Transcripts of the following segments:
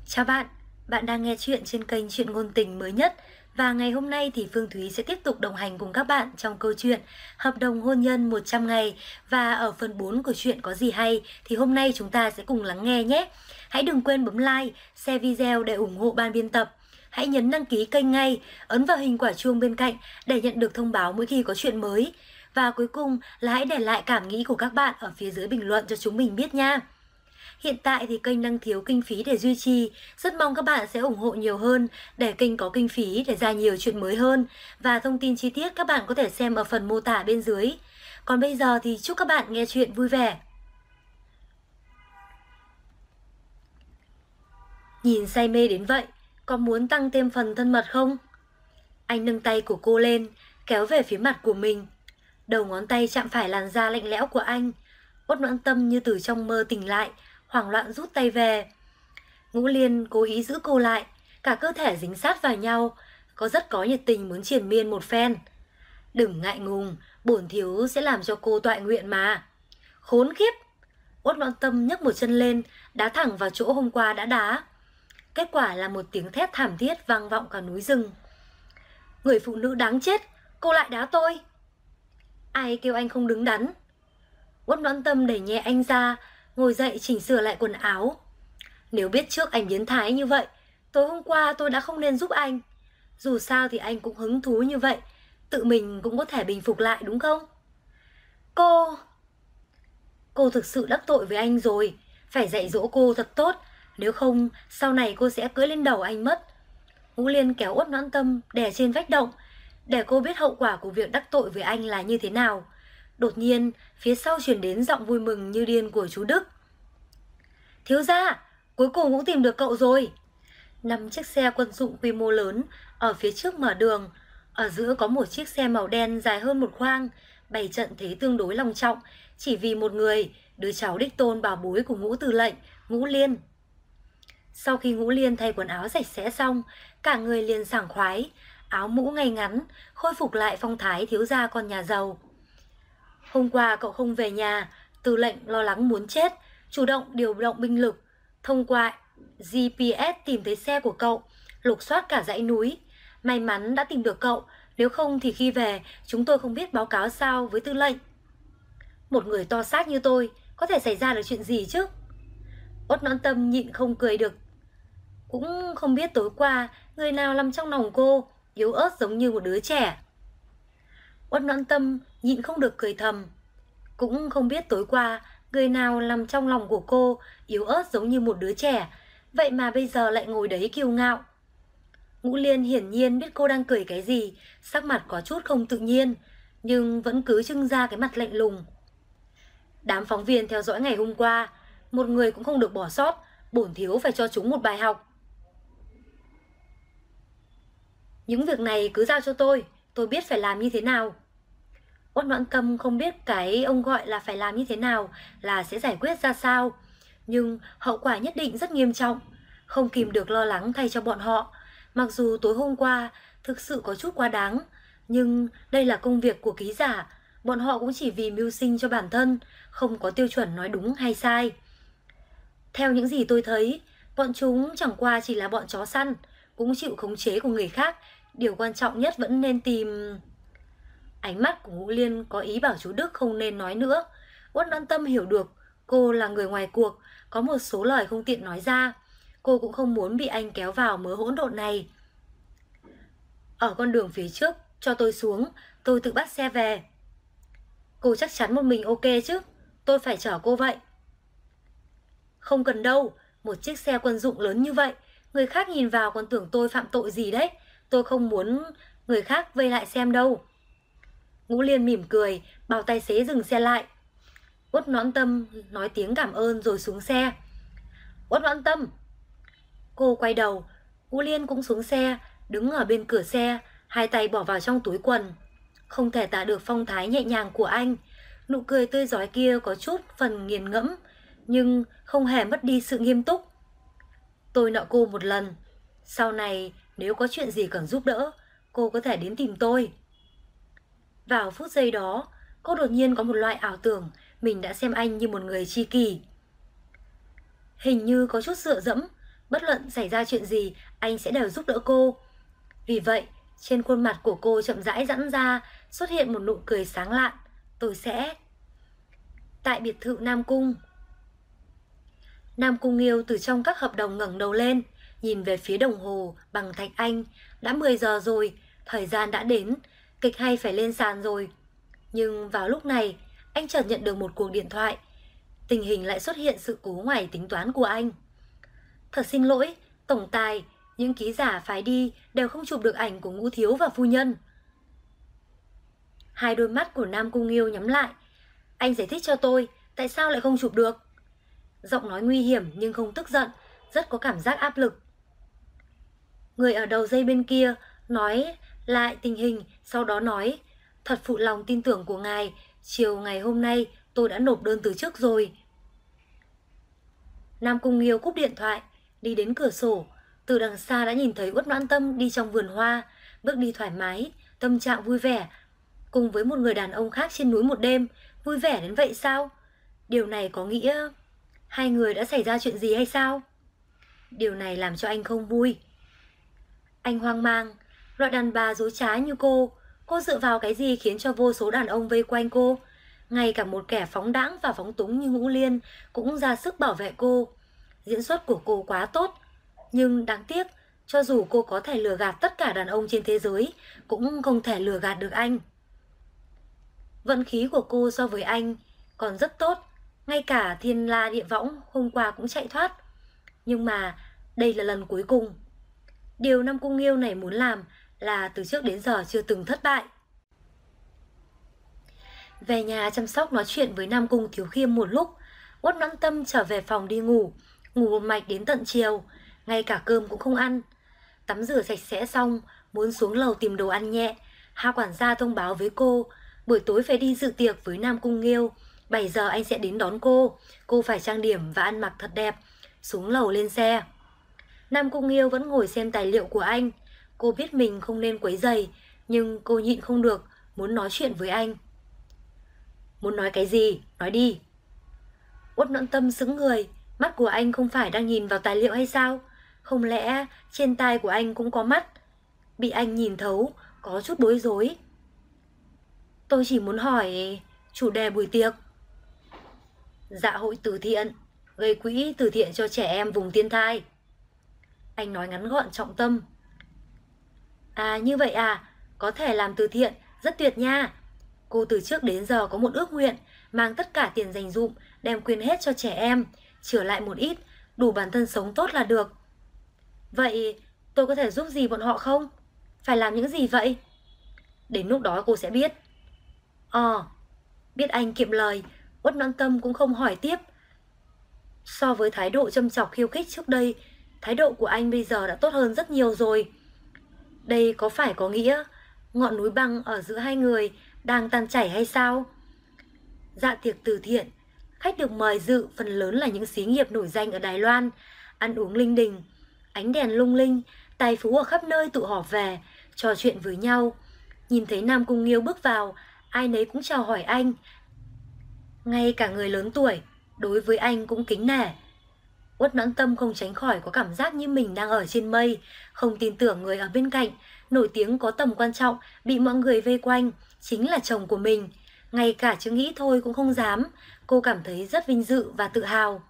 Chào bạn, bạn đang nghe chuyện trên kênh Chuyện Ngôn Tình mới nhất. Và ngày hôm nay thì Phương Thúy sẽ tiếp tục đồng hành cùng các bạn trong câu chuyện Hợp đồng hôn nhân 100 ngày. Và ở phần 4 của chuyện Có gì hay thì hôm nay chúng ta sẽ cùng lắng nghe nhé. Hãy đừng quên bấm like, share video để ủng hộ ban biên tập. Hãy nhấn đăng ký kênh ngay, ấn vào hình quả chuông bên cạnh để nhận được thông báo mỗi khi có chuyện mới. Và cuối cùng là hãy để lại cảm nghĩ của các bạn ở phía dưới bình luận cho chúng mình biết nha. Hiện tại thì kênh đang thiếu kinh phí để duy trì, rất mong các bạn sẽ ủng hộ nhiều hơn để kênh có kinh phí để ra nhiều chuyện mới hơn. Và thông tin chi tiết các bạn có thể xem ở phần mô tả bên dưới. Còn bây giờ thì chúc các bạn nghe chuyện vui vẻ. Nhìn say mê đến vậy, có muốn tăng thêm phần thân mật không? Anh nâng tay của cô lên, kéo về phía mặt của mình. Đầu ngón tay chạm phải làn da lạnh lẽo của anh. Uất Noãn Tâm như từ trong mơ tỉnh lại, hoảng loạn rút tay về. Ngũ Liên cố ý giữ cô lại, cả cơ thể dính sát vào nhau, rất có nhiệt tình muốn triền miên một phen. Đừng ngại ngùng, bổn thiếu sẽ làm cho cô toại nguyện mà. Khốn khiếp! Uất Noãn Tâm nhấc một chân lên, đá thẳng vào chỗ hôm qua đã đá. Kết quả là một tiếng thét thảm thiết vang vọng cả núi rừng. Người phụ nữ đáng chết, cô lại đá tôi. Ai kêu anh không đứng đắn? Uất Noãn Tâm đẩy nhẹ anh ra, ngồi dậy chỉnh sửa lại quần áo. Nếu biết trước anh biến thái như vậy, tối hôm qua tôi đã không nên giúp anh. Dù sao thì anh cũng hứng thú như vậy, tự mình cũng có thể bình phục lại đúng không? Cô thực sự đắc tội với anh rồi, phải dạy dỗ cô thật tốt, nếu không sau này cô sẽ cưỡi lên đầu anh mất. Ngũ Liên kéo Uất Noãn Tâm đè trên vách động, để cô biết hậu quả của việc đắc tội với anh là như thế nào. Đột nhiên, phía sau truyền đến giọng vui mừng như điên của chú Đức. Thiếu gia, cuối cùng cũng tìm được cậu rồi. 5 chiếc xe quân dụng quy mô lớn ở phía trước mở đường. Ở giữa có một chiếc xe màu đen dài hơn một khoang, bày trận thế tương đối long trọng, chỉ vì một người, đứa cháu đích tôn bảo bối của Ngũ Tư lệnh, Ngũ Liên. Sau khi Ngũ Liên thay quần áo sạch sẽ xong, cả người liền sảng khoái, áo mũ ngay ngắn, khôi phục lại phong thái thiếu gia con nhà giàu. Hôm qua cậu không về nhà, Tư lệnh lo lắng muốn chết, chủ động điều động binh lực, thông qua GPS tìm thấy xe của cậu, lục soát cả dãy núi. May mắn đã tìm được cậu, nếu không thì khi về chúng tôi không biết báo cáo sao với tư lệnh. Một người to xác như tôi có thể xảy ra được chuyện gì chứ? Uất Noãn Tâm nhịn không cười được. Cũng không biết tối qua người nào nằm trong lòng cô, yếu ớt giống như một đứa trẻ. Uất Noãn Tâm nhịn không được cười thầm. Cũng không biết tối qua người nào nằm trong lòng của cô, yếu ớt giống như một đứa trẻ, vậy mà bây giờ lại ngồi đấy kiêu ngạo. Ngũ Liên hiển nhiên biết cô đang cười cái gì, sắc mặt có chút không tự nhiên, nhưng vẫn cứ trưng ra cái mặt lạnh lùng. Đám phóng viên theo dõi ngày hôm qua, một người cũng không được bỏ sót, bổn thiếu phải cho chúng một bài học. Những việc này cứ giao cho tôi biết phải làm như thế nào. Uất Noãn Tâm không biết cái ông gọi là phải làm như thế nào là sẽ giải quyết ra sao, nhưng hậu quả nhất định rất nghiêm trọng, không kìm được lo lắng thay cho bọn họ. Mặc dù tối hôm qua thực sự có chút quá đáng, nhưng đây là công việc của ký giả, bọn họ cũng chỉ vì mưu sinh cho bản thân, không có tiêu chuẩn nói đúng hay sai. Theo những gì tôi thấy, bọn chúng chẳng qua chỉ là bọn chó săn, cũng chịu khống chế của người khác, điều quan trọng nhất vẫn nên tìm... Ánh mắt của Ngũ Liên có ý bảo chú Đức không nên nói nữa. Uất Noãn Tâm hiểu được cô là người ngoài cuộc, có một số lời không tiện nói ra. Cô cũng không muốn bị anh kéo vào mớ hỗn độn này. Ở con đường phía trước, cho tôi xuống, tôi tự bắt xe về. Cô chắc chắn một mình ok chứ? Tôi phải chở cô vậy. Không cần đâu, một chiếc xe quân dụng lớn như vậy, người khác nhìn vào còn tưởng tôi phạm tội gì đấy. Tôi không muốn người khác vây lại xem đâu. Ngũ Liên mỉm cười, bảo tài xế dừng xe lại. Uất Noãn Tâm nói tiếng cảm ơn rồi xuống xe. Uất Noãn Tâm! Cô quay đầu, Ngũ Liên cũng xuống xe, đứng ở bên cửa xe, hai tay bỏ vào trong túi quần. Không thể tả được phong thái nhẹ nhàng của anh. Nụ cười tươi rói kia có chút phần nghiền ngẫm, nhưng không hề mất đi sự nghiêm túc. Tôi nợ cô một lần, sau này nếu có chuyện gì cần giúp đỡ, cô có thể đến tìm tôi. Vào phút giây đó, cô đột nhiên có một loại ảo tưởng mình đã xem anh như một người tri kỷ. Hình như có chút dựa dẫm, Bất luận xảy ra chuyện gì, anh sẽ đều giúp đỡ cô. Vì vậy, trên khuôn mặt của cô chậm rãi giãn ra, xuất hiện một nụ cười sáng lạn. Tôi sẽ... Tại biệt thự Nam Cung. Nam Cung Nghiêu từ trong các hợp đồng ngẩng đầu lên, nhìn về phía đồng hồ bằng thạch anh. Đã 10 giờ rồi, thời gian đã đến, kịch hay phải lên sàn rồi. Nhưng vào lúc này, anh chợt nhận được một cuộc điện thoại. Tình hình lại xuất hiện sự cố ngoài tính toán của anh. Thật xin lỗi, tổng tài, những ký giả phái đi đều không chụp được ảnh của Ngũ Thiếu và phu nhân. Hai đôi mắt của Nam Cung Nghiêu nhắm lại. Anh giải thích cho tôi, tại sao lại không chụp được? Giọng nói nguy hiểm nhưng không tức giận, rất có cảm giác áp lực. Người ở đầu dây bên kia nói lại tình hình, sau đó nói, thật phụ lòng tin tưởng của ngài, chiều ngày hôm nay tôi đã nộp đơn từ chức rồi. Nam Cung Nghiêu cúp điện thoại, đi đến cửa sổ, từ đằng xa đã nhìn thấy Uất Noãn Tâm đi trong vườn hoa, bước đi thoải mái, tâm trạng vui vẻ, cùng với một người đàn ông khác trên núi một đêm. Vui vẻ đến vậy sao? Điều này có nghĩa hai người đã xảy ra chuyện gì hay sao? Điều này làm cho anh không vui. Anh hoang mang, loại đàn bà dối trá như cô dựa vào cái gì khiến cho vô số đàn ông vây quanh cô? Ngay cả một kẻ phóng đãng và phóng túng như Ngũ Liên cũng ra sức bảo vệ cô. Diễn xuất của cô quá tốt, nhưng đáng tiếc, cho dù cô có thể lừa gạt tất cả đàn ông trên thế giới, cũng không thể lừa gạt được anh. Vận khí của cô so với anh còn rất tốt, ngay cả Thiên La Địa Võng hôm qua cũng chạy thoát. Nhưng mà đây là lần cuối cùng. Điều Nam Cung Nghiêu này muốn làm là từ trước đến giờ chưa từng thất bại. Về nhà chăm sóc nói chuyện với Nam Cung Thiếu Khiêm một lúc, Uất Noãn Tâm trở về phòng đi ngủ một mạch đến tận chiều, ngay cả cơm cũng không ăn. Tắm rửa sạch sẽ xong, muốn xuống lầu tìm đồ ăn nhẹ, Hà quản gia thông báo với cô, buổi tối phải đi dự tiệc với Nam Cung Nghiêu, 7 giờ anh sẽ đến đón cô phải trang điểm và ăn mặc thật đẹp. Xuống lầu lên xe. Nam Cung Nghiêu vẫn ngồi xem tài liệu của anh. Cô biết mình không nên quấy rầy, nhưng cô nhịn không được, muốn nói chuyện với anh. Muốn nói cái gì? Nói đi. Uất Noãn Tâm sững người, mắt của anh không phải đang nhìn vào tài liệu hay sao? Không lẽ trên tai của anh cũng có mắt? Bị anh nhìn thấu, có chút bối rối. Tôi chỉ muốn hỏi chủ đề buổi tiệc. Dạ hội từ thiện, gây quỹ từ thiện cho trẻ em vùng thiên tai. Anh nói ngắn gọn trọng tâm. À như vậy à, có thể làm từ thiện, rất tuyệt nha. Cô từ trước đến giờ có một ước nguyện, mang tất cả tiền dành dụm, đem quyên hết cho trẻ em, chữa lại một ít, đủ bản thân sống tốt là được. Vậy tôi có thể giúp gì bọn họ không? Phải làm những gì vậy? Đến lúc đó cô sẽ biết. Biết anh kiệm lời, Uất Noãn Tâm cũng không hỏi tiếp. So với thái độ châm chọc khiêu khích trước đây, thái độ của anh bây giờ đã tốt hơn rất nhiều rồi. Đây có phải có nghĩa ngọn núi băng ở giữa hai người đang tan chảy hay sao? Dạ tiệc từ thiện, khách được mời dự phần lớn là những xí nghiệp nổi danh ở Đài Loan, ăn uống linh đình, ánh đèn lung linh, tài phú ở khắp nơi tụ họp về, trò chuyện với nhau. Nhìn thấy Nam Cung Nghiêu bước vào, ai nấy cũng chào hỏi anh. Ngay cả người lớn tuổi, đối với anh cũng kính nể. Uất Noãn Tâm không tránh khỏi có cảm giác như mình đang ở trên mây, không tin tưởng người ở bên cạnh, nổi tiếng có tầm quan trọng, bị mọi người vây quanh, chính là chồng của mình. Ngay cả chứ nghĩ thôi cũng không dám, cô cảm thấy rất vinh dự và tự hào.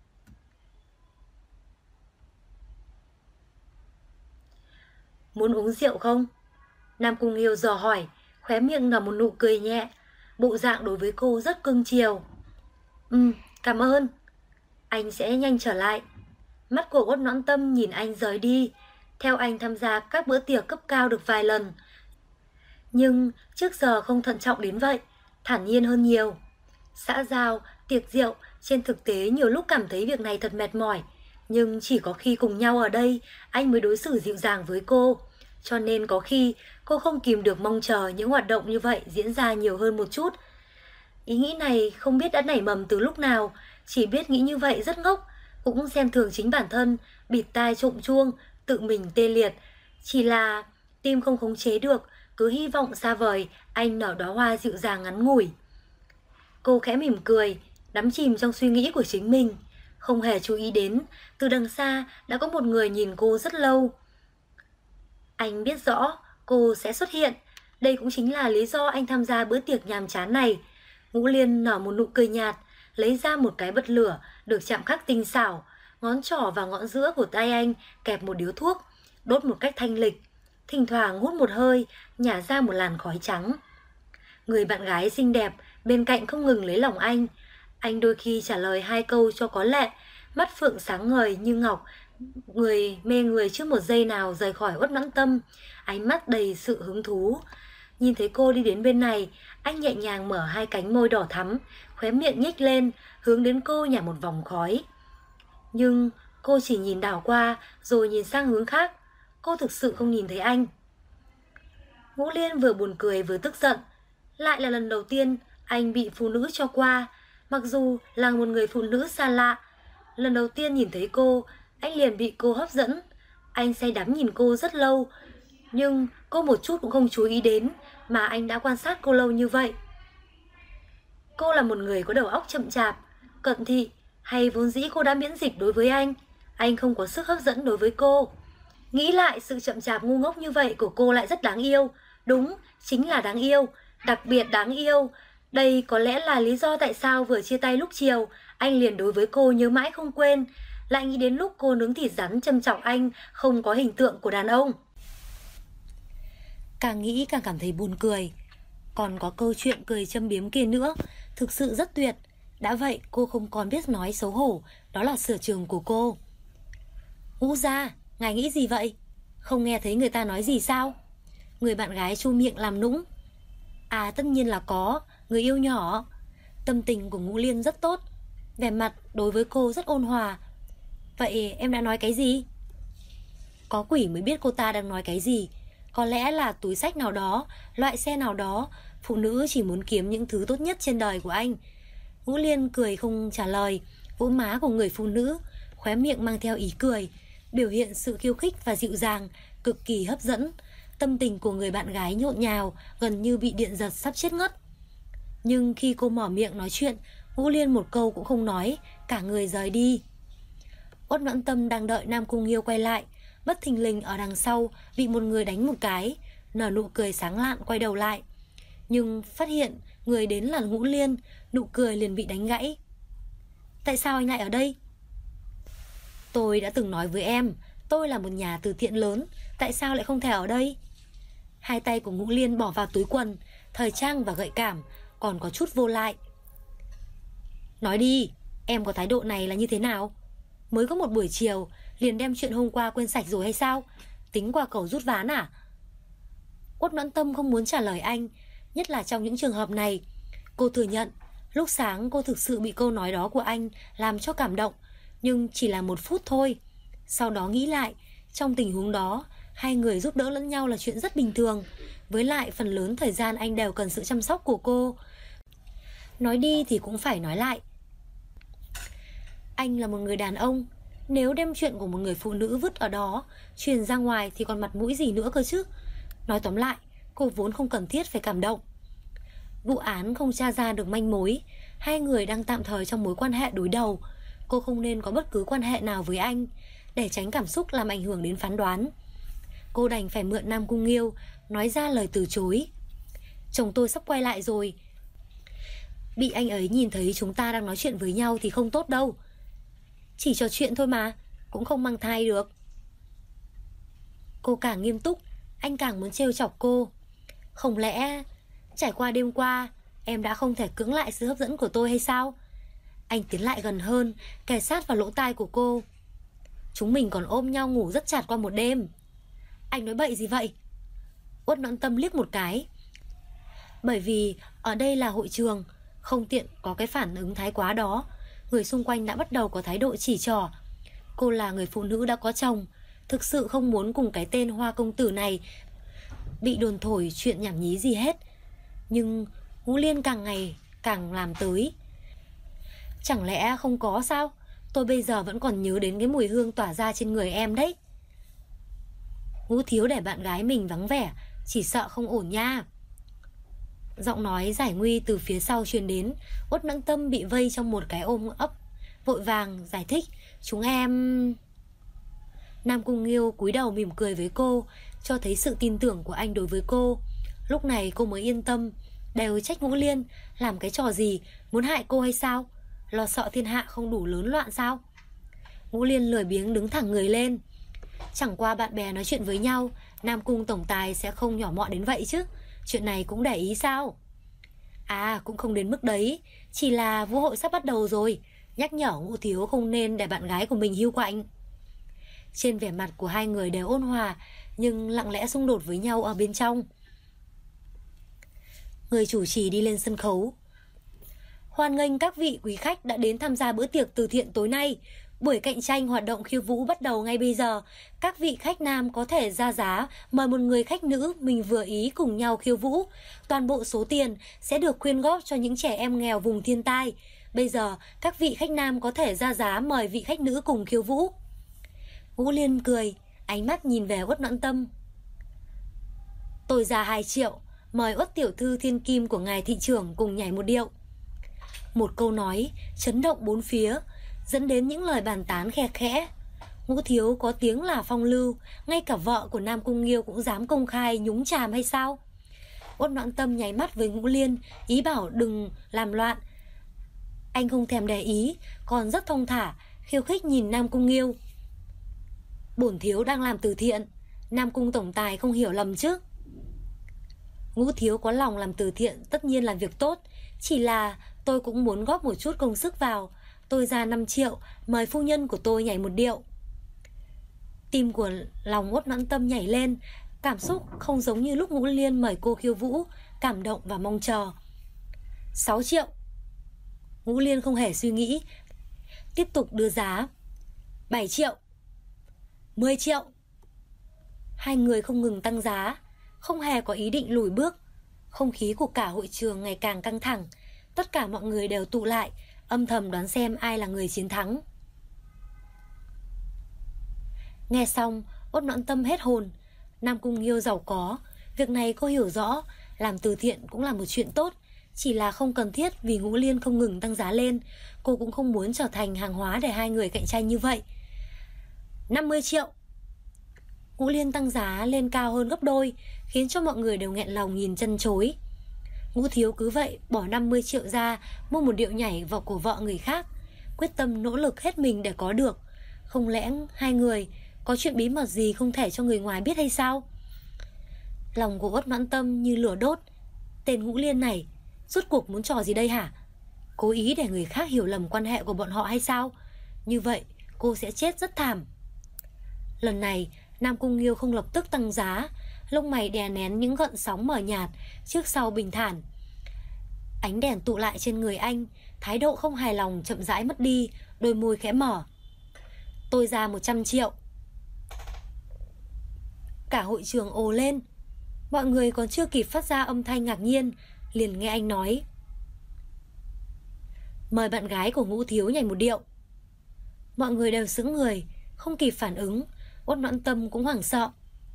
Muốn uống rượu không? Nam Cung Nghiêu dò hỏi, khóe miệng nở một nụ cười nhẹ, bộ dạng đối với cô rất cưng chiều. Cảm ơn. Anh sẽ nhanh trở lại. Mắt của Uất Noãn Tâm nhìn anh rời đi. Theo anh tham gia các bữa tiệc cấp cao được vài lần, nhưng trước giờ không thận trọng đến vậy, thản nhiên hơn nhiều. Xã giao, tiệc rượu, trên thực tế nhiều lúc cảm thấy việc này thật mệt mỏi. Nhưng chỉ có khi cùng nhau ở đây, anh mới đối xử dịu dàng với cô. Cho nên có khi cô không kìm được mong chờ những hoạt động như vậy diễn ra nhiều hơn một chút. Ý nghĩ này không biết đã nảy mầm từ lúc nào, chỉ biết nghĩ như vậy rất ngốc, cũng xem thường chính bản thân, bịt tai trộm chuông, tự mình tê liệt. Chỉ là tim không khống chế được, cứ hy vọng xa vời anh nở đóa hoa dịu dàng ngắn ngủi. Cô khẽ mỉm cười, đắm chìm trong suy nghĩ của chính mình. không hề chú ý đến, từ đằng xa đã có một người nhìn cô rất lâu. Anh biết rõ cô sẽ xuất hiện, đây cũng chính là lý do anh tham gia bữa tiệc nhàm chán này. Ngũ Liên nở một nụ cười nhạt, lấy ra một cái bật lửa được chạm khắc tinh xảo, ngón trỏ và ngón giữa của tay anh kẹp một điếu thuốc, đốt một cách thanh lịch, thỉnh thoảng hút một hơi, nhả ra một làn khói trắng. Người bạn gái xinh đẹp bên cạnh không ngừng lấy lòng anh. Anh đôi khi trả lời 2 câu cho có lệ, mắt phượng sáng ngời như ngọc, người mê người trước một giây nào rời khỏi Uất Noãn Tâm, ánh mắt đầy sự hứng thú. Nhìn thấy cô đi đến bên này, anh nhẹ nhàng mở 2 cánh môi đỏ thắm, khóe miệng nhếch lên, hướng đến cô nhả một vòng khói. Nhưng cô chỉ nhìn đảo qua rồi nhìn sang hướng khác, cô thực sự không nhìn thấy anh. Ngũ Liên vừa buồn cười vừa tức giận. Lại là lần đầu tiên anh bị phụ nữ cho qua, mặc dù là một người phụ nữ xa lạ. Lần đầu tiên nhìn thấy cô, anh liền bị cô hấp dẫn. Anh say đắm nhìn cô rất lâu, nhưng cô một chút cũng không chú ý đến mà anh đã quan sát cô lâu như vậy. Cô là một người có đầu óc chậm chạp, cận thị, hay vốn dĩ cô đã miễn dịch đối với anh không có sức hấp dẫn đối với cô. Nghĩ lại, sự chậm chạp ngu ngốc như vậy của cô lại rất đáng yêu. Đúng, chính là đáng yêu, đặc biệt đáng yêu. Đây có lẽ là lý do tại sao vừa chia tay lúc chiều, anh liền đối với cô nhớ mãi không quên, lại nghĩ đến lúc cô nướng thịt rắn châm chọc anh không có hình tượng của đàn ông. Càng nghĩ càng cảm thấy buồn cười. Còn có câu chuyện cười châm biếm kia nữa, thực sự rất tuyệt. Đã vậy cô không còn biết nói xấu hổ, đó là sở trường của cô. Ngũ gia, ngài nghĩ gì vậy? Không nghe thấy người ta nói gì sao? Người bạn gái chu miệng làm nũng. À, tất nhiên là có, người yêu nhỏ. Tâm tình của Ngũ Liên rất tốt, vẻ mặt đối với cô rất ôn hòa. Vậy em đã nói cái gì? Có quỷ mới biết cô ta đang nói cái gì. Có lẽ là túi xách nào đó, loại xe nào đó. Phụ nữ chỉ muốn kiếm những thứ tốt nhất trên đời của anh. Ngũ Liên cười không trả lời, vỗ má của người phụ nữ, khóe miệng mang theo ý cười, biểu hiện sự khiêu khích và dịu dàng, cực kỳ hấp dẫn. Tâm tình của người bạn gái nhộn nhào, gần như bị điện giật sắp chết ngất. Nhưng khi cô mở miệng nói chuyện, Ngũ Liên một câu cũng không nói, cả người rời đi. Uất Noãn Tâm đang đợi Nam Cung Nghiêu quay lại, bất thình lình ở đằng sau bị một người đánh một cái, nở nụ cười sáng lạn quay đầu lại. Nhưng phát hiện người đến là Ngũ Liên, nụ cười liền bị đánh gãy. Tại sao anh lại ở đây? Tôi đã từng nói với em, tôi là một nhà từ thiện lớn, tại sao lại không thể ở đây? Hai tay của Ngũ Liên bỏ vào túi quần, thời trang và gợi cảm, còn có chút vô lại. Nói đi, em có thái độ này là như thế nào? Mới có một buổi chiều liền đem chuyện hôm qua quên sạch rồi hay sao? Tính qua cầu rút ván à? Uất Noãn Tâm không muốn trả lời anh, nhất là trong những trường hợp này. Cô thừa nhận, lúc sáng cô thực sự bị câu nói đó của anh làm cho cảm động, nhưng chỉ là 1 phút thôi. Sau đó nghĩ lại, trong tình huống đó, hai người giúp đỡ lẫn nhau là chuyện rất bình thường. Với lại phần lớn thời gian anh đều cần sự chăm sóc của cô. Nói đi thì cũng phải nói lại. Anh là một người đàn ông, nếu đem chuyện của một người phụ nữ vứt ở đó, truyền ra ngoài thì còn mặt mũi gì nữa cơ chứ. Nói tóm lại, cô vốn không cần thiết phải cảm động. Vụ án không tra ra được manh mối, hai người đang tạm thời trong mối quan hệ đối đầu. Cô không nên có bất cứ quan hệ nào với anh, để tránh cảm xúc làm ảnh hưởng đến phán đoán. Cô đành phải mượn Nam Cung Nghiêu nói ra lời từ chối. Chồng tôi sắp quay lại rồi, bị anh ấy nhìn thấy chúng ta đang nói chuyện với nhau thì không tốt đâu. Chỉ trò chuyện thôi mà, cũng không mang thai được. Cô càng nghiêm túc, anh càng muốn trêu chọc cô. Không lẽ trải qua đêm qua em đã không thể cưỡng lại sự hấp dẫn của tôi hay sao? Anh tiến lại gần hơn, kề sát vào lỗ tai của cô. Chúng mình còn ôm nhau ngủ rất chặt qua một đêm. Anh nói bậy gì vậy? Uất Noãn Tâm liếc một cái. Bởi vì ở đây là hội trường, không tiện có cái phản ứng thái quá đó. Người xung quanh đã bắt đầu có thái độ chỉ trỏ. Cô là người phụ nữ đã có chồng, thực sự không muốn cùng cái tên Hoa công tử này bị đồn thổi chuyện nhảm nhí gì hết. Nhưng Ngũ Liên càng ngày càng làm tới. Chẳng lẽ không có sao? Tôi bây giờ vẫn còn nhớ đến cái mùi hương tỏa ra trên người em đấy. Ngũ thiếu để bạn gái mình vắng vẻ, chỉ sợ không ổn nha. Giọng nói giải nguy từ phía sau truyền đến. Uất Noãn Tâm bị vây trong một cái ôm ấp, vội vàng giải thích, chúng em... Nam Cung Nghiêu cúi đầu mỉm cười với cô, cho thấy sự tin tưởng của anh đối với cô. Lúc này cô mới yên tâm. Đều trách Ngũ Liên, làm cái trò gì, muốn hại cô hay sao? Lo sợ thiên hạ không đủ lớn loạn sao? Ngũ Liên lười biếng đứng thẳng người lên. Chẳng qua bạn bè nói chuyện với nhau, Nam Cung tổng tài sẽ không nhỏ mọn đến vậy chứ. Chuyện này cũng để ý sao? À, cũng không đến mức đấy. Chỉ là vũ hội sắp bắt đầu rồi, nhắc nhở Ngũ thiếu không nên để bạn gái của mình hiu quạnh. Trên vẻ mặt của hai người đều ôn hòa, nhưng lặng lẽ xung đột với nhau ở bên trong. Người chủ trì đi lên sân khấu. Hoan nghênh các vị quý khách đã đến tham gia bữa tiệc từ thiện tối nay. Buổi cạnh tranh hoạt động khiêu vũ bắt đầu ngay bây giờ. Các vị khách nam có thể ra giá mời một người khách nữ mình vừa ý cùng nhau khiêu vũ. Toàn bộ số tiền sẽ được quyên góp cho những trẻ em nghèo vùng thiên tai. Bây giờ các vị khách nam có thể ra giá mời vị khách nữ cùng khiêu vũ. Ngũ Liên cười, ánh mắt nhìn về Uất Noãn Tâm. Tôi ra 2 triệu, mời Uất tiểu thư thiên kim của ngài thị trưởng cùng nhảy một điệu. Một câu nói chấn động bốn phía, dẫn đến những lời bàn tán khe khẽ. Ngũ thiếu có tiếng là phong lưu, ngay cả vợ của Nam Cung Nghiêu cũng dám công khai nhúng chàm hay sao? Uất Noãn Tâm nháy mắt với Ngũ Liên, ý bảo đừng làm loạn. Anh không thèm để ý, còn rất thông thả, khiêu khích nhìn Nam Cung Nghiêu. Bổn thiếu đang làm từ thiện, Nam Cung tổng tài không hiểu lầm chứ? Ngũ thiếu có lòng làm từ thiện tất nhiên là việc tốt, chỉ là tôi cũng muốn góp một chút công sức vào. Tôi ra 5 triệu, mời phu nhân của tôi nhảy một điệu. Tim của lòng Uất Noãn Tâm nhảy lên, cảm xúc không giống như lúc Ngũ Liên mời cô khiêu vũ, cảm động và mong chờ. 6 triệu. Ngũ Liên không hề suy nghĩ, tiếp tục đưa giá. 7 triệu. 10 triệu. Hai người không ngừng tăng giá, không hề có ý định lùi bước. Không khí của cả hội trường ngày càng căng thẳng. Tất cả mọi người đều tụ lại, âm thầm đoán xem ai là người chiến thắng. Nghe xong, Uất Noãn Tâm hết hồn. Nam Cung Nghiêu giàu có, việc này cô hiểu rõ, làm từ thiện cũng là một chuyện tốt, chỉ là không cần thiết vì Ngũ Liên không ngừng tăng giá lên. Cô cũng không muốn trở thành hàng hóa để hai người cạnh tranh như vậy. 50 triệu. Ngũ Liên tăng giá lên cao hơn gấp đôi, khiến cho mọi người đều nghẹn lòng nhìn chân chối. Ngũ thiếu cứ vậy bỏ 50 triệu ra mua một điệu nhảy vào của vợ người khác, quyết tâm nỗ lực hết mình để có được. Không lẽ hai người có chuyện bí mật gì không thể cho người ngoài biết hay sao? Lòng của Uất Noãn Tâm như lửa đốt. Tên Ngũ Liên này rốt cuộc muốn trò gì đây hả? Cố ý để người khác hiểu lầm quan hệ của bọn họ hay sao? Như vậy cô sẽ chết rất thảm. Lần này Nam Cung Nghiêu không lập tức tăng giá, lông mày đè nén những gợn sóng mờ nhạt, trước sau bình thản. Ánh đèn tụ lại trên người anh, thái độ không hài lòng chậm rãi mất đi, đôi môi khẽ mở. Tôi ra 100 triệu. Cả hội trường ồ lên. Mọi người còn chưa kịp phát ra âm thanh ngạc nhiên, liền nghe anh nói. Mời bạn gái của Ngũ thiếu nhảy một điệu. Mọi người đều sững người, không kịp phản ứng. Uất Noãn Tâm cũng hoảng sợ,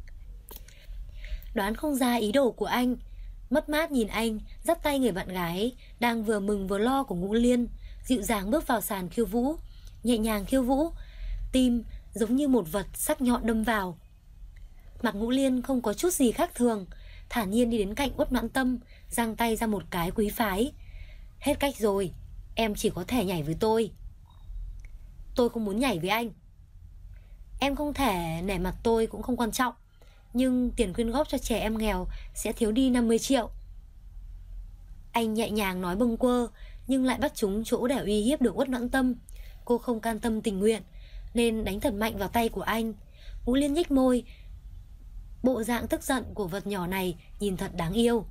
đoán không ra ý đồ của anh. Mất mát nhìn anh dắt tay người bạn gái đang vừa mừng vừa lo của Ngũ Liên, dịu dàng bước vào sàn khiêu vũ, nhẹ nhàng khiêu vũ. Tim giống như một vật sắc nhọn đâm vào. Mặt Ngũ Liên không có chút gì khác thường, thản nhiên đi đến cạnh Uất Noãn Tâm, giang tay ra một cái quý phái. Hết cách rồi, em chỉ có thể nhảy với tôi. Tôi không muốn nhảy với anh. Em không thể nể mặt tôi cũng không quan trọng, nhưng tiền quyên góp cho trẻ em nghèo sẽ thiếu đi 50 triệu. Anh nhẹ nhàng nói bâng quơ, nhưng lại bắt trúng chỗ để uy hiếp được Uất Noãn Tâm. Cô không can tâm tình nguyện, nên đánh thật mạnh vào tay của anh. Ngũ Liên nhếch môi. Bộ dạng tức giận của vật nhỏ này nhìn thật đáng yêu.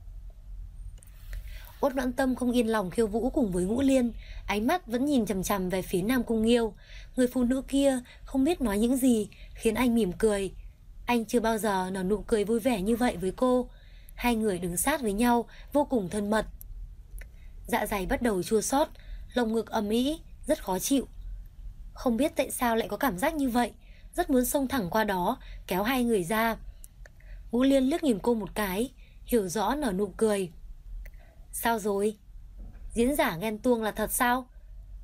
Uất Noãn Tâm không yên lòng khiêu vũ cùng với Ngũ Liên, ánh mắt vẫn nhìn chằm chằm về phía Nam Cung Nghiêu. Người phụ nữ kia không biết nói những gì, khiến anh mỉm cười. Anh chưa bao giờ nở nụ cười vui vẻ như vậy với cô. Hai người đứng sát với nhau, vô cùng thân mật. Dạ dày bắt đầu chua xót, lồng ngực ầm ĩ, rất khó chịu. Không biết tại sao lại có cảm giác như vậy, rất muốn xông thẳng qua đó, kéo hai người ra. Ngũ Liên liếc nhìn cô một cái, hiểu rõ nở nụ cười. Sao rồi? Diễn giả ghen tuông là thật sao?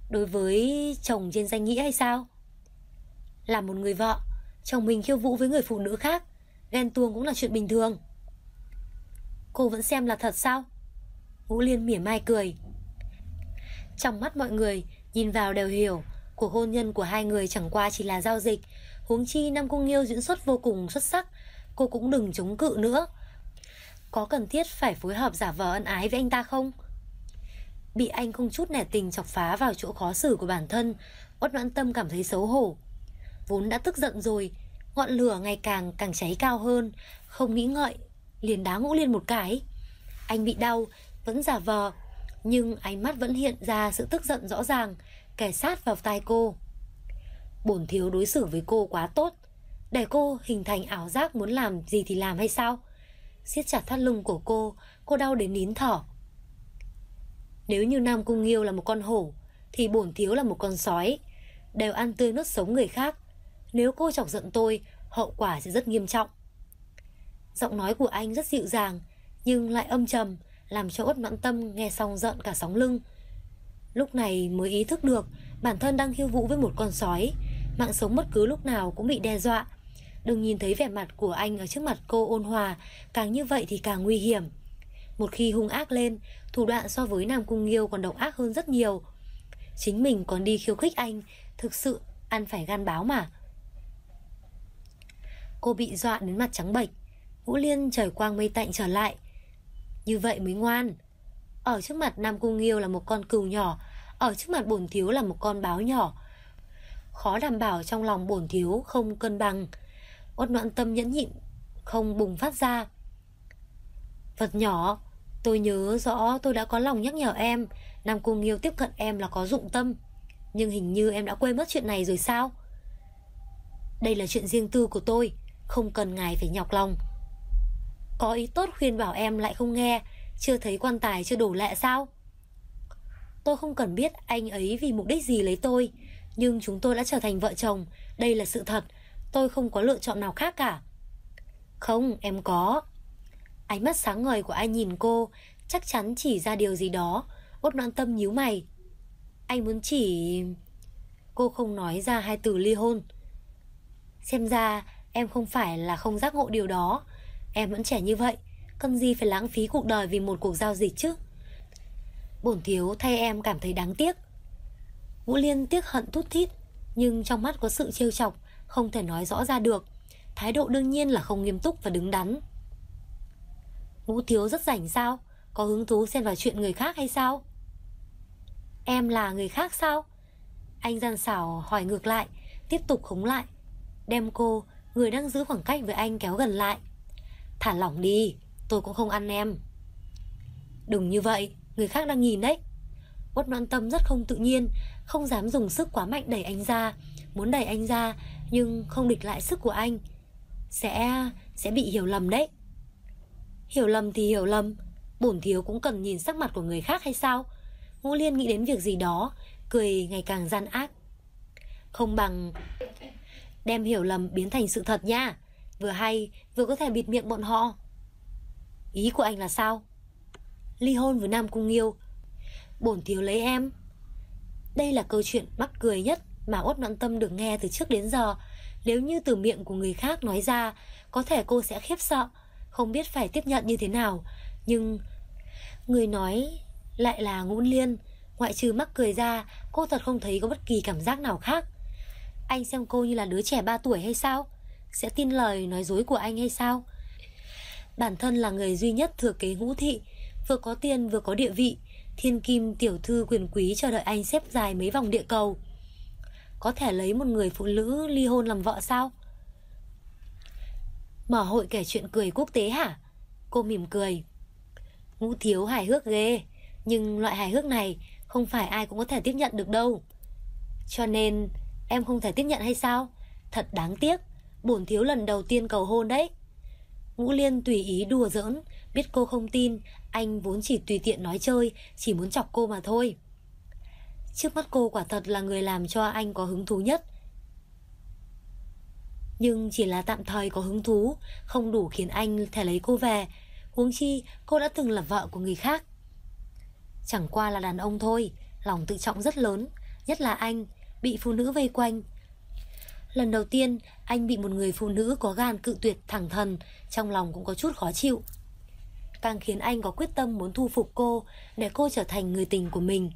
đối với chồng trên danh nghĩa hay sao? Là một người vợ, chồng mình khiêu vũ với người phụ nữ khác, ghen tuông cũng là chuyện bình thường. Cô vẫn xem là thật sao? Ngũ Liên mỉa mai cười. Trong mắt mọi người nhìn vào đều hiểu, cuộc hôn nhân của hai người chẳng qua chỉ là giao dịch. Huống chi Nam Cung Nghiêu diễn xuất vô cùng xuất sắc, cô cũng đừng chống cự nữa. Có cần thiết phải phối hợp giả vờ ân ái với anh ta không? Bị anh không chút nể tình chọc phá vào chỗ khó xử của bản thân, Uất Noãn Tâm cảm thấy xấu hổ. Vốn đã tức giận rồi, ngọn lửa ngày càng cháy cao hơn, không nghĩ ngợi liền đá Ngũ Liên một cái. Anh bị đau, vẫn giả vờ, nhưng ánh mắt vẫn hiện ra sự tức giận rõ ràng, kề sát vào tai cô. Bổn thiếu đối xử với cô quá tốt, để cô hình thành ảo giác muốn làm gì thì làm hay sao? Siết chặt thắt lưng của cô đau đến nín thở. Nếu như Nam Cung Nghiêu là một con hổ, thì bổn thiếu là một con sói, đều ăn tươi nuốt sống người khác. Nếu cô chọc giận tôi, hậu quả sẽ rất nghiêm trọng. Giọng nói của anh rất dịu dàng, nhưng lại âm trầm, làm cho Uất Noãn Tâm nghe xong giận cả sóng lưng. Lúc này mới ý thức được bản thân đang khiêu vũ với một con sói, mạng sống bất cứ lúc nào cũng bị đe dọa. Đừng nhìn thấy vẻ mặt của anh ở trước mặt cô ôn hòa, càng như vậy thì càng nguy hiểm. Một khi hung ác lên, thủ đoạn so với Nam Cung Nghiêu còn độc ác hơn rất nhiều. Chính mình còn đi khiêu khích anh, thực sự ăn phải gan báo mà. Cô bị dọa đến mặt trắng bệch. Ngũ Liên trời quang mây tạnh trở lại. Như vậy mới ngoan. Ở trước mặt Nam Cung Nghiêu là một con cừu nhỏ, ở trước mặt bổn thiếu là một con báo nhỏ. Khó đảm bảo trong lòng bổn thiếu không cân bằng. Uất Noãn Tâm nhẫn nhịn không bùng phát ra. Vật nhỏ, tôi nhớ rõ tôi đã có lòng nhắc nhở em Nam Cung Nghiêu tiếp cận em là có dụng tâm, nhưng hình như em đã quên mất chuyện này rồi sao? Đây là chuyện riêng tư của tôi, không cần ngài phải nhọc lòng. Có ý tốt khuyên bảo em lại không nghe, chưa thấy quan tài chưa đổ lệ sao? Tôi không cần biết anh ấy vì mục đích gì lấy tôi, nhưng chúng tôi đã trở thành vợ chồng, đây là sự thật, tôi không có lựa chọn nào khác cả. Không, em có. Ánh mắt sáng ngời của anh nhìn cô, chắc chắn chỉ ra điều gì đó. Uất Noãn Tâm nhíu mày. Anh muốn chỉ... Cô không nói ra hai từ ly hôn. Xem ra em không phải là không giác ngộ điều đó. Em vẫn trẻ như vậy, cần gì phải lãng phí cuộc đời vì một cuộc giao dịch chứ? Bổn thiếu thay em cảm thấy đáng tiếc. Ngũ Liên tiếc hận thút thít, nhưng trong mắt có sự trêu chọc, không thể nói rõ ra được. Thái độ đương nhiên là không nghiêm túc và đứng đắn. Ngũ thiếu rất rảnh sao? Có hứng thú xen vào chuyện người khác hay sao? Em là người khác sao? Anh gian xảo hỏi ngược lại, tiếp tục khống lại, đem cô, người đang giữ khoảng cách với anh, kéo gần lại. Thả lỏng đi, tôi cũng không ăn em. Đừng như vậy, người khác đang nhìn đấy. Uất Noãn Tâm rất không tự nhiên, không dám dùng sức quá mạnh đẩy anh ra, muốn đẩy anh ra nhưng không địch lại sức của anh. Sẽ bị hiểu lầm đấy. Hiểu lầm thì hiểu lầm, bổn thiếu cũng cần nhìn sắc mặt của người khác hay sao? Ngũ Liên nghĩ đến việc gì đó, cười ngày càng gian ác. Không bằng đem hiểu lầm biến thành sự thật nha, vừa hay vừa có thể bịt miệng bọn họ. Ý của anh là sao? Ly hôn với Nam Cung Nghiêu, bổn thiếu lấy em. Đây là câu chuyện mắc cười nhất mà Uất Noãn Tâm được nghe từ trước đến giờ. Nếu như từ miệng của người khác nói ra, có thể cô sẽ khiếp sợ, không biết phải tiếp nhận như thế nào. Nhưng người nói lại là Ngũ Liên. Ngoại trừ mắc cười ra, cô thật không thấy có bất kỳ cảm giác nào khác. Anh xem cô như là đứa trẻ 3 tuổi hay sao? Sẽ tin lời nói dối của anh hay sao? Bản thân là người duy nhất thừa kế Ngũ thị, vừa có tiền vừa có địa vị, thiên kim tiểu thư quyền quý chờ đợi anh xếp dài mấy vòng địa cầu. Có thể lấy một người phụ nữ ly hôn làm vợ sao? Mở hội kể chuyện cười quốc tế hả? Cô mỉm cười. Ngũ thiếu hài hước ghê, nhưng loại hài hước này không phải ai cũng có thể tiếp nhận được đâu. Cho nên em không thể tiếp nhận hay sao? Thật đáng tiếc, bổn thiếu lần đầu tiên cầu hôn đấy. Ngũ Liên tùy ý đùa giỡn, biết cô không tin, anh vốn chỉ tùy tiện nói chơi, chỉ muốn chọc cô mà thôi. Trước mắt cô quả thật là người làm cho anh có hứng thú nhất, nhưng chỉ là tạm thời có hứng thú, không đủ khiến anh thể lấy cô về. Huống chi cô đã từng là vợ của người khác. Chẳng qua là đàn ông thôi, lòng tự trọng rất lớn, nhất là anh, bị phụ nữ vây quanh. Lần đầu tiên anh bị một người phụ nữ có gan cự tuyệt thẳng thừng, trong lòng cũng có chút khó chịu. Càng khiến anh có quyết tâm muốn thu phục cô, để cô trở thành người tình của mình.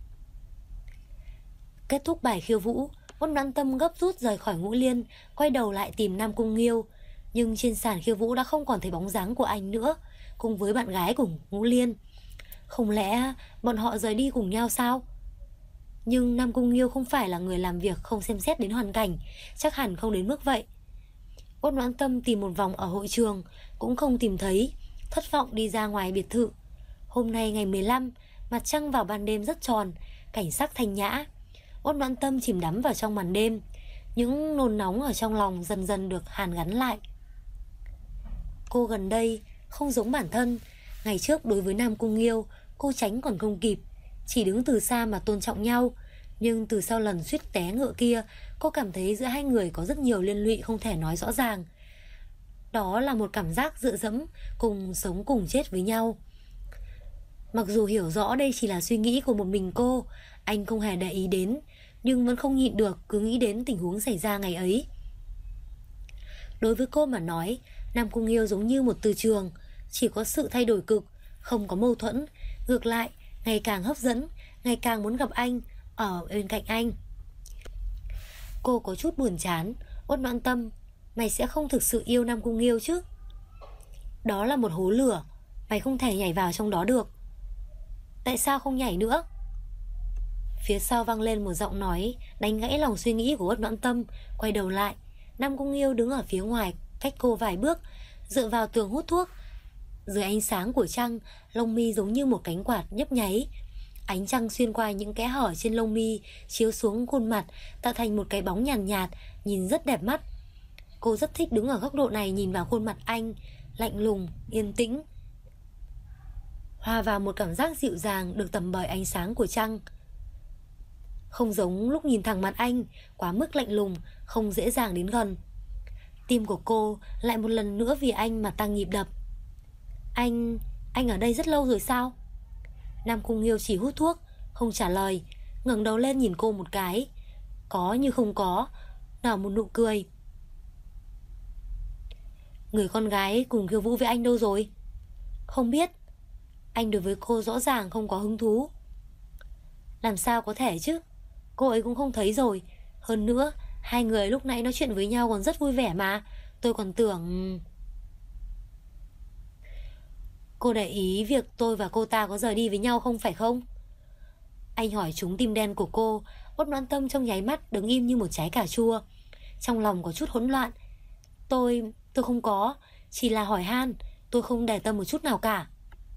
Kết thúc bài khiêu vũ, Ôn Noãn Tâm gấp rút rời khỏi Ngũ Liên, quay đầu lại tìm Nam Cung Nghiêu. Nhưng trên sàn khiêu vũ đã không còn thấy bóng dáng của anh nữa, cùng với bạn gái của Ngũ Liên. Không lẽ bọn họ rời đi cùng nhau sao? Nhưng Nam Cung Nghiêu không phải là người làm việc không xem xét đến hoàn cảnh, chắc hẳn không đến mức vậy. Ôn Noãn Tâm tìm một vòng ở hội trường, cũng không tìm thấy, thất vọng đi ra ngoài biệt thự. Hôm nay ngày 15, mặt trăng vào ban đêm rất tròn, cảnh sắc thanh nhã. Ôn Noãn Tâm chìm đắm vào trong màn đêm, những nôn nóng ở trong lòng dần dần được hàn gắn lại. Cô gần đây không giống bản thân. Ngày trước đối với Nam Cung Nghiêu, cô tránh còn không kịp, chỉ đứng từ xa mà tôn trọng nhau. Nhưng từ sau lần suýt té ngựa kia, cô cảm thấy giữa hai người có rất nhiều liên lụy không thể nói rõ ràng. Đó là một cảm giác dựa dẫm, cùng sống cùng chết với nhau. Mặc dù hiểu rõ đây chỉ là suy nghĩ của một mình cô, anh không hề để ý đến, nhưng vẫn không nhịn được cứ nghĩ đến tình huống xảy ra ngày ấy. Đối với cô mà nói, Nam Cung Nghiêu giống như một từ trường, chỉ có sự thay đổi cực, không có mâu thuẫn. Ngược lại, ngày càng hấp dẫn, ngày càng muốn gặp anh, ở bên cạnh anh. Cô có chút buồn chán. Ôn Noãn Tâm, mày sẽ không thực sự yêu Nam Cung Nghiêu chứ? Đó là một hố lửa, mày không thể nhảy vào trong đó được. Tại sao không nhảy nữa? Phía sau vang lên một giọng nói đánh gãy lòng suy nghĩ của Ôn Noãn Tâm. Quay đầu lại, Nam Cung Nghiêu đứng ở phía ngoài, cách cô vài bước, dựa vào tường hút thuốc. Dưới ánh sáng của trăng, lông mi giống như một cánh quạt nhấp nháy. Ánh trăng xuyên qua những kẽ hở trên lông mi, chiếu xuống khuôn mặt, tạo thành một cái bóng nhàn nhạt, nhìn rất đẹp mắt. Cô rất thích đứng ở góc độ này nhìn vào khuôn mặt anh, lạnh lùng, yên tĩnh, hòa vào một cảm giác dịu dàng được tầm bởi ánh sáng của trăng. Không giống lúc nhìn thẳng mặt anh, quá mức lạnh lùng, không dễ dàng đến gần. Tim của cô lại một lần nữa vì anh mà tăng nhịp đập. Anh ở đây rất lâu rồi sao? Nam Cung Nghiêu chỉ hút thuốc, không trả lời, ngẩng đầu lên nhìn cô một cái, có như không có, nở một nụ cười. Người con gái cùng khiêu vũ với anh đâu rồi? Không biết. Anh đối với cô rõ ràng không có hứng thú. Làm sao có thể chứ? Cô ấy cũng không thấy rồi. Hơn nữa, hai người lúc nãy nói chuyện với nhau còn rất vui vẻ mà. Tôi còn tưởng... Cô để ý việc tôi và cô ta có rời đi với nhau không phải không? Anh hỏi trúng tim đen của cô. Út Noãn Tâm trong nháy mắt đứng im như một trái cà chua, trong lòng có chút hỗn loạn. Tôi không có, chỉ là hỏi han, tôi không để tâm một chút nào cả.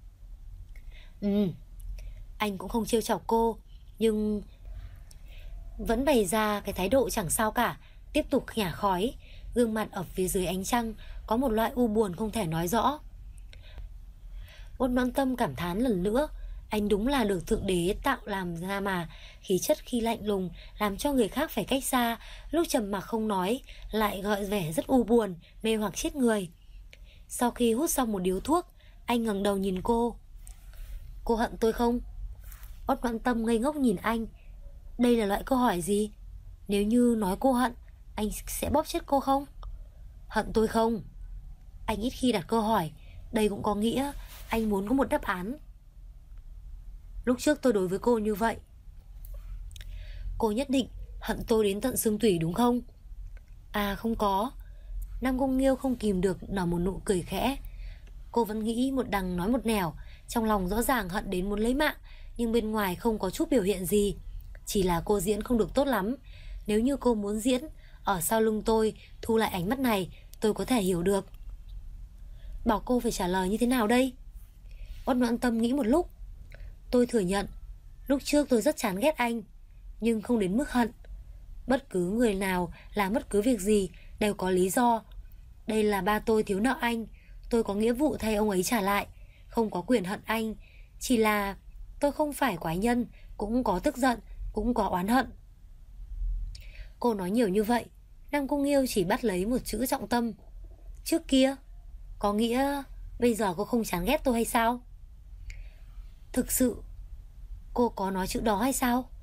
Anh cũng không trêu chọc cô, nhưng vẫn bày ra cái thái độ chẳng sao cả, tiếp tục nhả khói. Gương mặt ở phía dưới ánh trăng có một loại u buồn không thể nói rõ. Ôn Noãn Tâm cảm thán lần nữa, anh đúng là được Thượng Đế tạo làm ra mà. Khí chất khi lạnh lùng làm cho người khác phải cách xa, lúc trầm mặc không nói lại gợi vẻ rất u buồn, mê hoặc chết người. Sau khi hút xong một điếu thuốc, anh ngẩng đầu nhìn cô. Cô hận tôi không? Ôn Noãn Tâm ngây ngốc nhìn anh. Đây là loại câu hỏi gì? Nếu như nói cô hận, anh sẽ bóp chết cô không? Hận tôi không? Anh ít khi đặt câu hỏi, đây cũng có nghĩa anh muốn có một đáp án. Lúc trước tôi đối với cô như vậy, cô nhất định hận tôi đến tận xương tủy đúng không? À không có. Nam Cung Nghiêu không kìm được nở một nụ cười khẽ. Cô vẫn nghĩ một đằng nói một nẻo, trong lòng rõ ràng hận đến muốn lấy mạng, nhưng bên ngoài không có chút biểu hiện gì. Chỉ là cô diễn không được tốt lắm. Nếu như cô muốn diễn ở sau lưng tôi, thu lại ánh mắt này, tôi có thể hiểu được. Bảo cô phải trả lời như thế nào đây? Ôn Noãn Tâm nghĩ một lúc. Tôi thừa nhận, lúc trước tôi rất chán ghét anh, nhưng không đến mức hận. Bất cứ người nào làm bất cứ việc gì đều có lý do. Đây là ba tôi thiếu nợ anh, tôi có nghĩa vụ thay ông ấy trả lại, không có quyền hận anh. Chỉ là tôi không phải quái nhân, cũng có tức giận, cũng có oán hận. Cô nói nhiều như vậy, Nam Cung Nghiêu chỉ bắt lấy một chữ trọng tâm. Trước kia, có nghĩa bây giờ cô không chán ghét tôi hay sao? Thực sự cô có nói chữ đó hay sao?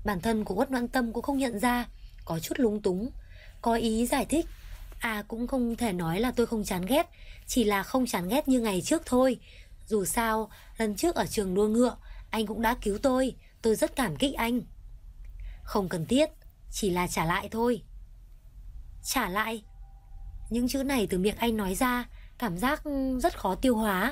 Bản thân của Uất Noãn Tâm cũng không nhận ra, có chút lúng túng, có ý giải thích. Cũng không thể nói là tôi không chán ghét, chỉ là không chán ghét như ngày trước thôi. Dù sao, lần trước ở trường đua ngựa, anh cũng đã cứu tôi rất cảm kích anh. Không cần thiết, chỉ là trả lại thôi. Trả lại? Những chữ này từ miệng anh nói ra, cảm giác rất khó tiêu hóa.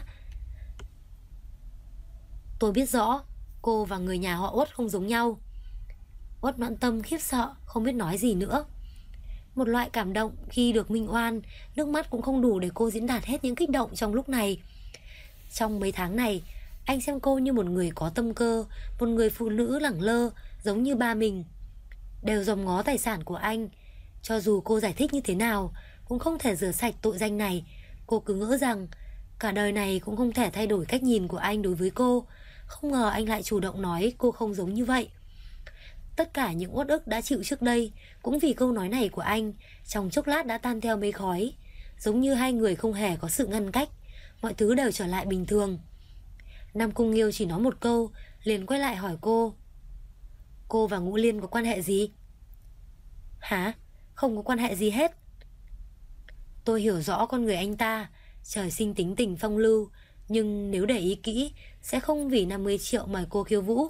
Tôi biết rõ, cô và người nhà họ Uất không giống nhau. Uất Noãn Tâm khiếp sợ, không biết nói gì nữa. Một loại cảm động khi được minh oan, nước mắt cũng không đủ để cô diễn đạt hết những kích động trong lúc này. Trong mấy tháng này, anh xem cô như một người có tâm cơ, một người phụ nữ lẳng lơ, giống như ba mình. Đều dòm ngó tài sản của anh. Cho dù cô giải thích như thế nào, cũng không thể rửa sạch tội danh này. Cô cứ ngỡ rằng cả đời này cũng không thể thay đổi cách nhìn của anh đối với cô. Không ngờ anh lại chủ động nói cô không giống như vậy. Tất cả những uất ức đã chịu trước đây cũng vì câu nói này của anh, trong chốc lát đã tan theo mây khói. Giống như hai người không hề có sự ngăn cách, mọi thứ đều trở lại bình thường. Nam Cung Nghiêu chỉ nói một câu, liền quay lại hỏi cô. Cô và Ngũ Liên có quan hệ gì? Hả? Không có quan hệ gì hết. Tôi hiểu rõ con người anh ta, trời sinh tính tình phong lưu, nhưng nếu để ý kỹ, sẽ không vì 50 triệu mời cô khiêu vũ.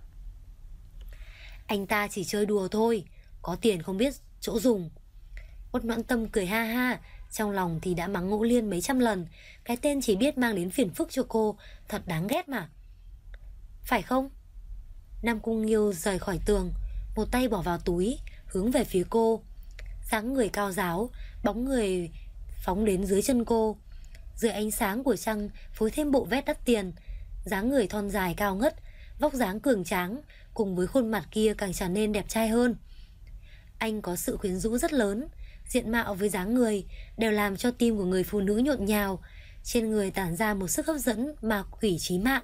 Anh ta chỉ chơi đùa thôi, có tiền không biết chỗ dùng. Uất Noãn Tâm cười ha ha, trong lòng thì đã mắng Ngũ Liên mấy trăm lần. Cái tên chỉ biết mang đến phiền phức cho cô, thật đáng ghét mà. Phải không? Nam Cung Nghiêu rời khỏi tường, một tay bỏ vào túi, hướng về phía cô. Dáng người cao ráo, bóng người phóng đến dưới chân cô. Dưới ánh sáng của trăng phối thêm bộ vest đắt tiền, dáng người thon dài cao ngất, vóc dáng cường tráng, cùng với khuôn mặt kia càng trở nên đẹp trai hơn. Anh có sự quyến rũ rất lớn, diện mạo với dáng người đều làm cho tim của người phụ nữ nhộn nhào, trên người tản ra một sức hấp dẫn mà quỷ chí mạng.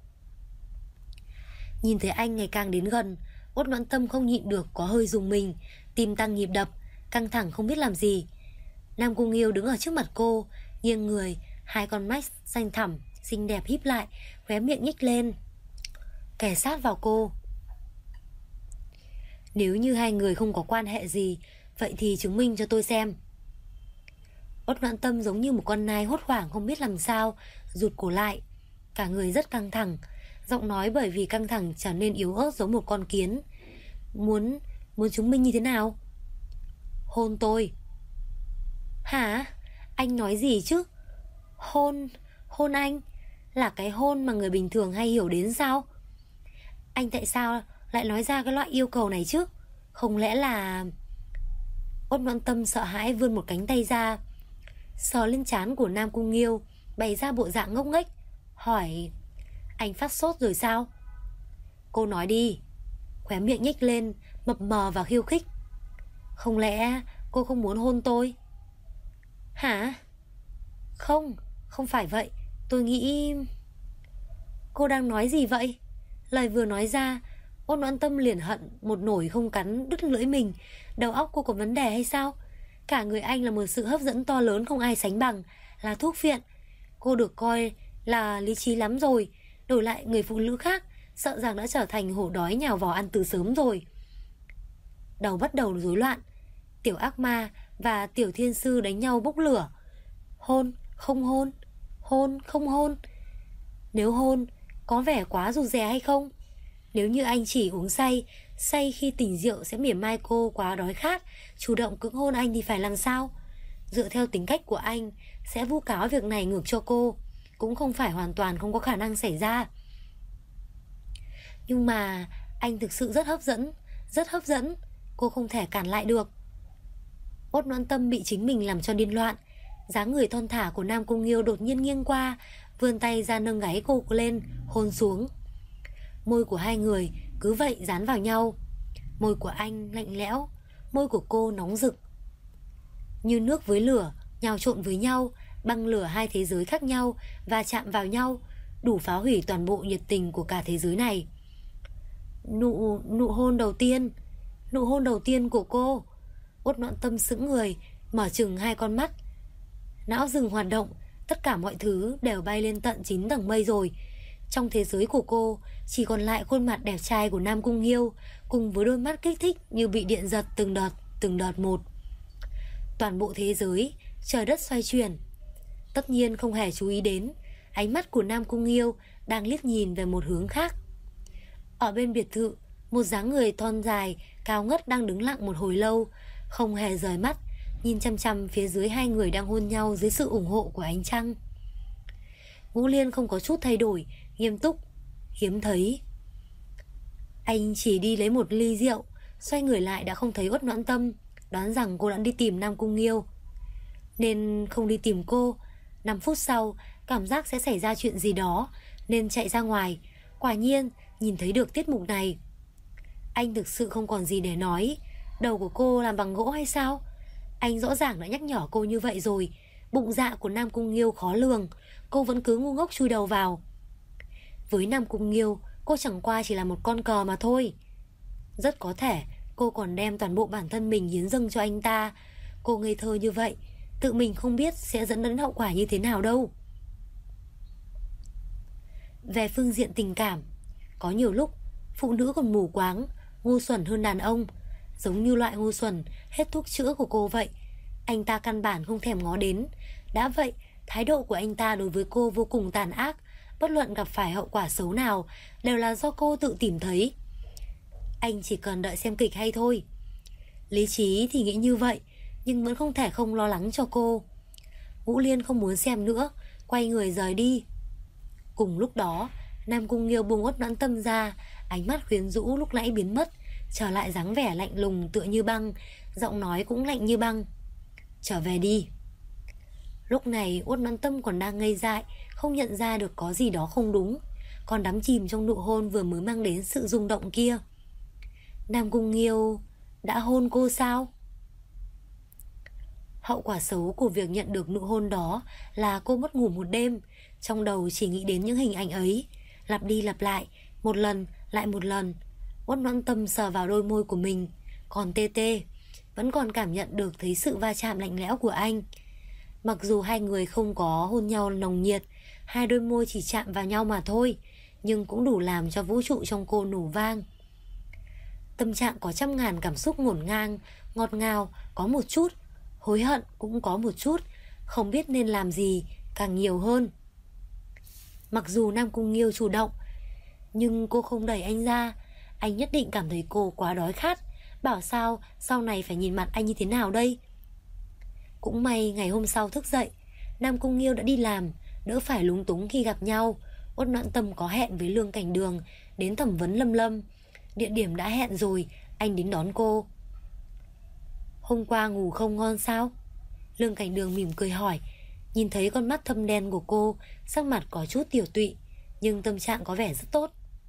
Nhìn thấy anh ngày càng đến gần, Uất Noãn Tâm không nhịn được có hơi rùng mình, tim tăng nhịp đập, căng thẳng không biết làm gì. Nam Cung Nghiêu đứng ở trước mặt cô, nghiêng người, hai con mắt xanh thẳm, xinh đẹp híp lại, khóe miệng nhếch lên, kề sát vào cô. Nếu như hai người không có quan hệ gì, vậy thì chứng minh cho tôi xem. Uất Noãn Tâm giống như một con nai hốt hoảng không biết làm sao, rụt cổ lại, cả người rất căng thẳng, giọng nói bởi vì căng thẳng trở nên yếu ớt giống một con kiến. Muốn chứng minh như thế nào? Hôn tôi. Hả? Anh nói gì chứ? Hôn anh? Là cái hôn mà người bình thường hay hiểu đến sao? Anh tại sao lại nói ra cái loại yêu cầu này chứ? Không lẽ là... Uất Noãn Tâm sợ hãi vươn một cánh tay ra, sờ lên trán của Nam Cung Nghiêu, bày ra bộ dạng ngốc nghếch, hỏi: Anh phát sốt rồi sao? Cô nói đi. Khóe miệng nhếch lên, mập mờ và khiêu khích. Không lẽ cô không muốn hôn tôi? Hả? Không phải vậy. Tôi nghĩ... Cô đang nói gì vậy? Lời vừa nói ra, Uất Noãn Tâm liền hận một nổi không cắn đứt lưỡi mình. Đầu óc cô có vấn đề hay sao? Cả người anh là một sự hấp dẫn to lớn không ai sánh bằng, là thuốc phiện. Cô được coi là lý trí lắm rồi, đổi lại người phụ nữ khác sợ rằng đã trở thành hổ đói nhào vào ăn từ sớm rồi. Đầu bắt đầu rối loạn. Tiểu ác ma và tiểu thiên sư đánh nhau bốc lửa. Hôn, không hôn, hôn, không hôn. Nếu hôn, có vẻ quá rụt rè hay không? Nếu như anh chỉ uống say khi tỉnh rượu sẽ mỉa mai cô quá đói khát, chủ động cưỡng hôn anh thì phải làm sao? Dựa theo tính cách của anh, sẽ vu cáo việc này ngược cho cô, cũng không phải hoàn toàn không có khả năng xảy ra. Nhưng mà anh thực sự rất hấp dẫn, cô không thể cản lại được. Uất Noãn Tâm bị chính mình làm cho điên loạn. Dáng người thon thả của Nam Cung Nghiêu đột nhiên nghiêng qua, vươn tay ra nâng gáy cô lên, hôn xuống. Môi của hai người cứ vậy dán vào nhau. Môi của anh lạnh lẽo, môi của cô nóng rực. Như nước với lửa nhào trộn với nhau, băng lửa hai thế giới khác nhau và chạm vào nhau, đủ phá hủy toàn bộ nhiệt tình của cả thế giới này. Nụ hôn đầu tiên của cô. Uất Noãn Tâm sững người, mở trừng hai con mắt. Não dừng hoạt động, tất cả mọi thứ đều bay lên tận 9 tầng mây rồi. Trong thế giới của cô chỉ còn lại khuôn mặt đẹp trai của Nam Cung Nghiêu cùng với đôi mắt kích thích như bị điện giật từng đợt một. Toàn bộ thế giới, trời đất xoay chuyển. Tất nhiên không hề chú ý đến ánh mắt của Nam Cung Nghiêu đang liếc nhìn về một hướng khác. Ở bên biệt thự, một dáng người thon dài, cao ngất đang đứng lặng một hồi lâu, không hề rời mắt, nhìn chăm chăm phía dưới hai người đang hôn nhau dưới sự ủng hộ của ánh trăng. Ngũ Liên không có chút thay đổi, nghiêm túc, hiếm thấy. Anh chỉ đi lấy một ly rượu, xoay người lại đã không thấy Uất Noãn Tâm, đoán rằng cô đã đi tìm Nam Cung Nghiêu. Nên không đi tìm cô. 5 phút sau, cảm giác sẽ xảy ra chuyện gì đó, nên chạy ra ngoài. Quả nhiên, nhìn thấy được tiết mục này. Anh thực sự không còn gì để nói. Đầu của cô làm bằng gỗ hay sao? Anh rõ ràng đã nhắc nhở cô như vậy rồi. Bụng dạ của Nam Cung Nghiêu khó lường, cô vẫn cứ ngu ngốc chui đầu vào. Với Nam Cung Nghiêu, cô chẳng qua chỉ là một con cờ mà thôi. Rất có thể cô còn đem toàn bộ bản thân mình hiến dâng cho anh ta. Cô ngây thơ như vậy, tự mình không biết sẽ dẫn đến hậu quả như thế nào đâu. Về phương diện tình cảm, có nhiều lúc phụ nữ còn mù quáng, ngu xuẩn hơn đàn ông. Giống như loại ngu xuẩn hết thuốc chữa của cô vậy. Anh ta căn bản không thèm ngó đến. Đã vậy, thái độ của anh ta đối với cô vô cùng tàn ác. Bất luận gặp phải hậu quả xấu nào đều là do cô tự tìm thấy. Anh chỉ cần đợi xem kịch hay thôi. Lý trí thì nghĩ như vậy, nhưng vẫn không thể không lo lắng cho cô. Ngũ Liên không muốn xem nữa, quay người rời đi. Cùng lúc đó, Nam Cung Nghiêu buông Uất Noãn Tâm ra, ánh mắt quyến rũ lúc nãy biến mất, trở lại dáng vẻ lạnh lùng tựa như băng, giọng nói cũng lạnh như băng. Trở về đi. Lúc này Uất Noãn Tâm còn đang ngây dại, không nhận ra được có gì đó không đúng, còn đắm chìm trong nụ hôn vừa mới mang đến sự rung động kia. Nam Cung Nghiêu đã hôn cô sao? Hậu quả xấu của việc nhận được nụ hôn đó là cô mất ngủ một đêm, trong đầu chỉ nghĩ đến những hình ảnh ấy, lặp đi lặp lại, một lần lại một lần. Uất Noãn Tâm sờ vào đôi môi của mình, còn tê tê, vẫn còn cảm nhận được thấy sự va chạm lạnh lẽo của anh. Mặc dù hai người không có hôn nhau nồng nhiệt, hai đôi môi chỉ chạm vào nhau mà thôi, nhưng cũng đủ làm cho vũ trụ trong cô nổ vang. Tâm trạng có trăm ngàn cảm xúc ngổn ngang, ngọt ngào có một chút, hối hận cũng có một chút, không biết nên làm gì càng nhiều hơn. Mặc dù Nam Cung Nghiêu chủ động, nhưng cô không đẩy anh ra. Anh nhất định cảm thấy cô quá đói khát. Bảo sao sau này phải nhìn mặt anh như thế nào đây? Cũng may ngày hôm sau thức dậy, Nam Cung Nghiêu đã đi làm, đỡ phải lúng túng khi gặp nhau. Uất Noãn Tâm có hẹn với Lương Cảnh Đường đến thẩm vấn Lâm Lâm. Địa điểm đã hẹn rồi, anh đến đón cô. Hôm qua ngủ không ngon sao? Lương Cảnh Đường mỉm cười hỏi. Nhìn thấy con mắt thâm đen của cô, sắc mặt có chút tiểu tụy, nhưng tâm trạng có vẻ rất tốt.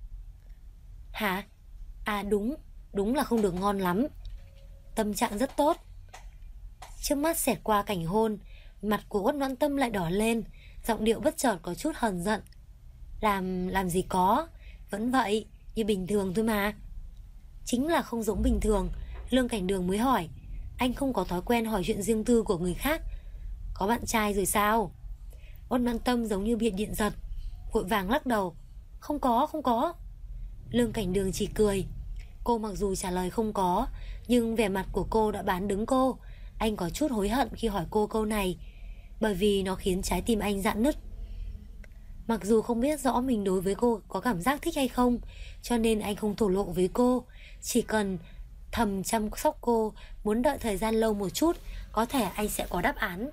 Hả? À đúng là không được ngon lắm. Tâm trạng rất tốt. Trước mắt xẹt qua cảnh hôn, mặt của Uất Noãn Tâm lại đỏ lên, giọng điệu bất chợt có chút hờn giận. Làm gì có, vẫn vậy, như bình thường thôi mà. Chính là không giống bình thường. Lương Cảnh Đường mới hỏi. Anh không có thói quen hỏi chuyện riêng tư của người khác. Có bạn trai rồi sao? Uất Noãn Tâm giống như bị điện giật, vội vàng lắc đầu. Không có. Lương Cảnh Đường chỉ cười. Cô mặc dù trả lời không có, nhưng vẻ mặt của cô đã bán đứng cô. Anh có chút hối hận khi hỏi cô câu này, bởi vì nó khiến trái tim anh rạn nứt. Mặc dù không biết rõ mình đối với cô có cảm giác thích hay không, cho nên anh không thổ lộ với cô. Chỉ cần thầm chăm sóc cô, muốn đợi thời gian lâu một chút, có thể anh sẽ có đáp án.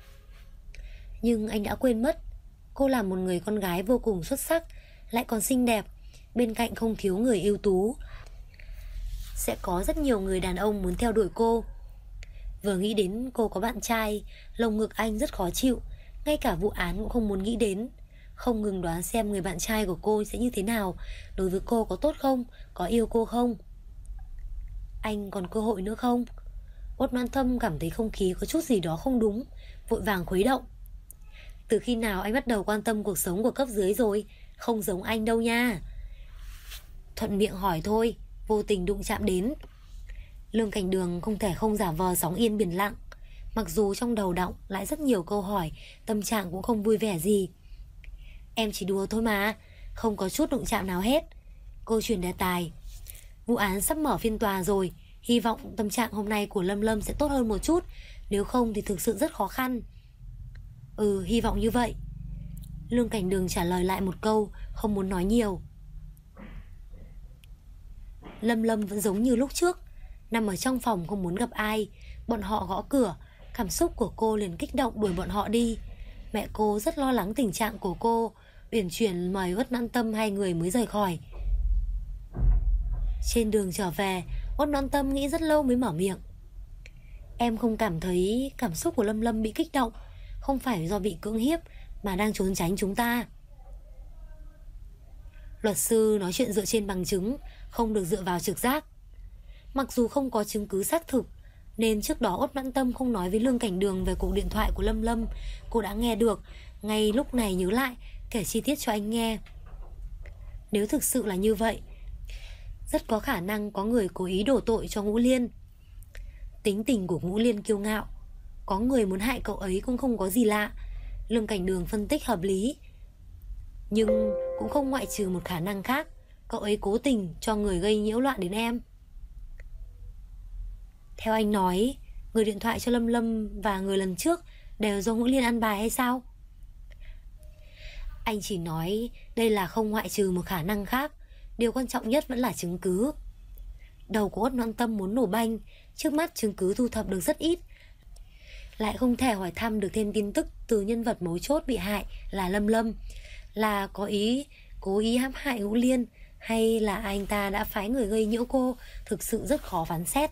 Nhưng anh đã quên mất, cô là một người con gái vô cùng xuất sắc, lại còn xinh đẹp, bên cạnh không thiếu người ưu tú. Sẽ có rất nhiều người đàn ông muốn theo đuổi cô. Vừa nghĩ đến cô có bạn trai, lồng ngực anh rất khó chịu, ngay cả vụ án cũng không muốn nghĩ đến. Không ngừng đoán xem người bạn trai của cô sẽ như thế nào, đối với cô có tốt không, có yêu cô không. Anh còn cơ hội nữa không? Uất Noãn Tâm cảm thấy không khí có chút gì đó không đúng, vội vàng khuấy động. Từ khi nào anh bắt đầu quan tâm cuộc sống của cấp dưới rồi? Không giống anh đâu nha. Thuận miệng hỏi thôi, vô tình đụng chạm đến. Lương Cảnh Đường không thể không giả vờ sóng yên biển lặng. Mặc dù trong đầu đọng lại rất nhiều câu hỏi, tâm trạng cũng không vui vẻ gì. Em chỉ đùa thôi mà. không có chút đụng chạm nào hết. Cô chuyển đề tài. Vụ án sắp mở phiên tòa rồi, hy vọng tâm trạng hôm nay của Lâm Lâm sẽ tốt hơn một chút, nếu không thì thực sự rất khó khăn. Hy vọng như vậy. Lương Cảnh Đường trả lời lại một câu, không muốn nói nhiều. Lâm Lâm vẫn giống như lúc trước, nằm ở trong phòng không muốn gặp ai. Bọn họ gõ cửa, cảm xúc của cô liền kích động đuổi bọn họ đi. Mẹ cô rất lo lắng tình trạng của cô, uyển chuyển mời Uất Noãn Tâm hai người mới rời khỏi. Trên đường trở về, Uất Noãn Tâm nghĩ rất lâu mới mở miệng. Em không cảm thấy cảm xúc của Lâm Lâm bị kích động, không phải do bị cưỡng hiếp mà đang trốn tránh chúng ta. Luật sư nói chuyện dựa trên bằng chứng, không được dựa vào trực giác. Mặc dù không có chứng cứ xác thực, nên trước đó Uất Noãn Tâm không nói với Lương Cảnh Đường về cuộc điện thoại của Lâm Lâm. Cô đã nghe được, ngay lúc này nhớ lại, kể chi tiết cho anh nghe. Nếu thực sự là như vậy, rất có khả năng có người cố ý đổ tội cho Ngũ Liên. Tính tình của Ngũ Liên kiêu ngạo, có người muốn hại cậu ấy cũng không có gì lạ. Lương Cảnh Đường phân tích hợp lý. Nhưng cũng không ngoại trừ một khả năng khác, cậu ấy cố tình cho người gây nhiễu loạn đến em. Theo anh nói, người điện thoại cho Lâm Lâm và người lần trước đều do Ngũ Liên ăn bài hay sao? Anh chỉ nói đây là không ngoại trừ một khả năng khác, điều quan trọng nhất vẫn là chứng cứ. Đầu của Uất Noãn Tâm muốn nổ banh, trước mắt chứng cứ thu thập được rất ít, lại không thể hỏi thăm được thêm tin tức từ nhân vật mấu chốt bị hại là Lâm Lâm. Là cố ý hãm hại Ngũ Liên, hay là anh ta đã phái người gây nhiễu cô, thực sự rất khó phán xét.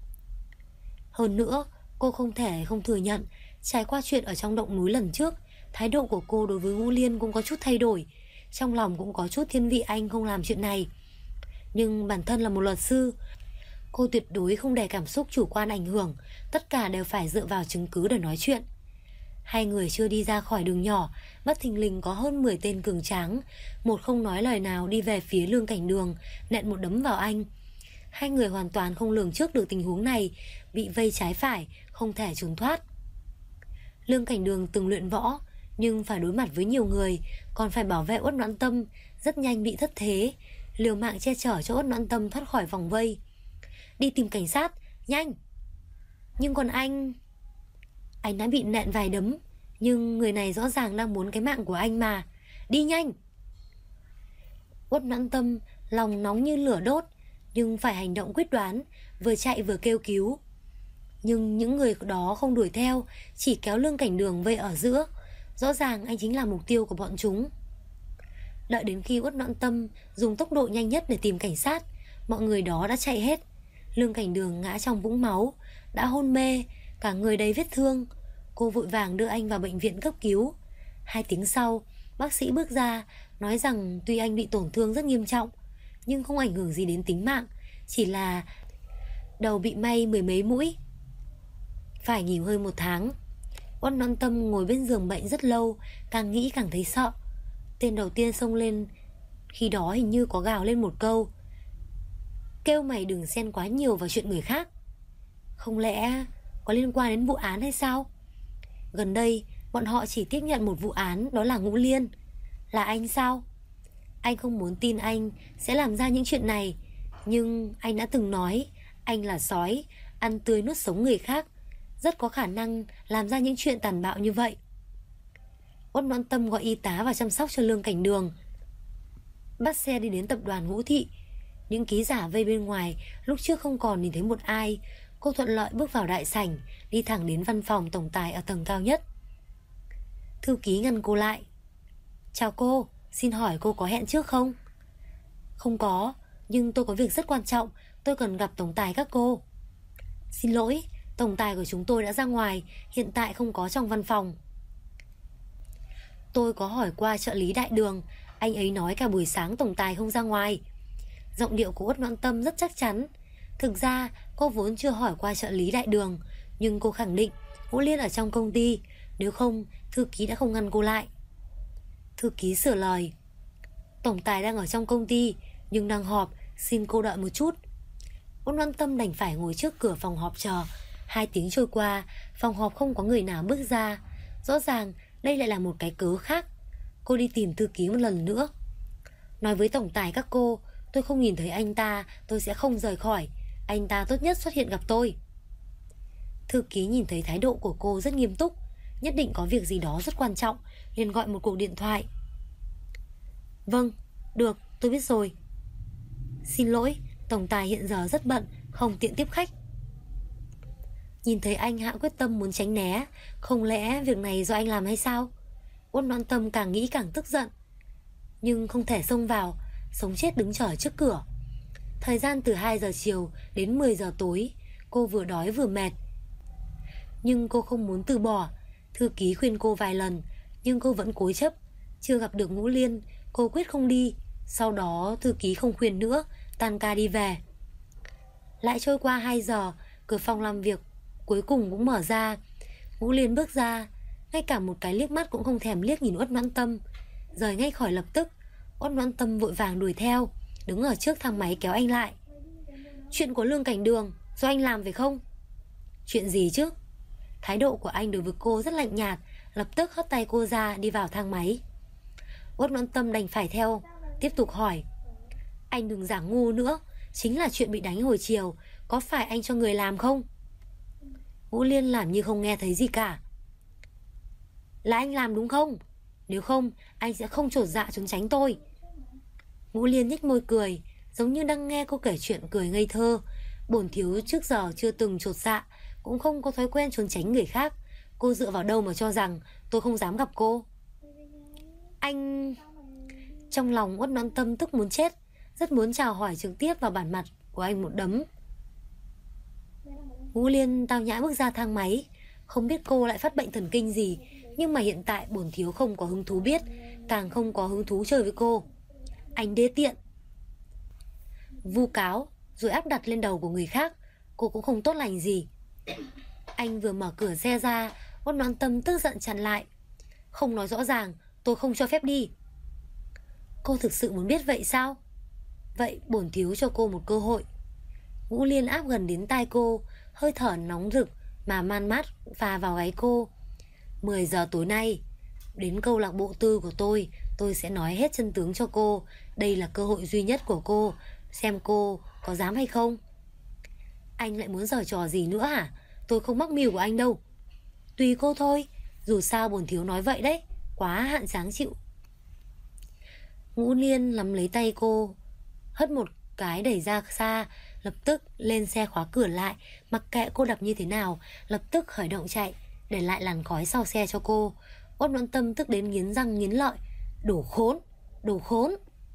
Hơn nữa, cô không thể không thừa nhận, trải qua chuyện ở trong động núi lần trước, thái độ của cô đối với Ngũ Liên cũng có chút thay đổi. Trong lòng cũng có chút thiên vị anh không làm chuyện này. Nhưng bản thân là một luật sư, cô tuyệt đối không để cảm xúc chủ quan ảnh hưởng, tất cả đều phải dựa vào chứng cứ để nói chuyện. Hai người chưa đi ra khỏi đường nhỏ, bất thình lình có hơn 10 tên cường tráng, một không nói lời nào đi về phía Lương Cảnh Đường, nện một đấm vào anh. Hai người hoàn toàn không lường trước được tình huống này, bị vây trái phải, không thể trốn thoát. Lương Cảnh Đường từng luyện võ, nhưng phải đối mặt với nhiều người, còn phải bảo vệ Uất Noãn Tâm, rất nhanh bị thất thế, liều mạng che chở cho Uất Noãn Tâm thoát khỏi vòng vây. Đi tìm cảnh sát, nhanh! Nhưng còn anh đã bị nện vài đấm, nhưng người này rõ ràng đang muốn cái mạng của anh mà. Đi nhanh! Uất Noãn Tâm lòng nóng như lửa đốt, nhưng phải hành động quyết đoán, vừa chạy vừa kêu cứu. Nhưng những người đó không đuổi theo, chỉ kéo Lương Cảnh Đường vây ở giữa. Rõ ràng anh chính là mục tiêu của bọn chúng. Đợi đến khi Uất Noãn Tâm dùng tốc độ nhanh nhất để tìm cảnh sát, mọi người đó đã chạy hết. Lương Cảnh Đường ngã trong vũng máu, đã hôn mê, cả người đầy vết thương. Cô vội vàng đưa anh vào bệnh viện cấp cứu. 2 tiếng sau, bác sĩ bước ra, nói rằng tuy anh bị tổn thương rất nghiêm trọng, nhưng không ảnh hưởng gì đến tính mạng, chỉ là đầu bị may 10 mấy mũi, phải nghỉ ngơi 1 tháng. Uất Noãn Tâm ngồi bên giường bệnh rất lâu, càng nghĩ càng thấy sợ. Tên đầu tiên xông lên khi đó hình như có gào lên một câu: kêu mày đừng xen quá nhiều vào chuyện người khác. Không lẽ có liên quan đến vụ án hay sao? Gần đây bọn họ chỉ tiếp nhận một vụ án, đó là Ngũ Liên. Là anh sao? Anh không muốn tin anh sẽ làm ra những chuyện này, nhưng anh đã từng nói anh là sói, ăn tươi nuốt sống người khác, rất có khả năng làm ra những chuyện tàn bạo như vậy. Uất Noãn Tâm gọi y tá vào chăm sóc cho Lương Cảnh Đường. Bắt xe đi đến tập đoàn Ngũ Thị. Những ký giả vây bên ngoài lúc trước không còn nhìn thấy một ai. Cô thuận lợi bước vào đại sảnh, đi thẳng đến văn phòng tổng tài ở tầng cao nhất. Thư ký ngăn cô lại. Chào cô, xin hỏi cô có hẹn trước không? Không có, nhưng tôi có việc rất quan trọng, tôi cần gặp tổng tài các cô. Xin lỗi, tổng tài của chúng tôi đã ra ngoài, hiện tại không có trong văn phòng. Tôi có hỏi qua trợ lý đại đường, anh ấy nói cả buổi sáng tổng tài không ra ngoài. Giọng điệu của Uất Noãn Tâm rất chắc chắn. Thực ra cô vốn chưa hỏi qua trợ lý đại đường, nhưng cô khẳng định Ngũ Liên ở trong công ty, nếu không thư ký đã không ngăn cô lại. Thư ký sửa lời: tổng tài đang ở trong công ty, nhưng đang họp, xin cô đợi một chút. Uất Noãn Tâm đành phải ngồi trước cửa phòng họp chờ. 2 tiếng trôi qua, phòng họp không có người nào bước ra. Rõ ràng đây lại là một cái cớ khác. Cô đi tìm thư ký một lần nữa. Nói với tổng tài các cô, tôi không nhìn thấy anh ta, tôi sẽ không rời khỏi. Anh ta tốt nhất xuất hiện gặp tôi. Thư ký nhìn thấy thái độ của cô rất nghiêm túc, nhất định có việc gì đó rất quan trọng, liền gọi một cuộc điện thoại. Vâng, được, tôi biết rồi. Xin lỗi, tổng tài hiện giờ rất bận, không tiện tiếp khách. Nhìn thấy anh hạ quyết tâm muốn tránh né, không lẽ việc này do anh làm hay sao? Uất Noãn Tâm càng nghĩ càng tức giận, nhưng không thể xông vào, sống chết đứng chờ trước cửa. Thời gian từ 2 giờ chiều đến 10 giờ tối, cô vừa đói vừa mệt. Nhưng cô không muốn từ bỏ. Thư ký khuyên cô vài lần, nhưng cô vẫn cố chấp. Chưa gặp được Ngũ Liên, cô quyết không đi. Sau đó thư ký không khuyên nữa, tan ca đi về. Lại trôi qua 2 giờ, cửa phòng làm việc cuối cùng cũng mở ra. Ngũ Liên bước ra, ngay cả một cái liếc mắt cũng không thèm liếc nhìn Uất Noãn Tâm. Rời ngay khỏi lập tức. Uất Noãn Tâm vội vàng đuổi theo, đứng ở trước thang máy kéo anh lại. Chuyện của Lương Cảnh Đường do anh làm phải không? Chuyện gì chứ? Thái độ của anh đối với cô rất lạnh nhạt, lập tức hất tay cô ra đi vào thang máy. Uất Noãn Tâm đành phải theo, tiếp tục hỏi. Anh đừng giả ngu nữa, chính là chuyện bị đánh hồi chiều, có phải anh cho người làm không? Ngũ Liên làm như không nghe thấy gì cả. Là anh làm đúng không? Nếu không, anh sẽ không chột dạ trốn tránh tôi. Ngũ Liên nhếch môi cười, giống như đang nghe cô kể chuyện cười ngây thơ. Bổn thiếu trước giờ chưa từng chột dạ, cũng không có thói quen trốn tránh người khác. Cô dựa vào đâu mà cho rằng tôi không dám gặp cô? Anh... Trong lòng Uất Noãn Tâm tức muốn chết, rất muốn chào hỏi trực tiếp vào bản mặt của anh một đấm. Ngũ Liên tao nhã bước ra thang máy. Không biết cô lại phát bệnh thần kinh gì, nhưng mà hiện tại bổn thiếu không có hứng thú biết, càng không có hứng thú chơi với cô. Anh đê tiện. Vu cáo rồi áp đặt lên đầu của người khác, cô cũng không tốt lành gì. Anh vừa mở cửa xe ra, Uất Noãn Tâm tức giận chặn lại. Không nói rõ ràng, tôi không cho phép đi. Cô thực sự muốn biết vậy sao? Vậy bổn thiếu cho cô một cơ hội. Ngũ Liên áp gần đến tai cô, hơi thở nóng rực mà man mát phà vào gáy cô. 10 giờ tối nay, đến câu lạc bộ tư của tôi sẽ nói hết chân tướng cho cô. Đây là cơ hội duy nhất của cô, xem cô có dám hay không. Anh lại muốn giở trò gì nữa hả? Tôi không mắc mưu của anh đâu. Tùy cô thôi, dù sao bổn thiếu nói vậy đấy, quá hạn dáng chịu. Ngũ Liên nắm lấy tay cô, hất một cái đẩy ra xa, lập tức lên xe khóa cửa lại, mặc kệ cô đập như thế nào, lập tức khởi động chạy, để lại làn khói sau xe cho cô. Uất Noãn Tâm tức đến nghiến răng nghiến lợi. Đồ khốn, đồ khốn.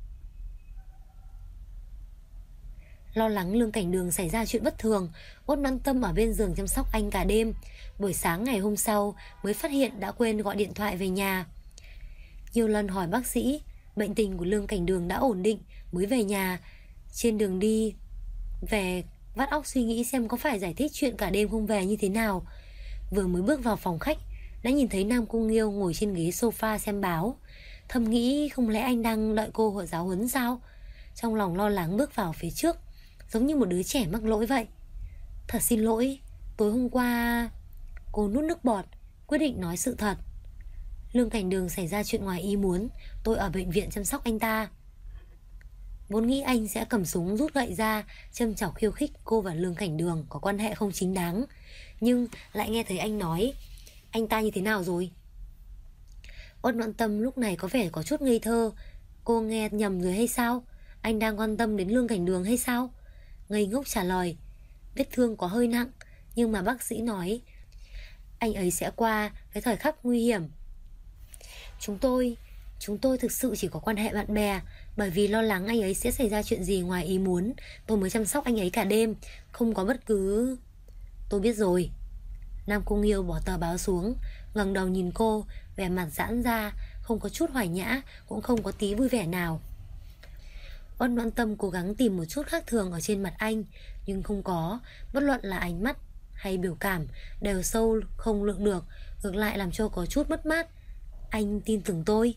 Lo lắng Lương Cảnh Đường xảy ra chuyện bất thường, Uất Noãn Tâm ở bên giường chăm sóc anh cả đêm. Buổi sáng ngày hôm sau mới phát hiện đã quên gọi điện thoại về nhà. Nhiều lần hỏi bác sĩ, bệnh tình của Lương Cảnh Đường đã ổn định mới về nhà. Trên đường đi về, vắt óc suy nghĩ xem có phải giải thích chuyện cả đêm không về như thế nào. Vừa mới bước vào phòng khách, đã nhìn thấy Nam Cung Nghiêu ngồi trên ghế sofa xem báo. Thầm nghĩ không lẽ anh đang đợi cô hội giáo huấn sao? Trong lòng lo lắng bước vào phía trước, giống như một đứa trẻ mắc lỗi vậy. Thật xin lỗi, tối hôm qua... Cô nuốt nước bọt, quyết định nói sự thật. Lương Cảnh Đường xảy ra chuyện ngoài ý muốn, tôi ở bệnh viện chăm sóc anh ta. Vốn nghĩ anh sẽ cầm súng rút gậy ra, châm chọc khiêu khích cô và Lương Cảnh Đường có quan hệ không chính đáng. Nhưng lại nghe thấy anh nói, anh ta như thế nào rồi? Uất Noãn Tâm lúc này có vẻ có chút ngây thơ. Cô nghe nhầm rồi hay sao? Anh đang quan tâm đến Lương Cảnh Đường hay sao? Ngây ngốc trả lời, vết thương có hơi nặng, nhưng mà bác sĩ nói anh ấy sẽ qua cái thời khắc nguy hiểm. Chúng tôi thực sự chỉ có quan hệ bạn bè. Bởi vì lo lắng anh ấy sẽ xảy ra chuyện gì ngoài ý muốn, tôi mới chăm sóc anh ấy cả đêm, không có bất cứ... Tôi biết rồi. Nam Cung Nghiêu bỏ tờ báo xuống, ngẩng đầu nhìn cô, vẻ mặt giãn ra, không có chút hoài nhã, cũng không có tí vui vẻ nào. Uất Noãn Tâm cố gắng tìm một chút khác thường ở trên mặt anh, nhưng không có. Bất luận là ánh mắt hay biểu cảm đều sâu không lượng được, ngược lại làm cho có chút mất mát. Anh tin tưởng tôi.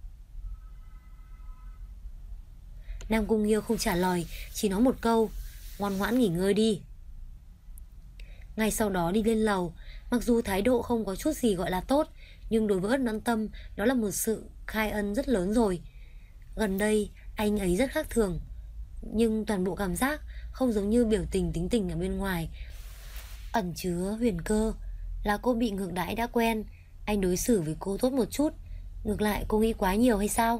Nam Cung Nghiêu không trả lời, chỉ nói một câu, ngoan ngoãn nghỉ ngơi đi. Ngay sau đó đi lên lầu. Mặc dù thái độ không có chút gì gọi là tốt, nhưng đối với Uất Noãn Tâm đó là một sự khai ân rất lớn rồi. Gần đây Anh ấy rất khác thường, nhưng toàn bộ cảm giác không giống như biểu tình tính tình ở bên ngoài, ẩn chứa huyền cơ. Là cô bị ngược đãi đã quen, anh đối xử với cô tốt một chút. Ngược lại cô nghĩ quá nhiều hay sao?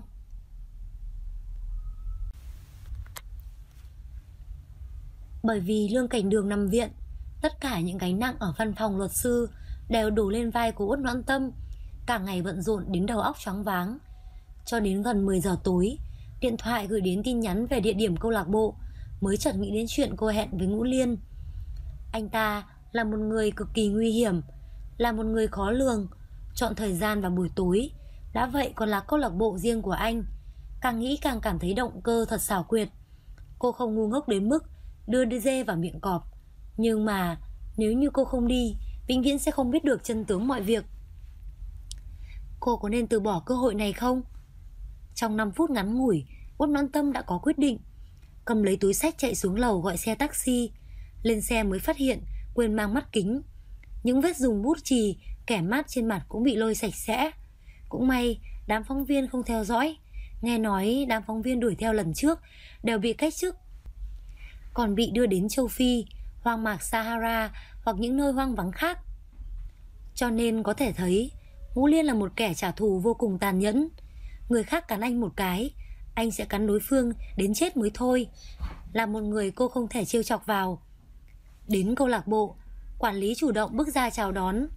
Bởi vì Lương Cảnh Đường nằm viện, tất cả những gánh nặng ở văn phòng luật sư đều đổ lên vai của Uất Noãn Tâm. Cả ngày bận rộn đến đầu óc choáng váng. Cho đến gần 10 giờ tối, điện thoại gửi đến tin nhắn về địa điểm câu lạc bộ, mới chợt nghĩ đến chuyện cô hẹn với Ngũ Liên. Anh ta là một người cực kỳ nguy hiểm, là một người khó lường, chọn thời gian vào buổi tối, đã vậy còn là câu lạc bộ riêng của anh. Càng nghĩ càng cảm thấy động cơ thật xảo quyệt. Cô không ngu ngốc đến mức đưa dê vào miệng cọp, nhưng mà nếu như cô không đi, vĩnh viễn sẽ không biết được chân tướng mọi việc. Cô có nên từ bỏ cơ hội này không? Trong 5 phút ngắn ngủi, Uất Noãn Tâm đã có quyết định. Cầm lấy túi xách chạy xuống lầu gọi xe taxi. Lên xe mới phát hiện quên mang mắt kính. Những vết dùng bút chì kẻ mát trên mặt cũng bị lôi sạch sẽ. Cũng may đám phóng viên không theo dõi. Nghe nói đám phóng viên đuổi theo lần trước đều bị cách chức, còn bị đưa đến châu Phi, hoang mạc Sahara hoặc những nơi hoang vắng khác. Cho nên có thể thấy Ngũ Liên là một kẻ trả thù vô cùng tàn nhẫn. Người khác cắn anh một cái, anh sẽ cắn đối phương đến chết mới thôi. Là một người cô không thể trêu chọc vào. Đến câu lạc bộ, quản lý chủ động bước ra chào đón,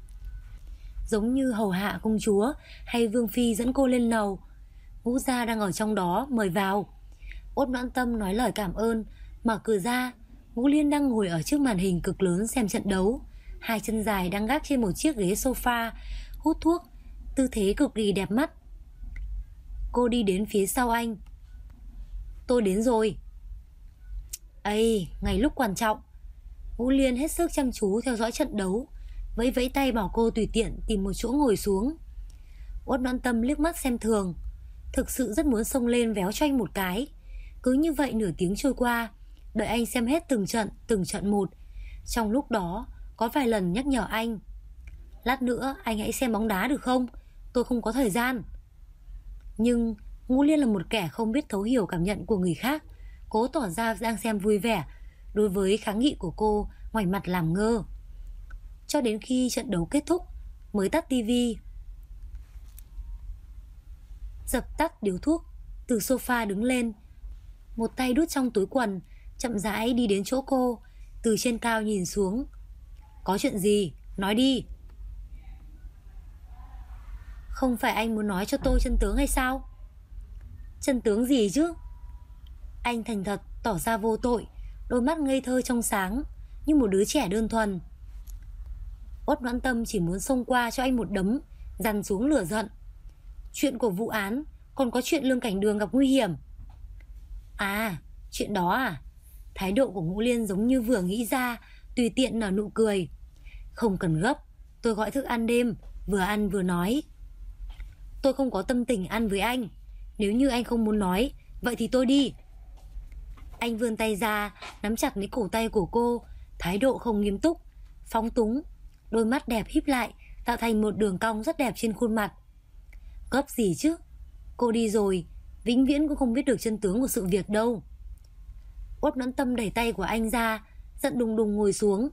giống như hầu hạ công chúa hay vương phi dẫn cô lên lầu. Ngũ gia đang ở trong đó, mời vào. Uất Noãn Tâm nói lời cảm ơn, mở cửa ra. Ngũ Liên đang ngồi ở trước màn hình cực lớn xem trận đấu. Hai chân dài đang gác trên một chiếc ghế sofa, hút thuốc, tư thế cực kỳ đẹp mắt. Cô đi đến phía sau anh. Tôi đến rồi. Ây, ngay lúc quan trọng. Ngũ Liên hết sức chăm chú theo dõi trận đấu, vẫy vẫy tay bảo cô tùy tiện tìm một chỗ ngồi xuống. Uất Noãn Tâm liếc mắt xem thường, thực sự rất muốn xông lên véo cho anh một cái. Cứ như vậy nửa tiếng trôi qua, đợi anh xem hết từng trận một. Trong lúc đó có vài lần nhắc nhở anh, lát nữa anh hãy xem bóng đá được không, tôi không có thời gian. Nhưng Ngũ Liên là một kẻ không biết thấu hiểu cảm nhận của người khác, cố tỏ ra đang xem vui vẻ. Đối với kháng nghị của cô, ngoảnh mặt làm ngơ. Cho đến khi trận đấu kết thúc mới tắt tivi. Dập tắt điếu thuốc, từ sofa đứng lên, một tay đút trong túi quần, chậm rãi đi đến chỗ cô, từ trên cao nhìn xuống. Có chuyện gì? Nói đi. Không phải anh muốn nói cho tôi chân tướng hay sao? Chân tướng gì chứ? Anh thành thật tỏ ra vô tội, đôi mắt ngây thơ trong sáng như một đứa trẻ đơn thuần. Uất Noãn Tâm chỉ muốn xông qua cho anh một đấm, dằn xuống lửa giận. Chuyện của vụ án, còn có chuyện Lương Cảnh Đường gặp nguy hiểm. À, chuyện đó à? Thái độ của Ngũ Liên giống như vừa nghĩ ra, tùy tiện nở nụ cười. Không cần gấp, tôi gọi thức ăn đêm, vừa ăn vừa nói. Tôi không có tâm tình ăn với anh. Nếu như anh không muốn nói, vậy thì tôi đi. Anh vươn tay ra, nắm chặt lấy cổ tay của cô, thái độ không nghiêm túc, phóng túng. Đôi mắt đẹp híp lại, tạo thành một đường cong rất đẹp trên khuôn mặt. Gấp gì chứ? Cô đi rồi, vĩnh viễn cũng không biết được chân tướng của sự việc đâu. Uất Noãn Tâm đẩy tay của anh ra, giận đùng đùng ngồi xuống.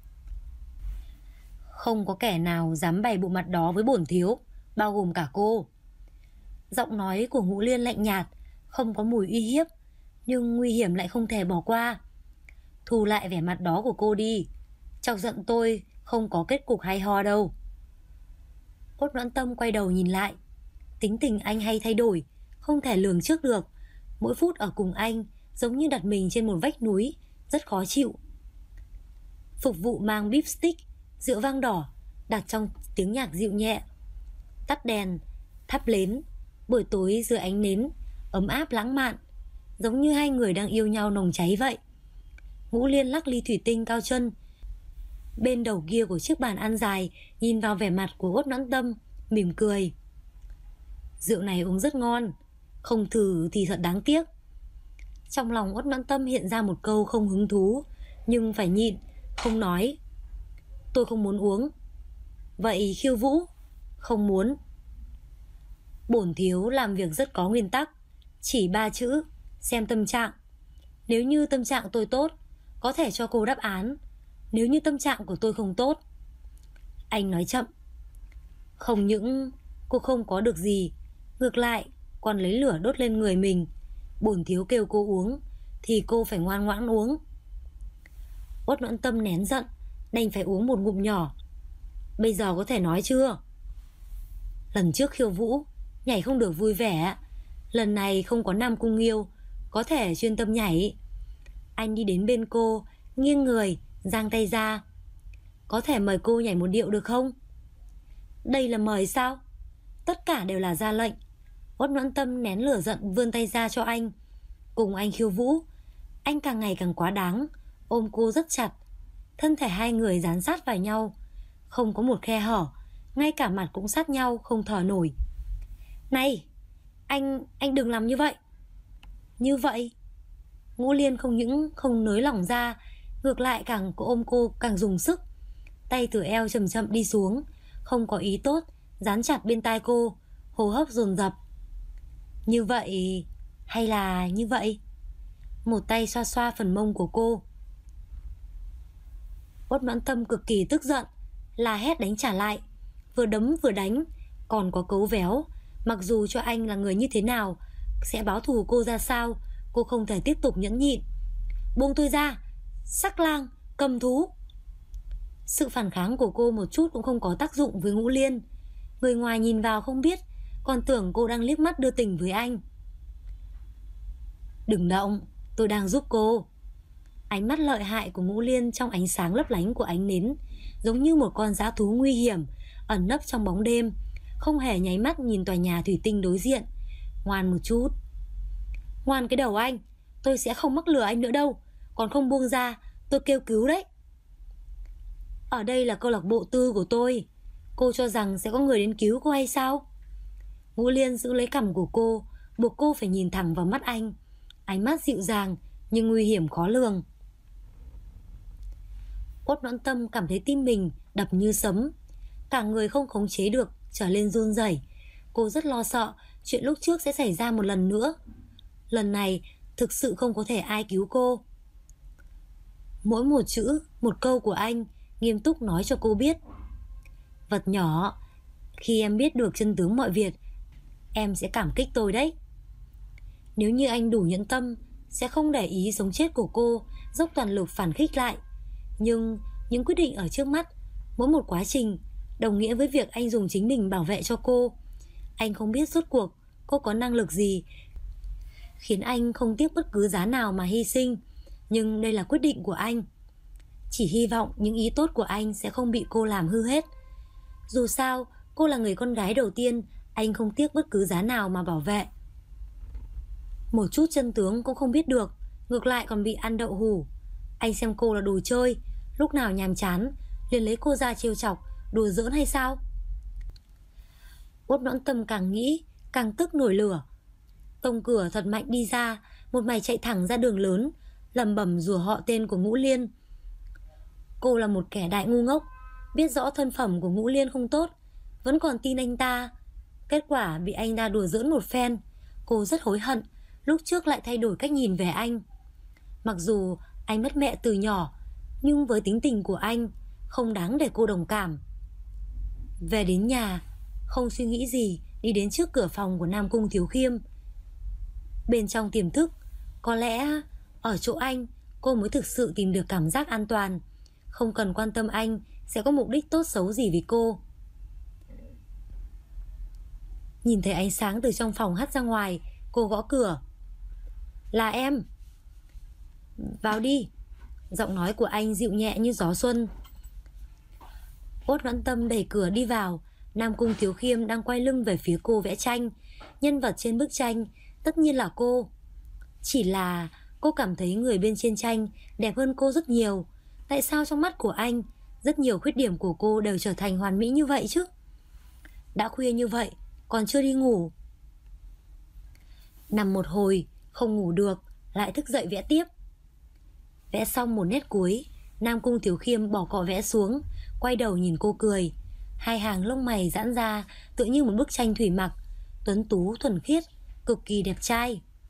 Không có kẻ nào dám bày bộ mặt đó với bổn thiếu, bao gồm cả cô. Giọng nói của Ngũ Liên lạnh nhạt, không có mùi uy hiếp, nhưng nguy hiểm lại không thể bỏ qua. Thu lại vẻ mặt đó của cô đi, chọc giận tôi không có kết cục hay ho đâu. Uất Noãn Tâm quay đầu nhìn lại. Tính tình anh hay thay đổi, không thể lường trước được. Mỗi phút ở cùng anh giống như đặt mình trên một vách núi, rất khó chịu. Phục vụ mang beef stick, rượu vang đỏ, đặt trong tiếng nhạc dịu nhẹ. Tắt đèn, thắp nến. Buổi tối dưới ánh nến, ấm áp lãng mạn, giống như hai người đang yêu nhau nồng cháy vậy. Ngũ Liên lắc ly thủy tinh cao chân. Bên đầu kia của chiếc bàn ăn dài, nhìn vào vẻ mặt của Uất Noãn Tâm, mỉm cười. Rượu này uống rất ngon, không thử thì thật đáng tiếc. Trong lòng Uất Noãn Tâm hiện ra một câu không hứng thú, nhưng phải nhịn, không nói. Tôi không muốn uống. Vậy khiêu vũ? Không muốn. Bổn thiếu làm việc rất có nguyên tắc, Chỉ 3 chữ, xem tâm trạng. Nếu như tâm trạng tôi tốt, có thể cho cô đáp án. Nếu như tâm trạng của tôi không tốt. Anh nói chậm. Không những cô không có được gì, ngược lại còn lấy lửa đốt lên người mình. Bổn thiếu kêu cô uống thì cô phải ngoan ngoãn uống. Uất Noãn Tâm nén giận, đành phải uống một ngụm nhỏ. Bây giờ có thể nói chưa? Lần trước khiêu vũ nhảy không được vui vẻ, lần này không có Nam Cung Nghiêu, có thể chuyên tâm nhảy. Anh đi đến bên cô, nghiêng người, giang tay ra. Có thể mời cô nhảy một điệu được không? Đây là mời sao? Tất cả đều là ra lệnh. Uất Noãn Tâm nén lửa giận vươn tay ra cho anh. Cùng anh khiêu vũ. Anh càng ngày càng quá đáng, ôm cô rất chặt. Thân thể hai người dán sát vào nhau, không có một khe hở, ngay cả mặt cũng sát nhau, không thở nổi. Này, anh đừng làm như vậy. Như vậy? Ngũ Liên không những không nới lỏng ra, ngược lại càng ôm cô càng dùng sức. Tay từ eo chậm chậm đi xuống, không có ý tốt, dán chặt bên tai cô, hô hấp dồn dập. Như vậy hay là như vậy? Một tay xoa xoa phần mông của cô. Uất Noãn Tâm cực kỳ tức giận, la hét đánh trả lại, vừa đấm vừa đánh, còn có cấu véo. Mặc dù cho anh là người như thế nào, sẽ báo thù cô ra sao, cô không thể tiếp tục nhẫn nhịn. Buông tôi ra, sắc lang, cầm thú. Sự phản kháng của cô một chút cũng không có tác dụng với Ngũ Liên. Người ngoài nhìn vào không biết, còn tưởng cô đang liếc mắt đưa tình với anh. Đừng động, tôi đang giúp cô. Ánh mắt lợi hại của Ngũ Liên trong ánh sáng lấp lánh của ánh nến, giống như một con dã thú nguy hiểm ẩn nấp trong bóng đêm, không hề nháy mắt nhìn tòa nhà thủy tinh đối diện. Ngoan một chút. Ngoan cái đầu anh, tôi sẽ không mắc lừa anh nữa đâu. Còn không buông ra, tôi kêu cứu đấy. Ở đây là câu lạc bộ tư của tôi, cô cho rằng sẽ có người đến cứu cô hay sao? Ngũ Liên giữ lấy cằm của cô, buộc cô phải nhìn thẳng vào mắt anh. Ánh mắt dịu dàng nhưng nguy hiểm khó lường. Uất Noãn Tâm cảm thấy tim mình đập như sấm, cả người không khống chế được trở lên run rẩy. Cô rất lo sợ chuyện lúc trước sẽ xảy ra một lần nữa. Lần này thực sự không có thể ai cứu cô. Mỗi một chữ, một câu của anh nghiêm túc nói cho cô biết. Vật nhỏ, khi em biết được chân tướng mọi việc, em sẽ cảm kích tôi đấy. Nếu như anh đủ nhẫn tâm, sẽ không để ý sống chết của cô, dốc toàn lực phản khích lại. Nhưng những quyết định ở trước mắt, mỗi một quá trình đồng nghĩa với việc anh dùng chính mình bảo vệ cho cô. Anh không biết rốt cuộc cô có năng lực gì khiến anh không tiếc bất cứ giá nào mà hy sinh. Nhưng đây là quyết định của anh. Chỉ hy vọng những ý tốt của anh sẽ không bị cô làm hư hết. Dù sao, cô là người con gái đầu tiên anh không tiếc bất cứ giá nào mà bảo vệ. Một chút chân tướng cũng không biết được, ngược lại còn bị ăn đậu hủ. Anh xem cô là đồ chơi, lúc nào nhàm chán liền lấy cô ra trêu chọc, đùa giỡn hay sao? Uất Noãn Tâm càng nghĩ càng tức nổi lửa. Tông cửa thật mạnh đi ra, một mày chạy thẳng ra đường lớn, lẩm bẩm rủa họ tên của Ngũ Liên. Cô là một kẻ đại ngu ngốc, biết rõ thân phẩm của Ngũ Liên không tốt, vẫn còn tin anh ta. Kết quả bị anh ta đùa giỡn một phen. Cô rất hối hận lúc trước lại thay đổi cách nhìn về anh. Mặc dù anh mất mẹ từ nhỏ, nhưng với tính tình của anh không đáng để cô đồng cảm. Về đến nhà, không suy nghĩ gì đi đến trước cửa phòng của Nam Cung Thiếu Khiêm. Bên trong tiềm thức, có lẽ ở chỗ anh cô mới thực sự tìm được cảm giác an toàn, không cần quan tâm anh sẽ có mục đích tốt xấu gì với cô. Nhìn thấy ánh sáng từ trong phòng hắt ra ngoài, cô gõ cửa. Là em. Vào đi. Giọng nói của anh dịu nhẹ như gió xuân. Uất Noãn Tâm đẩy cửa đi vào. Nam Cung Thiếu Khiêm đang quay lưng về phía cô vẽ tranh. Nhân vật trên bức tranh tất nhiên là cô. Chỉ là cô cảm thấy người bên trên tranh đẹp hơn cô rất nhiều. Tại sao trong mắt của anh rất nhiều khuyết điểm của cô đều trở thành hoàn mỹ như vậy chứ? Đã khuya như vậy còn chưa đi ngủ. Nằm một hồi không ngủ được, lại thức dậy vẽ tiếp. Vẽ xong một nét cuối, Nam Cung Thiếu Khiêm bỏ cọ vẽ xuống, quay đầu nhìn cô cười. Hai hàng lông mày giãn ra tựa như một bức tranh thủy mặc, tuấn tú thuần khiết, cực kỳ đẹp trai.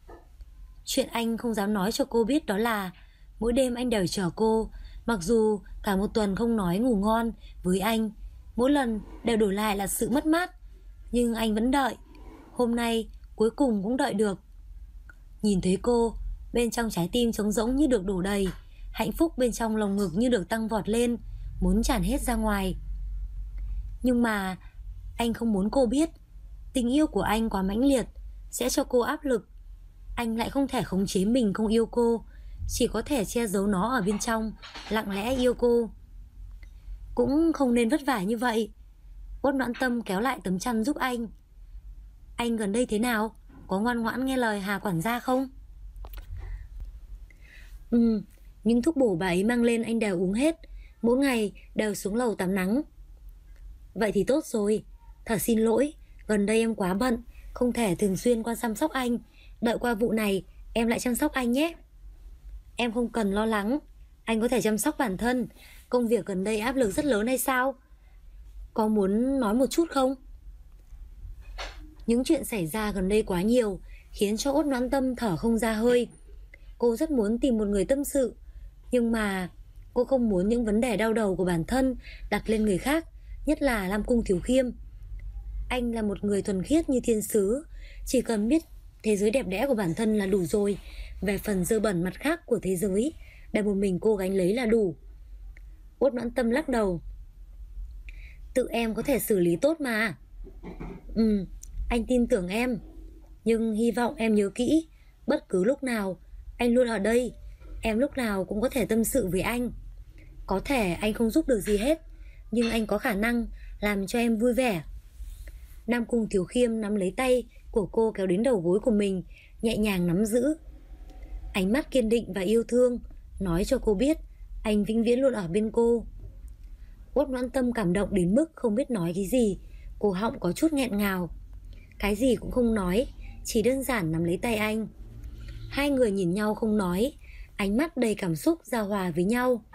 Chuyện anh không dám nói cho cô biết đó là mỗi đêm anh đều chờ cô, mặc dù cả một tuần không nói ngủ ngon với anh, mỗi lần đều đổi lại là sự mất mát. Nhưng anh vẫn đợi. Hôm nay cuối cùng cũng đợi được. Nhìn thấy cô, bên trong trái tim trống rỗng như được đổ đầy, hạnh phúc bên trong lồng ngực như được tăng vọt lên, muốn tràn hết ra ngoài. Nhưng mà anh không muốn cô biết. Tình yêu của anh quá mãnh liệt, sẽ cho cô áp lực. Anh lại không thể khống chế mình không yêu cô, chỉ có thể che giấu nó ở bên trong, lặng lẽ yêu cô. Cũng không nên vất vả như vậy. Uất Noãn Tâm kéo lại tấm chăn giúp anh. Anh gần đây thế nào? Có ngoan ngoãn nghe lời Hà quản gia không? Những thuốc bổ bà ấy mang lên anh đều uống hết, mỗi ngày đều xuống lầu tắm nắng. Vậy thì tốt rồi. Thật xin lỗi, gần đây em quá bận, không thể thường xuyên qua chăm sóc anh. Đợi qua vụ này em lại chăm sóc anh nhé. Em không cần lo lắng, anh có thể chăm sóc bản thân. Công việc gần đây áp lực rất lớn hay sao? Có muốn nói một chút không? Những chuyện xảy ra gần đây quá nhiều, khiến cho Uất Noãn Tâm thở không ra hơi. Cô rất muốn tìm một người tâm sự, nhưng mà cô không muốn những vấn đề đau đầu của bản thân đặt lên người khác, nhất là Lam Cung Thiếu Khiêm. Anh là một người thuần khiết như thiên sứ, chỉ cần biết thế giới đẹp đẽ của bản thân là đủ rồi. Về phần dơ bẩn mặt khác của thế giới, để một mình cô gánh lấy là đủ. Uất Noãn Tâm lắc đầu. Tự em có thể xử lý tốt mà. Anh tin tưởng em, nhưng hy vọng em nhớ kỹ, bất cứ lúc nào anh luôn ở đây. Em lúc nào cũng có thể tâm sự với anh. Có thể anh không giúp được gì hết, nhưng anh có khả năng làm cho em vui vẻ. Nam Cung Thiếu Khiêm nắm lấy tay của cô kéo đến đầu gối của mình, nhẹ nhàng nắm giữ. Ánh mắt kiên định và yêu thương nói cho cô biết anh vĩnh viễn luôn ở bên cô. Uất Noãn Tâm cảm động đến mức không biết nói cái gì, cổ họng có chút nghẹn ngào. Cái gì cũng không nói, chỉ đơn giản nắm lấy tay anh. Hai người nhìn nhau không nói, ánh mắt đầy cảm xúc giao hòa với nhau.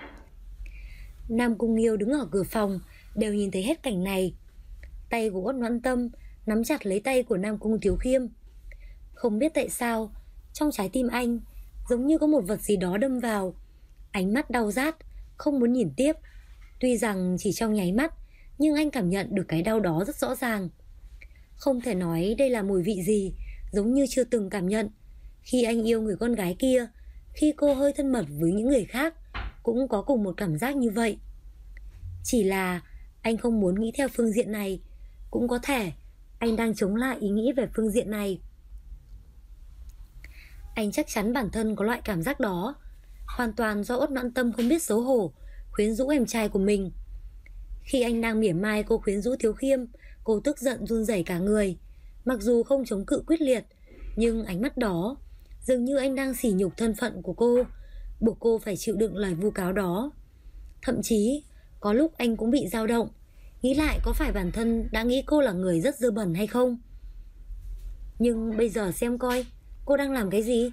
Nam Cung Nghiêu đứng ở cửa phòng, đều nhìn thấy hết cảnh này. Tay của Uất Noãn Tâm nắm chặt lấy tay của Nam Cung Thiếu Khiêm. Không biết tại sao, trong trái tim anh giống như có một vật gì đó đâm vào. Ánh mắt đau rát, không muốn nhìn tiếp. Tuy rằng chỉ trong nháy mắt, nhưng anh cảm nhận được cái đau đó rất rõ ràng. Không thể nói đây là mùi vị gì, giống như chưa từng cảm nhận. Khi anh yêu người con gái kia, khi cô hơi thân mật với những người khác, cũng có cùng một cảm giác như vậy. Chỉ là anh không muốn nghĩ theo phương diện này. Cũng có thể anh đang chống lại ý nghĩ về phương diện này. Anh chắc chắn bản thân có loại cảm giác đó, hoàn toàn do Uất Noãn Tâm không biết xấu hổ khuyến rũ em trai của mình. Khi anh đang mỉa mai cô khuyến rũ Thiếu Khiêm, cô tức giận run rẩy cả người. Mặc dù không chống cự quyết liệt, nhưng ánh mắt đó dường như anh đang sỉ nhục thân phận của cô, buộc cô phải chịu đựng lời vu cáo đó. Thậm chí có lúc anh cũng bị dao động, nghĩ lại có phải bản thân đã nghĩ cô là người rất dơ bẩn hay không. Nhưng bây giờ xem coi cô đang làm cái gì.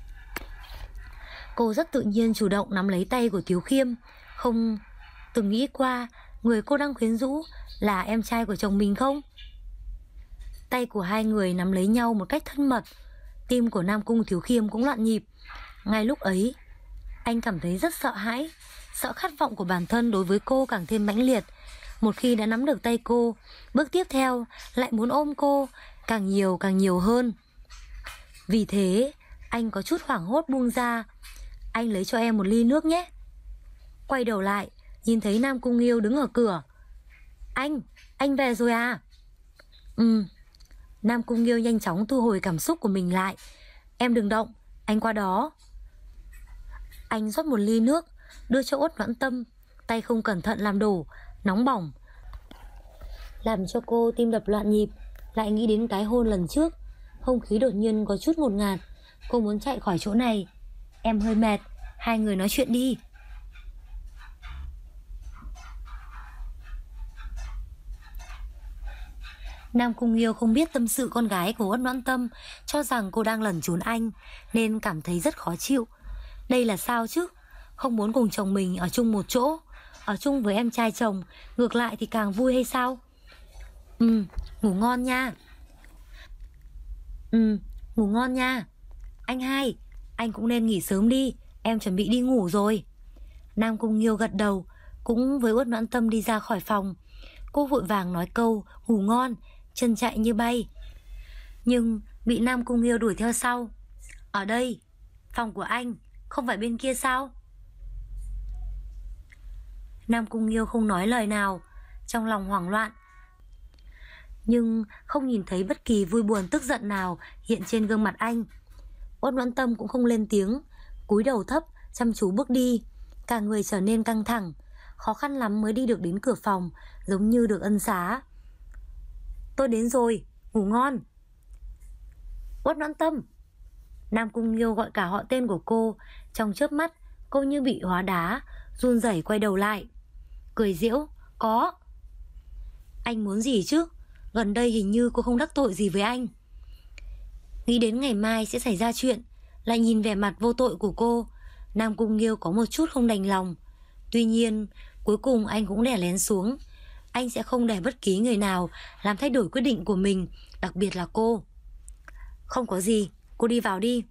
Cô rất tự nhiên chủ động nắm lấy tay của Thiếu Khiêm, không từng nghĩ qua người cô đang khuyến rũ là em trai của chồng mình không. Tay của hai người nắm lấy nhau một cách thân mật. Tim của Nam Cung Thiếu Khiêm cũng loạn nhịp. Ngay lúc ấy anh cảm thấy rất sợ hãi, sợ khát vọng của bản thân đối với cô càng thêm mãnh liệt. Một khi đã nắm được tay cô, bước tiếp theo lại muốn ôm cô càng nhiều hơn. Vì thế anh có chút hoảng hốt buông ra. Anh lấy cho em một ly nước nhé. Quay đầu lại nhìn thấy Nam Cung Nghiêu đứng ở cửa. Anh về rồi à? Nam Cung Nghiêu nhanh chóng thu hồi cảm xúc của mình lại. Em đừng động, anh qua đó. Anh rót một ly nước đưa cho Uất Noãn Tâm, tay không cẩn thận làm đổ, nóng bỏng, làm cho cô tim đập loạn nhịp. Lại nghĩ đến cái hôn lần trước, không khí đột nhiên có chút ngột ngạt. Cô muốn chạy khỏi chỗ này. Em hơi mệt, hai người nói chuyện đi. Nam Cung Nghiêu không biết tâm sự con gái của Uất Noãn Tâm, cho rằng cô đang lẩn trốn anh, nên cảm thấy rất khó chịu. Đây là sao chứ? Không muốn cùng chồng mình ở chung một chỗ, ở chung với em trai chồng, ngược lại thì càng vui hay sao? Ngủ ngon nha. Ngủ ngon nha. Anh hai, anh cũng nên nghỉ sớm đi, em chuẩn bị đi ngủ rồi. Nam Cung Nghiêu gật đầu, cũng với Uất Noãn Tâm đi ra khỏi phòng. Cô vội vàng nói câu ngủ ngon, chân chạy như bay, nhưng bị Nam Cung Nghiêu đuổi theo sau. Ở đây, phòng của anh, không phải bên kia sao? Nam Cung Nghiêu không nói lời nào, trong lòng hoảng loạn, nhưng không nhìn thấy bất kỳ vui buồn tức giận nào hiện trên gương mặt anh. Uất Noãn Tâm cũng không lên tiếng, cúi đầu thấp, chăm chú bước đi, cả người trở nên căng thẳng, khó khăn lắm mới đi được đến cửa phòng, giống như được ân xá. Tôi đến rồi, ngủ ngon. Uất Noãn Tâm. Nam Cung Nghiêu gọi cả họ tên của cô, trong chớp mắt cô như bị hóa đá, run rẩy quay đầu lại, cười giễu, có. Anh muốn gì chứ? Gần đây hình như cô không đắc tội gì với anh. Nghĩ đến ngày mai sẽ xảy ra chuyện, lại nhìn vẻ mặt vô tội của cô, Nam Cung Nghiêu có một chút không đành lòng. Tuy nhiên, cuối cùng anh cũng đè nén xuống. Anh sẽ không để bất kỳ người nào làm thay đổi quyết định của mình, đặc biệt là cô. Không có gì, cô đi vào đi.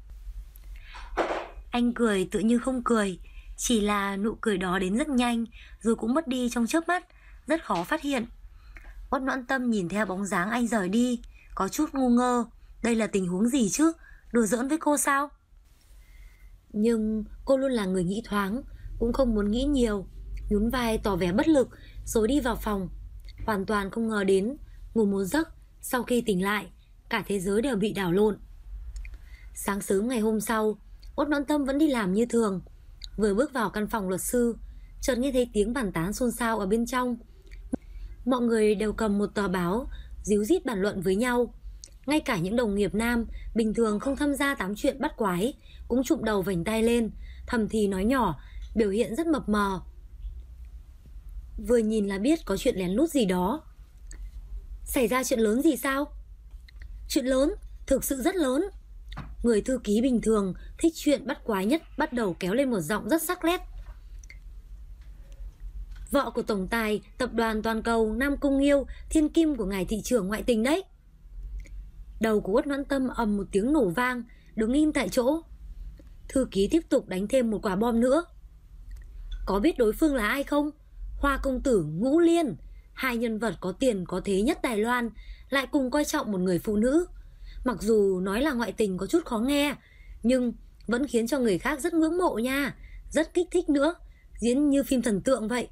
Anh cười tự như không cười, chỉ là nụ cười đó đến rất nhanh, rồi cũng mất đi trong chớp mắt, rất khó phát hiện. Uất Noãn Tâm nhìn theo bóng dáng anh rời đi, có chút ngu ngơ. Đây là tình huống gì chứ? Đùa giỡn với cô sao? Nhưng cô luôn là người nghĩ thoáng, cũng không muốn nghĩ nhiều, nhún vai tỏ vẻ bất lực, rồi đi vào phòng. Hoàn toàn không ngờ đến, ngủ một giấc, sau khi tỉnh lại, cả thế giới đều bị đảo lộn. Sáng sớm ngày hôm sau, Uất Noãn Tâm vẫn đi làm như thường. Vừa bước vào căn phòng luật sư, chợt nghe thấy tiếng bàn tán xôn xao ở bên trong. Mọi người đều cầm một tờ báo, ríu rít bàn luận với nhau. Ngay cả những đồng nghiệp nam bình thường không tham gia tám chuyện bắt quái cũng chụm đầu vểnh tay lên, thầm thì nói nhỏ, biểu hiện rất mập mờ. Vừa nhìn là biết có chuyện lén lút gì đó. Xảy ra chuyện lớn gì sao? Chuyện lớn, thực sự rất lớn. Người thư ký bình thường thích chuyện bắt quái nhất bắt đầu kéo lên một giọng rất sắc nét. Vợ của tổng tài tập đoàn toàn cầu Nam Cung Nghiêu, thiên kim của ngài thị trưởng ngoại tình đấy. Đầu của Uất Noãn Tâm ầm một tiếng nổ vang, đứng im tại chỗ. Thư ký tiếp tục đánh thêm một quả bom nữa. Có biết đối phương là ai không? Hoa công tử, Ngũ Liên, hai nhân vật có tiền có thế nhất Đài Loan, lại cùng coi trọng một người phụ nữ. Mặc dù nói là ngoại tình có chút khó nghe, nhưng vẫn khiến cho người khác rất ngưỡng mộ nha, rất kích thích nữa, diễn như phim thần tượng vậy.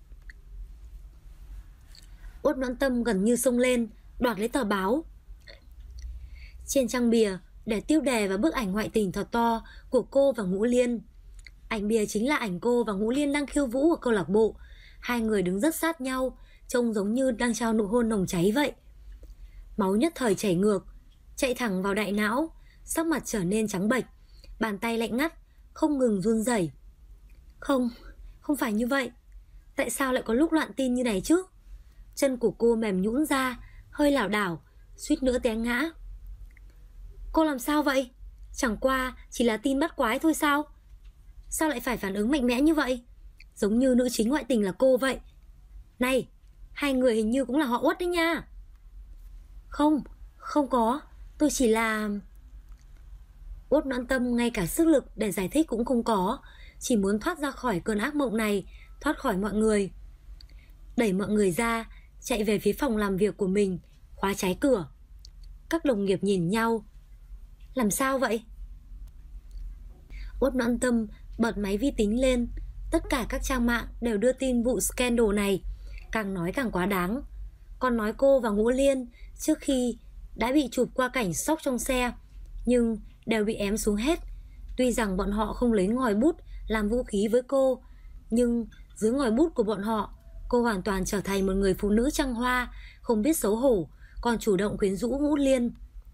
Uất Noãn Tâm gần như xông lên, đoạt lấy tờ báo. Trên trang bìa để tiêu đề và bức ảnh ngoại tình thật to của cô và Ngũ Liên. Ảnh bìa chính là ảnh cô và Ngũ Liên đang khiêu vũ ở câu lạc bộ. Hai người đứng rất sát nhau, trông giống như đang trao nụ hôn nồng cháy vậy. Máu nhất thời chảy ngược, chạy thẳng vào đại não, sắc mặt trở nên trắng bệch, bàn tay lạnh ngắt, không ngừng run rẩy. Không phải như vậy. Tại sao lại có lúc loạn tin như này chứ? Chân của cô mềm nhũn ra, hơi lảo đảo, suýt nữa té ngã. Cô làm sao vậy? Chẳng qua chỉ là tin bắt quái thôi sao? Sao lại phải phản ứng mạnh mẽ như vậy? Giống như nữ chính ngoại tình là cô vậy. Này, hai người hình như cũng là họ Uất đấy nha. Không có, tôi chỉ là... Uất Noãn Tâm ngay cả sức lực để giải thích cũng không có, chỉ muốn thoát ra khỏi cơn ác mộng này, thoát khỏi mọi người. Đẩy mọi người ra, chạy về phía phòng làm việc của mình, khóa trái cửa. Các đồng nghiệp nhìn nhau. Làm sao vậy? Uất Noãn Tâm bật máy vi tính lên. Tất cả các trang mạng đều đưa tin vụ scandal này, càng nói càng quá đáng. Còn nói cô và Ngũ Liên trước khi đã bị chụp qua cảnh sốc trong xe, nhưng đều bị ém xuống hết. Tuy rằng bọn họ không lấy ngòi bút làm vũ khí với cô, nhưng dưới ngòi bút của bọn họ, cô hoàn toàn trở thành một người phụ nữ trăng hoa, không biết xấu hổ, còn chủ động quyến rũ Ngũ Liên.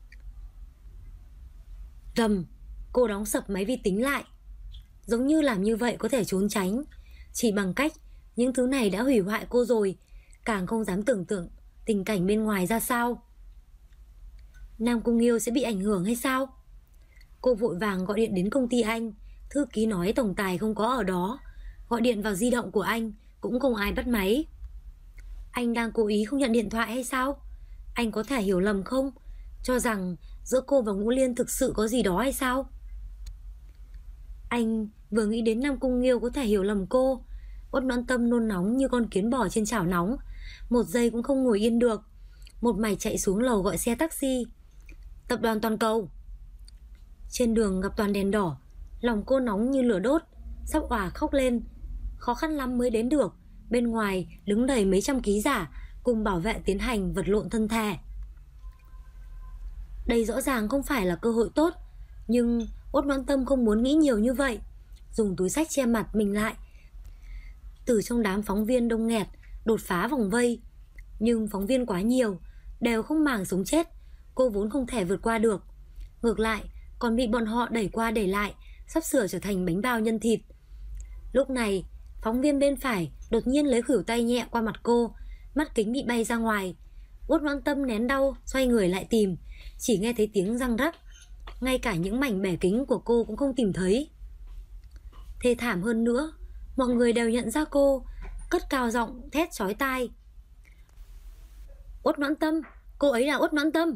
Rầm, cô đóng sập máy vi tính lại. Giống như làm như vậy có thể trốn tránh, chỉ bằng cách những thứ này đã hủy hoại cô rồi, càng không dám tưởng tượng tình cảnh bên ngoài ra sao. Nam Cung Nghiêu sẽ bị ảnh hưởng hay sao? Cô vội vàng gọi điện đến công ty anh. Thư ký nói tổng tài không có ở đó. Gọi điện vào di động của anh cũng không ai bắt máy. Anh đang cố ý không nhận điện thoại hay sao? Anh có thể hiểu lầm không? cho rằng giữa cô và Ngũ Liên thực sự có gì đó hay sao? Anh vừa nghĩ đến Nam Cung Nghiêu có thể hiểu lầm cô. Uất Noãn Tâm nôn nóng như con kiến bò trên chảo nóng, một giây cũng không ngồi yên được, một mạch chạy xuống lầu gọi xe taxi. Tập đoàn Toàn Cầu. Trên đường gặp toàn đèn đỏ, lòng cô nóng như lửa đốt, sắp òa khóc lên. Khó khăn lắm mới đến được. Bên ngoài đứng đầy mấy trăm ký giả cùng bảo vệ tiến hành vật lộn thân thể. Đây rõ ràng không phải là cơ hội tốt, nhưng Uất Noãn Tâm không muốn nghĩ nhiều như vậy, dùng túi xách che mặt mình lại. Từ trong đám phóng viên đông nghẹt đột phá vòng vây, nhưng phóng viên quá nhiều, đều không màng sống chết. Cô vốn không thể vượt qua được, ngược lại còn bị bọn họ đẩy qua đẩy lại, sắp sửa trở thành bánh bao nhân thịt. Lúc này phóng viên bên phải đột nhiên lấy khuỷu tay nhẹ qua mặt cô, mắt kính bị bay ra ngoài. Uất Noãn Tâm nén đau xoay người lại tìm, chỉ nghe thấy tiếng răng rắc, ngay cả những mảnh bẻ kính của cô cũng không tìm thấy. Thê thảm hơn nữa, mọi người đều nhận ra cô, cất cao giọng thét chói tai. Uất Noãn Tâm, cô ấy là Uất Noãn Tâm.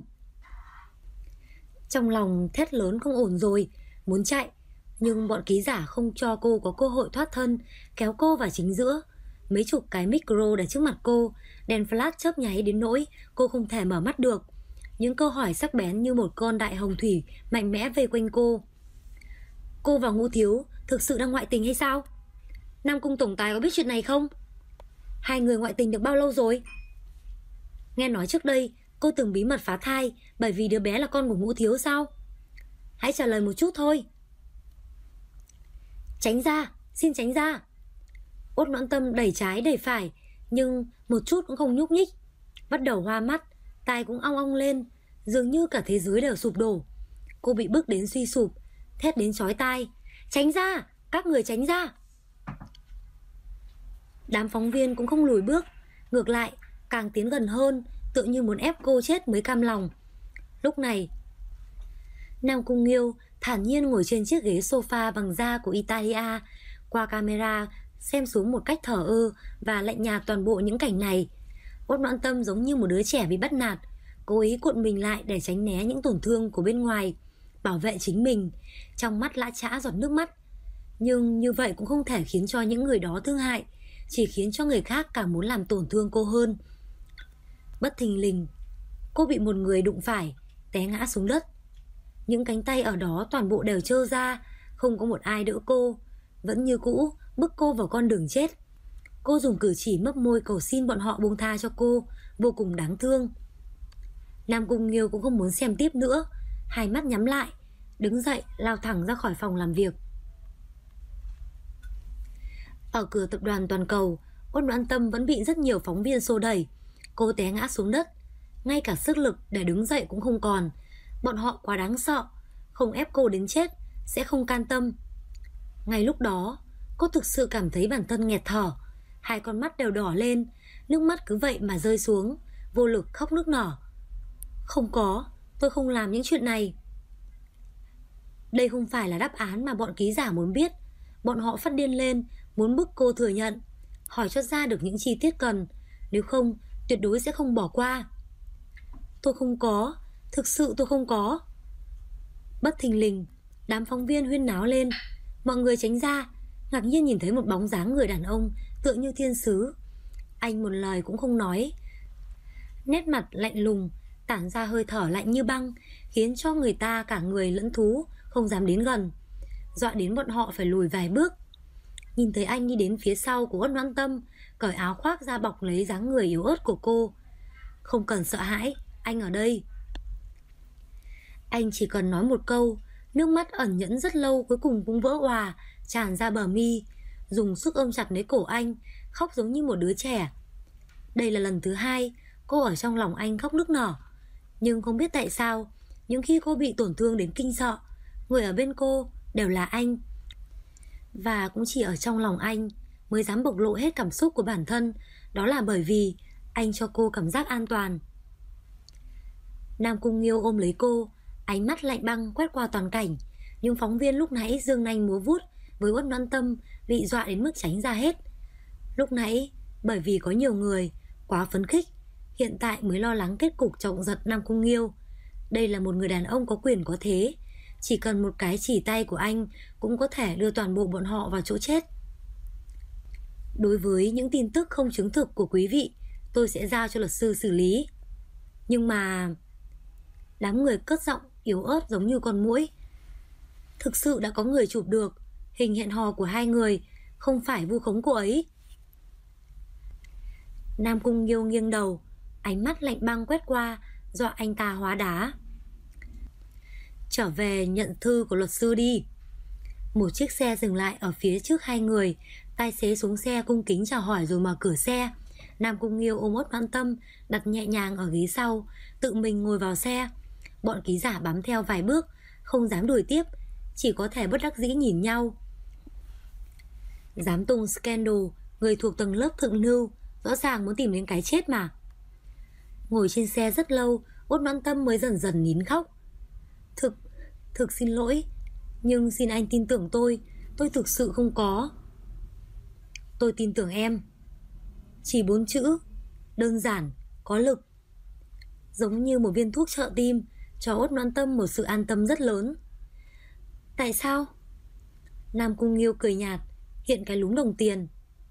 Trong lòng thét lớn không ổn rồi, muốn chạy, nhưng bọn ký giả không cho cô có cơ hội thoát thân, kéo cô vào chính giữa. Mấy chục cái micro để trước mặt cô, đèn flash chớp nháy đến nỗi cô không thể mở mắt được. Những câu hỏi sắc bén như một con đại hồng thủy mạnh mẽ vây quanh cô. Cô và Ngũ Thiếu thực sự đang ngoại tình hay sao? Nam Cung tổng tài có biết chuyện này không? Hai người ngoại tình được bao lâu rồi? Nghe nói trước đây cô từng bí mật phá thai bởi vì đứa bé là con của Ngũ Thiếu sao? Hãy trả lời một chút thôi. Tránh ra, xin tránh ra. Uất Noãn Tâm đẩy trái đẩy phải, nhưng một chút cũng không nhúc nhích. Bắt đầu hoa mắt, tai cũng ong ong lên, dường như cả thế giới đều sụp đổ. Cô bị bức đến suy sụp, thét đến chói tai. Tránh ra, các người tránh ra. Đám phóng viên cũng không lùi bước, ngược lại càng tiến gần hơn, tựa như muốn ép cô chết mới cam lòng. Lúc này Nam Cung Nghiêu thản nhiên ngồi trên chiếc ghế sofa bằng da của Italia, qua camera xem xuống một cách thờ ơ và lạnh nhạt toàn bộ những cảnh này. Uất Noãn Tâm giống như một đứa trẻ bị bắt nạt, cố ý cuộn mình lại để tránh né những tổn thương của bên ngoài, bảo vệ chính mình, trong mắt lã chã giọt nước mắt. Nhưng như vậy cũng không thể khiến cho những người đó thương hại, chỉ khiến cho người khác càng muốn làm tổn thương cô hơn. Bất thình lình, cô bị một người đụng phải, té ngã xuống đất. Những cánh tay ở đó toàn bộ đều trơ ra, không có một ai đỡ cô, vẫn như cũ bức cô vào con đường chết. Cô dùng cử chỉ mấp môi cầu xin bọn họ buông tha cho cô, vô cùng đáng thương. Nam Cung Nghiêu cũng không muốn xem tiếp nữa, hai mắt nhắm lại, đứng dậy lao thẳng ra khỏi phòng làm việc. Ở cửa tập đoàn Toàn Cầu, Uất Noãn Tâm vẫn bị rất nhiều phóng viên xô đẩy. Cô té ngã xuống đất, ngay cả sức lực để đứng dậy cũng không còn. Bọn họ quá đáng sợ, không ép cô đến chết sẽ không can tâm. Ngay lúc đó, cô thực sự cảm thấy bản thân nghẹt thở, hai con mắt đều đỏ lên, nước mắt cứ vậy mà rơi xuống, vô lực khóc nức nở. Không có, tôi không làm những chuyện này. Đây không phải là đáp án mà bọn ký giả muốn biết. Bọn họ phát điên lên, muốn bức cô thừa nhận, hỏi cho ra được những chi tiết cần, nếu không tuyệt đối sẽ không bỏ qua. Tôi không có, thực sự tôi không có. Bất thình lình, đám phóng viên huyên náo lên, mọi người tránh ra, ngạc nhiên nhìn thấy một bóng dáng người đàn ông tựa như thiên sứ. Anh một lời cũng không nói, nét mặt lạnh lùng, tản ra hơi thở lạnh như băng, khiến cho người ta cả người lẫn thú không dám đến gần, dọa đến bọn họ phải lùi vài bước. Nhìn thấy anh đi đến phía sau của Uất Noãn Tâm, cởi áo khoác ra bọc lấy dáng người yếu ớt của cô. Không cần sợ hãi, anh ở đây. Anh chỉ cần nói một câu, nước mắt ẩn nhẫn rất lâu cuối cùng cũng vỡ òa, tràn ra bờ mi, dùng sức ôm chặt lấy cổ anh, khóc giống như một đứa trẻ. Đây là lần thứ hai cô ở trong lòng anh khóc nức nở. Nhưng không biết tại sao, những khi cô bị tổn thương đến kinh sợ, người ở bên cô đều là anh. Và cũng chỉ ở trong lòng anh mới dám bộc lộ hết cảm xúc của bản thân. Đó là bởi vì anh cho cô cảm giác an toàn. Nam Cung Nghiêu ôm lấy cô, ánh mắt lạnh băng quét qua toàn cảnh. Nhưng phóng viên lúc nãy giương nanh múa vuốt với Uất Noãn Tâm bị dọa đến mức tránh ra hết. Lúc nãy bởi vì có nhiều người quá phấn khích, hiện tại mới lo lắng kết cục chọc giận Nam Cung Nghiêu. Đây là một người đàn ông có quyền có thế. Chỉ cần một cái chỉ tay của anh cũng có thể đưa toàn bộ bọn họ vào chỗ chết. Đối với những tin tức không chứng thực của quý vị, tôi sẽ giao cho luật sư xử lý. Nhưng mà... Đám người cất giọng yếu ớt giống như con muỗi. Thực sự đã có người chụp được hình hẹn hò của hai người, không phải vu khống cô ấy. Nam Cung Nghiêu nghiêng đầu, ánh mắt lạnh băng quét qua, dọa anh ta hóa đá. Trở về nhận thư của luật sư đi. Một chiếc xe dừng lại ở phía trước hai người. Tài xế xuống xe cung kính chào hỏi rồi mở cửa xe. Nam Cung Nghiêu ôm Uất Noãn Tâm đặt nhẹ nhàng ở ghế sau, tự mình ngồi vào xe. Bọn ký giả bám theo vài bước, không dám đuổi tiếp, chỉ có thể bất đắc dĩ nhìn nhau. Dám tung scandal, người thuộc tầng lớp thượng lưu, rõ ràng muốn tìm đến cái chết mà. Ngồi trên xe rất lâu, Uất Noãn Tâm mới dần dần nín khóc. Thực xin lỗi, nhưng xin anh tin tưởng tôi thực sự không có. Tôi tin tưởng em. Chỉ 4 chữ, đơn giản, có lực. Giống như một viên thuốc trợ tim, cho Uất Noãn Tâm một sự an tâm rất lớn. Tại sao? Nam Cung Nghiêu cười nhạt, hiện cái lúm đồng tiền.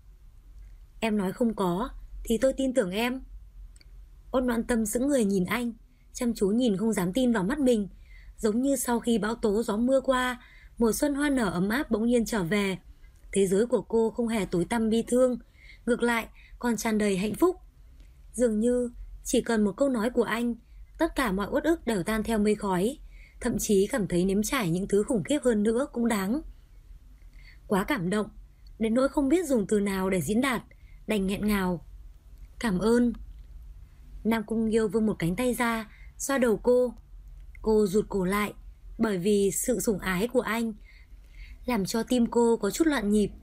Em nói không có thì tôi tin tưởng em. Uất Noãn Tâm sững người nhìn anh, chăm chú nhìn không dám tin vào mắt mình. Giống như sau khi bão tố gió mưa qua, mùa xuân hoa nở ấm áp bỗng nhiên trở về. Thế giới của cô không hề tối tăm bi thương, ngược lại còn tràn đầy hạnh phúc. Dường như chỉ cần một câu nói của anh, tất cả mọi uất ức đều tan theo mây khói. Thậm chí cảm thấy nếm trải những thứ khủng khiếp hơn nữa cũng đáng. Quá cảm động, đến nỗi không biết dùng từ nào để diễn đạt, đành nghẹn ngào. Cảm ơn. Nam Cung Nghiêu vươn một cánh tay ra, xoa đầu cô. Cô rụt cổ lại, bởi vì sự sủng ái của anh làm cho tim cô có chút loạn nhịp.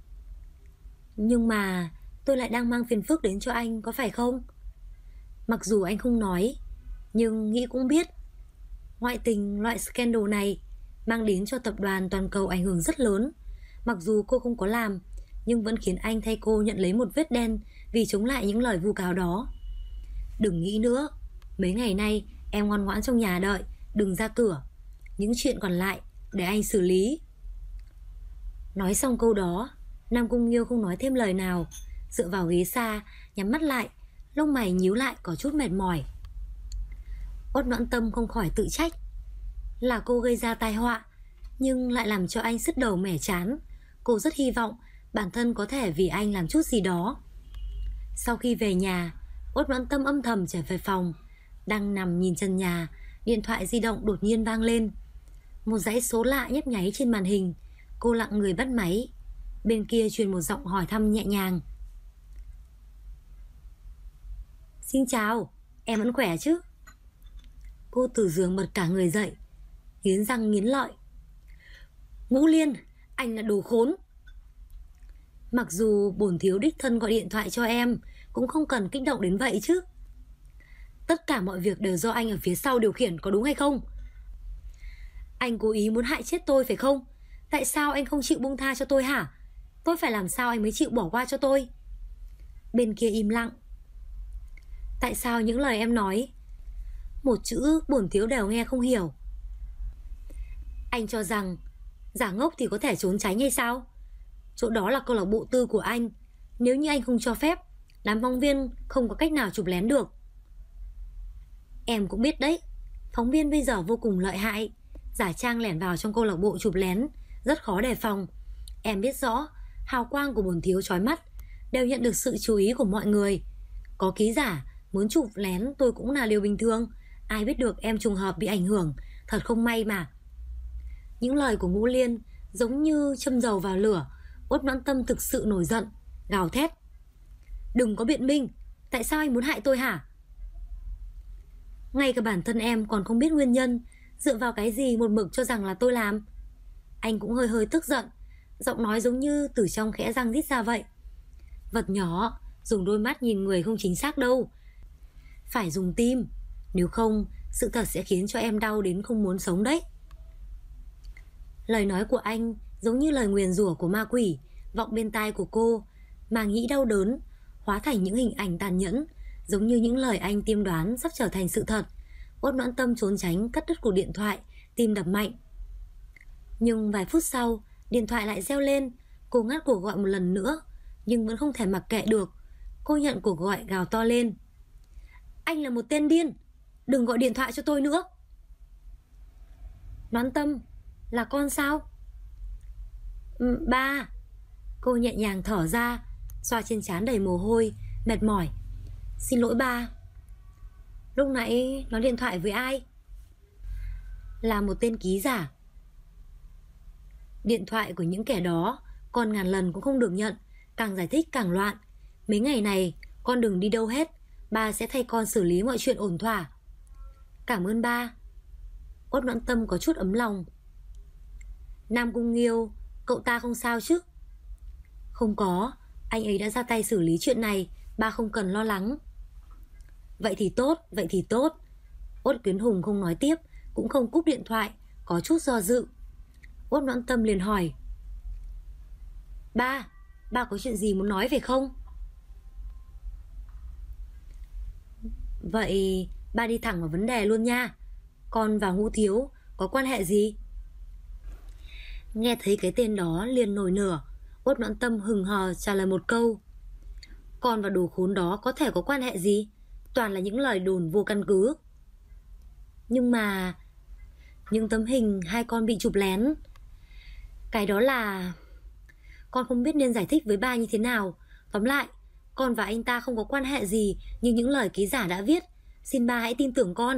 Nhưng mà tôi lại đang mang phiền phức đến cho anh, có phải không? Mặc dù anh không nói, nhưng nghĩ cũng biết. Ngoại tình loại scandal này mang đến cho tập đoàn toàn cầu ảnh hưởng rất lớn. Mặc dù cô không có làm, nhưng vẫn khiến anh thay cô nhận lấy một vết đen vì chống lại những lời vu cáo đó. Đừng nghĩ nữa, mấy ngày nay em ngoan ngoãn trong nhà đợi, đừng ra cửa. Những chuyện còn lại để anh xử lý. Nói xong câu đó, Nam Cung Nghiêu không nói thêm lời nào, dựa vào ghế xa, nhắm mắt lại, lông mày nhíu lại có chút mệt mỏi. Uất Noãn Tâm không khỏi tự trách. Là cô gây ra tai họa, nhưng lại làm cho anh sứt đầu mẻ chán. Cô rất hy vọng bản thân có thể vì anh làm chút gì đó. Sau khi về nhà, Uất Noãn Tâm âm thầm trở về phòng. Đang nằm nhìn trần nhà, điện thoại di động đột nhiên vang lên. Một dãy số lạ nhấp nháy trên màn hình. Cô lặng người bắt máy. Bên kia truyền một giọng hỏi thăm nhẹ nhàng. Xin chào, em vẫn khỏe chứ? Cô từ giường bật cả người dậy, nghiến răng nghiến lợi. Ngũ Liên, anh là đồ khốn. Mặc dù bổn thiếu đích thân gọi điện thoại cho em, cũng không cần kích động đến vậy chứ. Tất cả mọi việc đều do anh ở phía sau điều khiển, có đúng hay không? Anh cố ý muốn hại chết tôi phải không? Tại sao anh không chịu buông tha cho tôi hả? Tôi phải làm sao anh mới chịu bỏ qua cho tôi? Bên kia im lặng. Tại sao những lời em nói một chữ bổn thiếu đều nghe không hiểu? Anh cho rằng giả ngốc thì có thể trốn tránh hay sao? Chỗ đó là câu lạc bộ tư của anh. Nếu như anh không cho phép, đám phóng viên không có cách nào chụp lén được. Em cũng biết đấy, phóng viên bây giờ vô cùng lợi hại. Giả trang lẻn vào trong câu lạc bộ chụp lén rất khó đề phòng. Em biết rõ hào quang của bổn thiếu chói mắt, đều nhận được sự chú ý của mọi người. Có ký giả muốn chụp lén tôi cũng là điều bình thường. Ai biết được em trùng hợp bị ảnh hưởng, thật không may mà. Những lời của Ngũ Liên giống như châm dầu vào lửa. Uất Noãn Tâm thực sự nổi giận, gào thét. Đừng có biện minh, tại sao anh muốn hại tôi hả? Ngay cả bản thân em còn không biết nguyên nhân, dựa vào cái gì một mực cho rằng là tôi làm? Anh cũng hơi hơi tức giận, giọng nói giống như từ trong khẽ răng rít ra vậy. Vật nhỏ, dùng đôi mắt nhìn người không chính xác đâu. Phải dùng tim, nếu không sự thật sẽ khiến cho em đau đến không muốn sống đấy. Lời nói của anh giống như lời nguyền rủa của ma quỷ, vọng bên tai của cô, mà nghĩ đau đớn hóa thành những hình ảnh tàn nhẫn, giống như những lời anh tiên đoán sắp trở thành sự thật. Uất Noãn Tâm trốn tránh cắt đứt cuộc điện thoại, tim đập mạnh. Nhưng vài phút sau, điện thoại lại reo lên. Cô ngắt cuộc gọi một lần nữa, nhưng vẫn không thể mặc kệ được. Cô nhận cuộc gọi gào to lên: "Anh là một tên điên, đừng gọi điện thoại cho tôi nữa." "Noãn Tâm, là con sao?" Ba." Cô nhẹ nhàng thở ra, xoa trên trán đầy mồ hôi, mệt mỏi. "Xin lỗi ba." "Lúc nãy nói điện thoại với ai?" "Là một tên ký giả." Điện thoại của những kẻ đó con ngàn lần cũng không được nhận, càng giải thích càng loạn. "Mấy ngày này con đừng đi đâu hết, ba sẽ thay con xử lý mọi chuyện ổn thỏa." "Cảm ơn ba." Uất Noãn Tâm có chút ấm lòng. "Nam Cung Nghiêu, cậu ta không sao chứ?" "Không có, anh ấy đã ra tay xử lý chuyện này, ba không cần lo lắng." Vậy thì tốt, vậy thì tốt." Uất Kiến Hùng không nói tiếp, cũng không cúp điện thoại, có chút do dự. Uất Noãn Tâm liền hỏi: Ba có chuyện gì muốn nói phải không?" "Vậy ba đi thẳng vào vấn đề luôn nha. Con và Ngũ Thiếu có quan hệ gì?" Nghe thấy cái tên đó liền nổi nửa, Uất Noãn Tâm hừng hờ trả lời một câu: "Con và đồ khốn đó có thể có quan hệ gì? Toàn là những lời đồn vô căn cứ." "Nhưng mà những tấm hình hai con bị chụp lén, cái đó là... Con không biết nên giải thích với ba như thế nào. Tóm lại, con và anh ta không có quan hệ gì như những lời ký giả đã viết. Xin ba hãy tin tưởng con."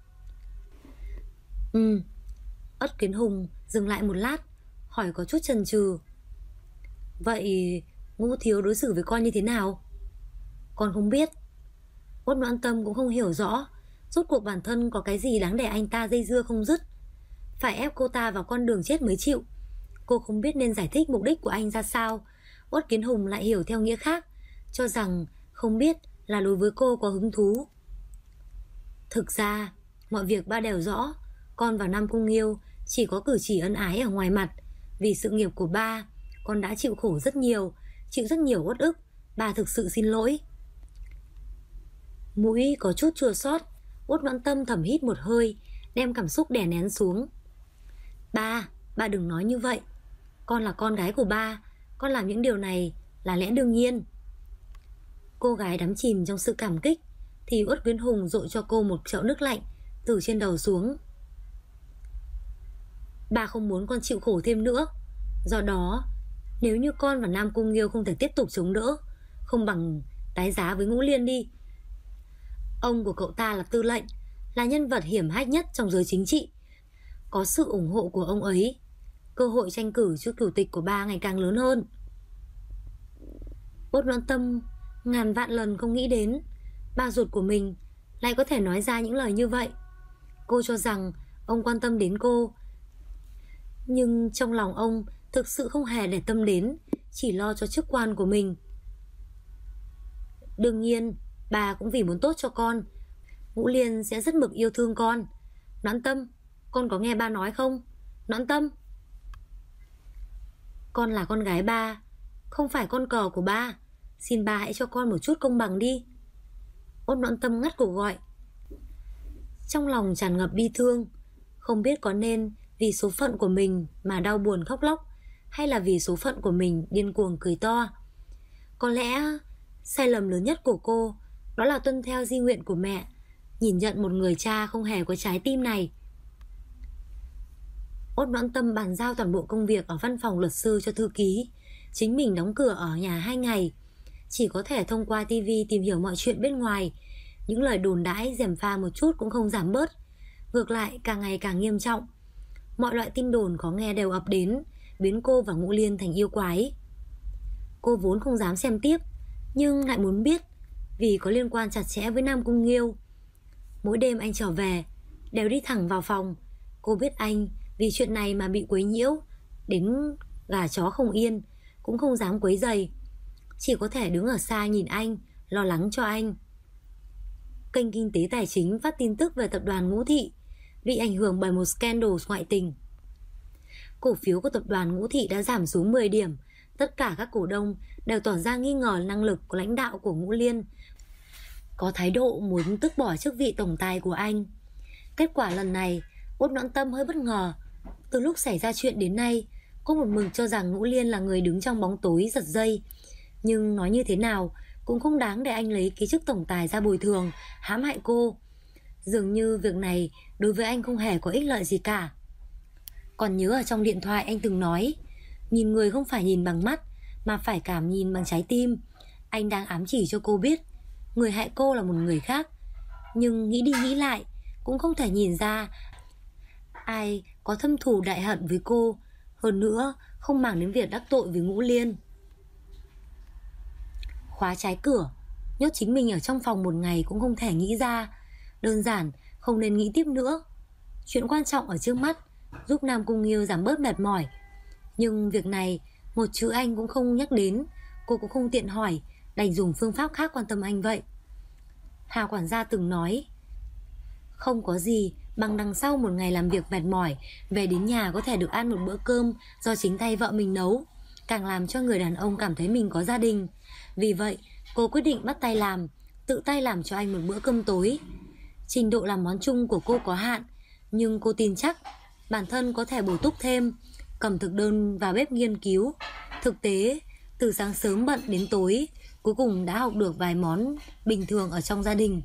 Ất Kiến Hùng dừng lại một lát, hỏi có chút chần chừ: "Vậy Ngũ Thiếu đối xử với con như thế nào?" "Con không biết." Uất Noãn Tâm cũng không hiểu rõ rốt cuộc bản thân có cái gì đáng để anh ta dây dưa không dứt, phải ép cô ta vào con đường chết mới chịu. Cô không biết nên giải thích mục đích của anh ra sao. Uất Kiến Hùng lại hiểu theo nghĩa khác, cho rằng không biết là đối với cô có hứng thú. "Thực ra mọi việc ba đều rõ. Con và Nam Cung Nghiêu chỉ có cử chỉ ân ái ở ngoài mặt. Vì sự nghiệp của ba, con đã chịu khổ rất nhiều, chịu rất nhiều uất ức. Ba thực sự xin lỗi." Mũi có chút chua xót, Uất Noãn Tâm thầm hít một hơi, đem cảm xúc đè nén xuống. Ba đừng nói như vậy. Con là con gái của ba, con làm những điều này là lẽ đương nhiên." Cô gái đắm chìm trong sự cảm kích, thì Uất Kiến Hùng dội cho cô một chậu nước lạnh từ trên đầu xuống. "Ba không muốn con chịu khổ thêm nữa. Do đó, nếu như con và Nam Cung Nghiêu không thể tiếp tục chống đỡ, không bằng tái giá với Ngũ Liên đi. Ông của cậu ta là tư lệnh, là nhân vật hiểm hách nhất trong giới chính trị. Có sự ủng hộ của ông ấy, cơ hội tranh cử chức chủ tịch của ba ngày càng lớn hơn." Uất Noãn Tâm ngàn vạn lần không nghĩ đến ba ruột của mình lại có thể nói ra những lời như vậy. Cô cho rằng ông quan tâm đến cô, nhưng trong lòng ông thực sự không hề để tâm đến, chỉ lo cho chức quan của mình. "Đương nhiên bà cũng vì muốn tốt cho con. Ngũ Liên sẽ rất mực yêu thương con. Noãn Tâm, con có nghe ba nói không? Noãn Tâm, con là con gái ba, không phải con cờ của ba. Xin ba hãy cho con một chút công bằng đi." Uất Noãn Tâm ngắt cuộc gọi, trong lòng tràn ngập bi thương, không biết có nên vì số phận của mình mà đau buồn khóc lóc, hay là vì số phận của mình điên cuồng cười to. Có lẽ sai lầm lớn nhất của cô đó là tuân theo di nguyện của mẹ, nhìn nhận một người cha không hề có trái tim này. Uất Noãn Tâm bàn giao toàn bộ công việc ở văn phòng luật sư cho thư ký, chính mình đóng cửa ở nhà 2 ngày, chỉ có thể thông qua TV tìm hiểu mọi chuyện bên ngoài. Những lời đồn đãi gièm pha một chút cũng không giảm bớt, ngược lại càng ngày càng nghiêm trọng. Mọi loại tin đồn khó nghe đều ập đến, biến cô và Ngũ Liên thành yêu quái. Cô vốn không dám xem tiếp, nhưng lại muốn biết, vì có liên quan chặt chẽ với Nam Cung Nghiêu. Mỗi đêm anh trở về đều đi thẳng vào phòng. Cô biết anh vì chuyện này mà bị quấy nhiễu, đến gà chó không yên, cũng không dám quấy rầy, chỉ có thể đứng ở xa nhìn anh, lo lắng cho anh. Kênh Kinh tế Tài chính phát tin tức về tập đoàn Ngũ Thị bị ảnh hưởng bởi một scandal ngoại tình. Cổ phiếu của tập đoàn Ngũ Thị đã giảm xuống 10 điểm. Tất cả các cổ đông đều tỏ ra nghi ngờ năng lực của lãnh đạo của Ngũ Liên, có thái độ muốn tước bỏ chức vị tổng tài của anh. Kết quả lần này, Uất Noãn Tâm hơi bất ngờ. Từ lúc xảy ra chuyện đến nay, cô một mực cho rằng Ngũ Liên là người đứng trong bóng tối giật dây. Nhưng nói như thế nào cũng không đáng để anh lấy cái chức tổng tài ra bồi thường, hãm hại cô. Dường như việc này đối với anh không hề có ích lợi gì cả. Còn nhớ ở trong điện thoại anh từng nói, nhìn người không phải nhìn bằng mắt, mà phải cảm nhìn bằng trái tim. Anh đang ám chỉ cho cô biết, người hại cô là một người khác. Nhưng nghĩ đi nghĩ lại, cũng không thể nhìn ra ai có thâm thù đại hận với cô. Hơn nữa, không màng đến việc đắc tội với Ngũ Liên. Khóa trái cửa, nhốt chính mình ở trong phòng một ngày cũng không thể nghĩ ra. Đơn giản, không nên nghĩ tiếp nữa. Chuyện quan trọng ở trước mắt, giúp Nam Cung Nghiêu giảm bớt mệt mỏi. Nhưng việc này, một chữ anh cũng không nhắc đến. Cô cũng không tiện hỏi, đành dùng phương pháp khác quan tâm anh vậy. Hà quản gia từng nói, không có gì bằng đằng sau một ngày làm việc mệt mỏi, về đến nhà có thể được ăn một bữa cơm do chính tay vợ mình nấu, càng làm cho người đàn ông cảm thấy mình có gia đình. Vì vậy, cô quyết định bắt tay làm, tự tay làm cho anh một bữa cơm tối. Trình độ làm món chung của cô có hạn, nhưng cô tin chắc bản thân có thể bổ túc thêm, cầm thực đơn vào bếp nghiên cứu. Thực tế, từ sáng sớm bận đến tối, cuối cùng đã học được vài món bình thường ở trong gia đình.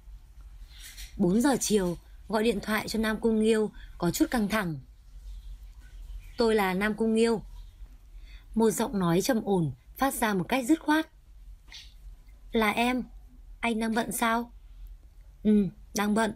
4 giờ chiều, gọi điện thoại cho Nam Cung Nghiêu, có chút căng thẳng. Tôi là Nam Cung Nghiêu. Một giọng nói trầm ổn phát ra một cách dứt khoát. Là em, anh đang bận sao? Đang bận.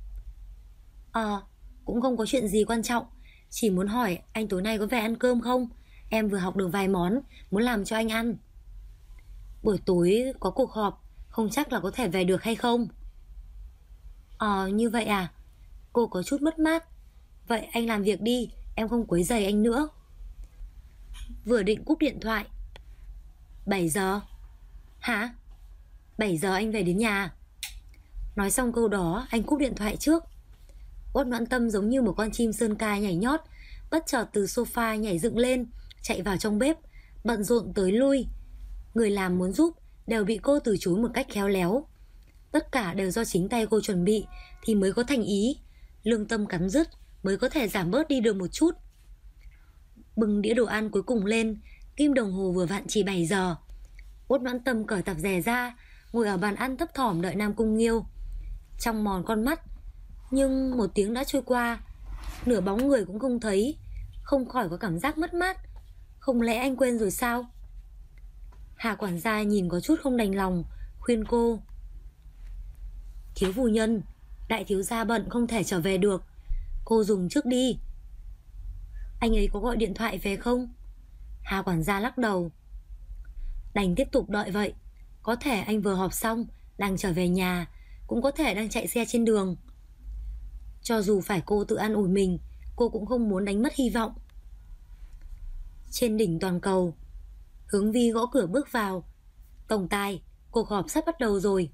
Cũng không có chuyện gì quan trọng, chỉ muốn hỏi anh tối nay có về ăn cơm không? Em vừa học được vài món, muốn làm cho anh ăn. Buổi tối có cuộc họp, không chắc là có thể về được hay không. Như vậy à? Cô có chút mất mát. Vậy anh làm việc đi, em không quấy rầy anh nữa. Vừa định cúp điện thoại. 7 giờ? Hả? 7 giờ anh về đến nhà? Nói xong câu đó, anh cúp điện thoại trước. Uất Noãn Tâm giống như một con chim sơn ca nhảy nhót, bất chợt từ sofa nhảy dựng lên, chạy vào trong bếp, bận rộn tới lui. Người làm muốn giúp đều bị cô từ chối một cách khéo léo. Tất cả đều do chính tay cô chuẩn bị thì mới có thành ý. Lương tâm cắn rứt mới có thể giảm bớt đi được một chút. Bưng đĩa đồ ăn cuối cùng lên, kim đồng hồ vừa vặn chỉ 7 giờ. Uất Noãn Tâm cởi tạp dề ra, ngồi ở bàn ăn thấp thỏm đợi Nam Cung Nghiêu. Trong mòn con mắt, nhưng 1 tiếng đã trôi qua, nửa bóng người cũng không thấy, không khỏi có cảm giác mất mát. Không lẽ anh quên rồi sao? Hà quản gia nhìn có chút không đành lòng, khuyên cô. Thiếu phu nhân, đại thiếu gia bận không thể trở về được, cô dùng trước đi. Anh ấy có gọi điện thoại về không? Hà quản gia lắc đầu. Đành tiếp tục đợi vậy. Có thể anh vừa họp xong, đang trở về nhà, cũng có thể đang chạy xe trên đường. Cho dù phải cô tự an ủi mình, cô cũng không muốn đánh mất hy vọng. Trên đỉnh toàn cầu, Hướng Vi gõ cửa bước vào. Tổng tài, cuộc họp sắp bắt đầu rồi.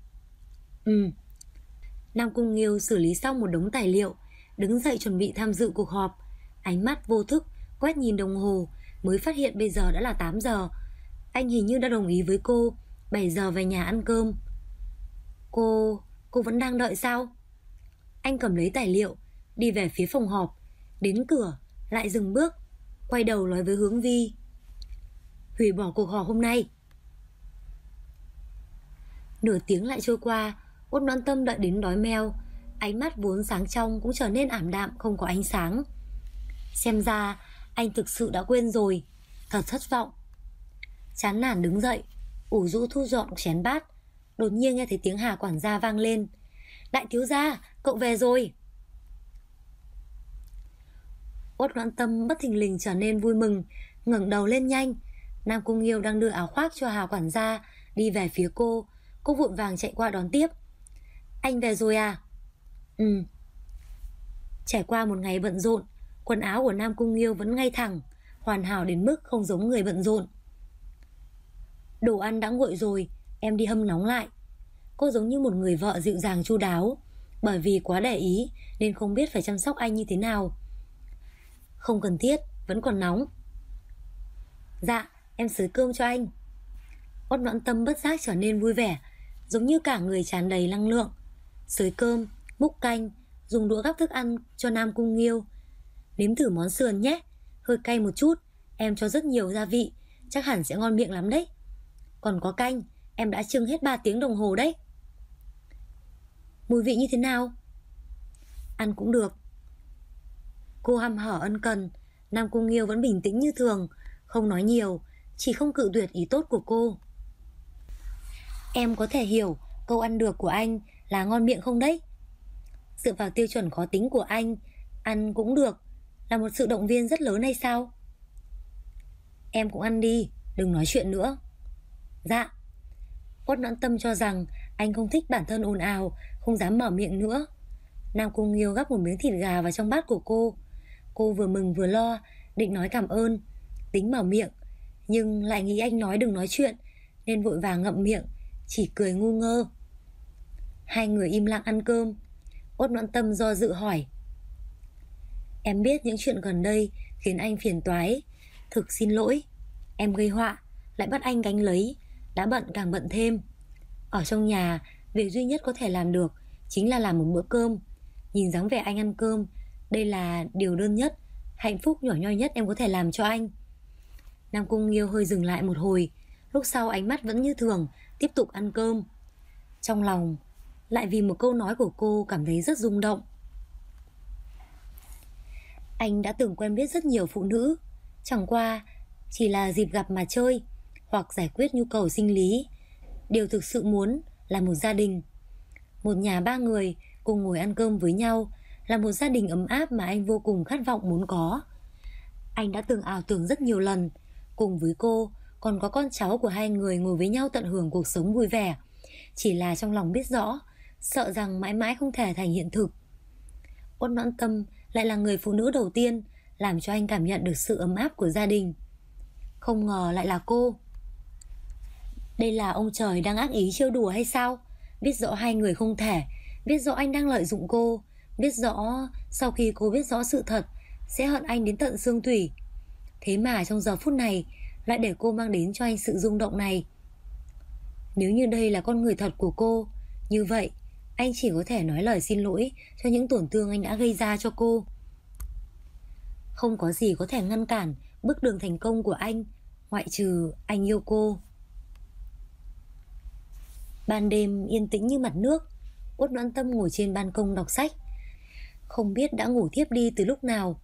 Nam Cung Nghiêu xử lý xong một đống tài liệu, đứng dậy chuẩn bị tham dự cuộc họp. Ánh mắt vô thức quét nhìn đồng hồ, mới phát hiện bây giờ đã là 8 giờ. Anh hình như đã đồng ý với cô 7 giờ về nhà ăn cơm. Cô vẫn đang đợi sao? Anh cầm lấy tài liệu, đi về phía phòng họp. Đến cửa lại dừng bước, quay đầu nói với Hướng Vi. Hủy bỏ cuộc họp hôm nay. Nửa tiếng lại trôi qua, Uất Noãn Tâm đợi đến đói meo. Ánh mắt vốn sáng trong cũng trở nên ảm đạm, không có ánh sáng. Xem ra anh thực sự đã quên rồi. Thật thất vọng. Chán nản đứng dậy, ủ rũ thu dọn chén bát. Đột nhiên nghe thấy tiếng Hà quản gia vang lên. Đại thiếu gia, cậu về rồi. Uất Noãn Tâm bất thình lình trở nên vui mừng, ngẩng đầu lên nhanh. Nam Cung Nghiêu đang đưa áo khoác cho Hà quản gia, đi về phía cô. Cô vội vàng chạy qua đón tiếp. Anh về rồi à? Trải qua một ngày bận rộn, quần áo của Nam Cung Nghiêu vẫn ngay thẳng, hoàn hảo đến mức không giống người bận rộn. Đồ ăn đã nguội rồi, em đi hâm nóng lại. Cô giống như một người vợ dịu dàng chu đáo. Bởi vì quá để ý nên không biết phải chăm sóc anh như thế nào. Không cần thiết, vẫn còn nóng. Dạ, em xới cơm cho anh. Uất Noãn Tâm bất giác trở nên vui vẻ, giống như cả người tràn đầy năng lượng. Xới cơm, múc canh, dùng đũa gắp thức ăn cho Nam Cung Nghiêu. Nếm thử món sườn nhé, hơi cay một chút, em cho rất nhiều gia vị, chắc hẳn sẽ ngon miệng lắm đấy. Còn có canh, em đã chưng hết 3 tiếng đồng hồ đấy. Mùi vị như thế nào? Ăn cũng được. Cô hăm hở ân cần. Nam Cung Nghiêu vẫn bình tĩnh như thường, không nói nhiều, chỉ không cự tuyệt ý tốt của cô. Em có thể hiểu câu ăn được của anh là ngon miệng không đấy? Dựa vào tiêu chuẩn khó tính của anh, ăn cũng được là một sự động viên rất lớn hay sao? Em cũng ăn đi, đừng nói chuyện nữa. Dạ. Uất Noãn Tâm cho rằng anh không thích bản thân ồn ào, không dám mở miệng nữa. Nam Cung Nghiêu gắp một miếng thịt gà vào trong bát của cô. Cô vừa mừng vừa lo, định nói cảm ơn, tính mở miệng, nhưng lại nghĩ anh nói đừng nói chuyện, nên vội vàng ngậm miệng, chỉ cười ngu ngơ. Hai người im lặng ăn cơm. Uất Noãn Tâm do dự hỏi: Em biết những chuyện gần đây khiến anh phiền toái, thực xin lỗi. Em gây họa, lại bắt anh gánh lấy, đã bận càng bận thêm. Ở trong nhà, việc duy nhất có thể làm được chính là làm một bữa cơm. Nhìn dáng vẻ anh ăn cơm, đây là điều đơn nhất, hạnh phúc nhỏ nhoi nhất em có thể làm cho anh. Nam Cung Nghiêu hơi dừng lại một hồi, lúc sau ánh mắt vẫn như thường, tiếp tục ăn cơm. Trong lòng lại vì một câu nói của cô cảm thấy rất rung động. Anh đã từng quen biết rất nhiều phụ nữ, chẳng qua chỉ là dịp gặp mà chơi hoặc giải quyết nhu cầu sinh lý. Điều thực sự muốn là một gia đình, một nhà 3 người cùng ngồi ăn cơm với nhau, là một gia đình ấm áp mà anh vô cùng khát vọng muốn có. Anh đã từng ảo tưởng rất nhiều lần, cùng với cô còn có con cháu của hai người ngồi với nhau tận hưởng cuộc sống vui vẻ. Chỉ là trong lòng biết rõ, sợ rằng mãi mãi không thể thành hiện thực. Uất Noãn Tâm lại là người phụ nữ đầu tiên làm cho anh cảm nhận được sự ấm áp của gia đình. Không ngờ lại là cô. Đây là ông trời đang ác ý trêu đùa hay sao? Biết rõ hai người không thể, biết rõ anh đang lợi dụng cô, biết rõ sau khi cô biết rõ sự thật sẽ hận anh đến tận xương tủy. Thế mà trong giờ phút này lại để cô mang đến cho anh sự rung động này. Nếu như đây là con người thật của cô, như vậy anh chỉ có thể nói lời xin lỗi cho những tổn thương anh đã gây ra cho cô. Không có gì có thể ngăn cản bước đường thành công của anh, ngoại trừ anh yêu cô. Ban đêm yên tĩnh như mặt nước. Uất Noãn Tâm ngồi trên ban công đọc sách, không biết đã ngủ thiếp đi từ lúc nào.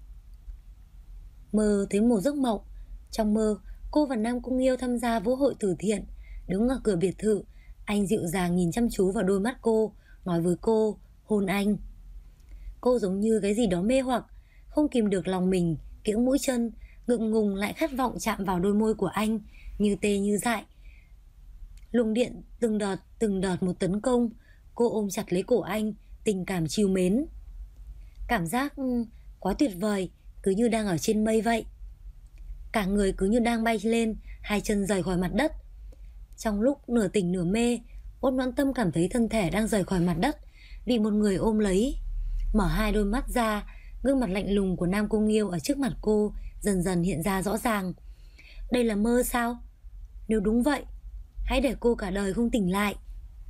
Mơ thấy một giấc mộng. Trong mơ, cô và Nam Cung Nghiêu tham gia vũ hội từ thiện. Đứng ở cửa biệt thự, anh dịu dàng nhìn chăm chú vào đôi mắt cô, nói với cô, hôn anh. Cô giống như cái gì đó mê hoặc, không kìm được lòng mình, kiễng mũi chân, ngượng ngùng lại khát vọng chạm vào đôi môi của anh, như tê như dại. Luồng điện từng đợt một tấn công. Cô ôm chặt lấy cổ anh, tình cảm trìu mến. Cảm giác quá tuyệt vời, cứ như đang ở trên mây vậy. Cả người cứ như đang bay lên, hai chân rời khỏi mặt đất. Trong lúc nửa tỉnh nửa mê, Uất Noãn Tâm cảm thấy thân thể đang rời khỏi mặt đất, bị một người ôm lấy. Mở hai đôi mắt ra, gương mặt lạnh lùng của Nam Cung Nghiêu ở trước mặt cô dần dần hiện ra rõ ràng. Đây là mơ sao? Nếu đúng vậy, hãy để cô cả đời không tỉnh lại.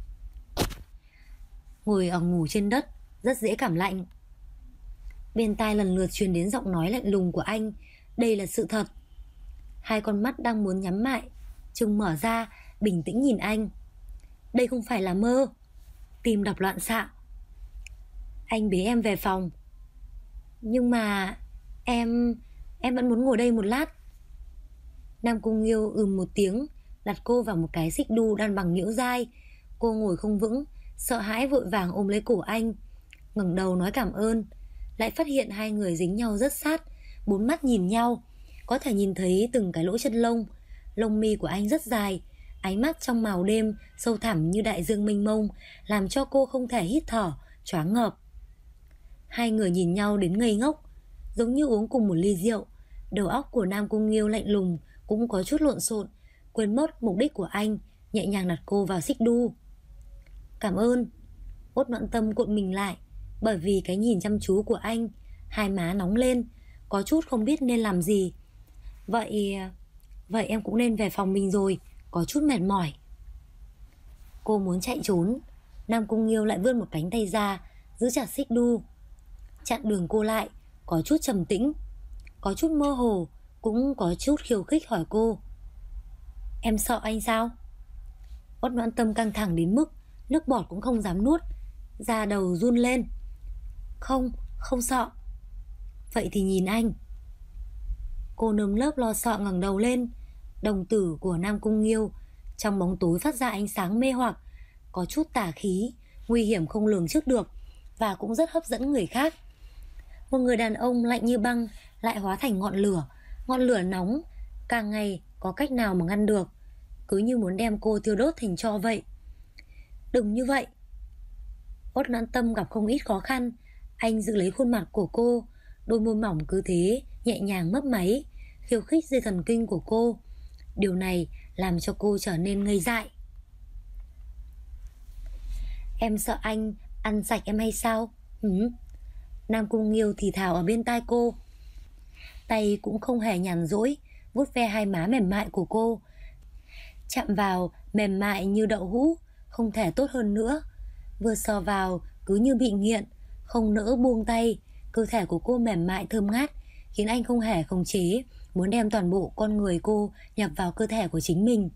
Ngồi ở ngủ trên đất, rất dễ cảm lạnh. Bên tai lần lượt truyền đến giọng nói lạnh lùng của anh. Đây là sự thật. Hai con mắt đang muốn nhắm lại chừng mở ra, bình tĩnh nhìn anh. Đây không phải là mơ. Tim đập loạn xạ. Anh bế em về phòng. Nhưng mà em vẫn muốn ngồi đây một lát. Nam Cung Nghiêu một tiếng, đặt cô vào một cái xích đu đan bằng nhiễu dai. Cô ngồi không vững, sợ hãi vội vàng ôm lấy cổ anh, ngẩng đầu nói cảm ơn. Lại phát hiện hai người dính nhau rất sát, bốn mắt nhìn nhau, có thể nhìn thấy từng cái lỗ chân lông. Lông mi của anh rất dài, ánh mắt trong màu đêm sâu thẳm như đại dương mênh mông, làm cho cô không thể hít thở, choáng ngợp. Hai người nhìn nhau đến ngây ngốc, giống như uống cùng một ly rượu. Đầu óc của Nam Cung Nghiêu lạnh lùng, cũng có chút lộn xộn, quên mất mục đích của anh, nhẹ nhàng đặt cô vào xích đu. Cảm ơn. Uất Noãn Tâm cuộn mình lại, bởi vì cái nhìn chăm chú của anh, hai má nóng lên, có chút không biết nên làm gì. Vậy em cũng nên về phòng mình rồi, có chút mệt mỏi. Cô muốn chạy trốn. Nam Cung Nghiêu lại vươn một cánh tay ra, giữ chặt xích đu, chặn đường cô lại, có chút trầm tĩnh, có chút mơ hồ, cũng có chút khiêu khích hỏi cô: "Em sợ anh sao?" Uất Noãn Tâm căng thẳng đến mức nước bọt cũng không dám nuốt, da đầu run lên. "Không, không sợ." "Vậy thì nhìn anh." Cô nơm nớp lo sợ ngẩng đầu lên. Đồng tử của Nam Cung Nghiêu trong bóng tối phát ra ánh sáng mê hoặc, có chút tà khí, nguy hiểm không lường trước được, và cũng rất hấp dẫn người khác. Một người đàn ông lạnh như băng lại hóa thành ngọn lửa nóng, càng ngày có cách nào mà ngăn được, cứ như muốn đem cô thiêu đốt thành tro vậy. "Đừng như vậy." Uất Noãn Tâm gặp không ít khó khăn. Anh giữ lấy khuôn mặt của cô, đôi môi mỏng cứ thế nhẹ nhàng mấp máy, khiêu khích dây thần kinh của cô. Điều này làm cho cô trở nên ngây dại. "Em sợ anh ăn sạch em hay sao?" Nam Cung Nghiêu thì thào ở bên tai cô. Tay cũng không hề nhàn rỗi, vuốt ve hai má mềm mại của cô. Chạm vào mềm mại như đậu hũ, không thể tốt hơn nữa. Vừa sờ vào cứ như bị nghiện, không nỡ buông tay. Cơ thể của cô mềm mại thơm ngát, khiến anh không hề khống chế, muốn đem toàn bộ con người cô nhập vào cơ thể của chính mình.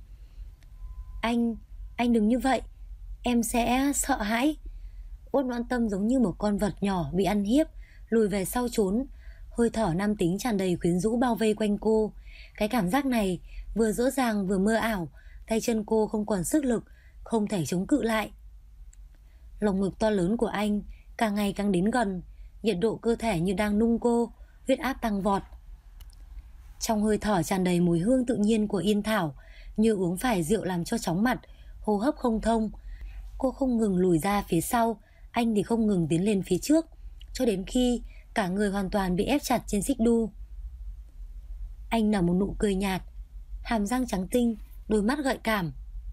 Anh đừng như vậy, em sẽ sợ hãi." Uất Noãn Tâm giống như một con vật nhỏ bị ăn hiếp, lùi về sau trốn. Hơi thở nam tính tràn đầy quyến rũ bao vây quanh cô. Cái cảm giác này vừa dỗ dàng vừa mơ ảo, tay chân cô không còn sức lực, không thể chống cự lại. Lồng ngực to lớn của anh càng ngày càng đến gần, nhiệt độ cơ thể như đang nung cô, huyết áp tăng vọt. Trong hơi thở tràn đầy mùi hương tự nhiên của yên thảo, như uống phải rượu làm cho chóng mặt, hô hấp không thông. Cô không ngừng lùi ra phía sau, anh thì không ngừng tiến lên phía trước, cho đến khi cả người hoàn toàn bị ép chặt trên xích đu. Anh nở một nụ cười nhạt, hàm răng trắng tinh, đôi mắt gợi cảm.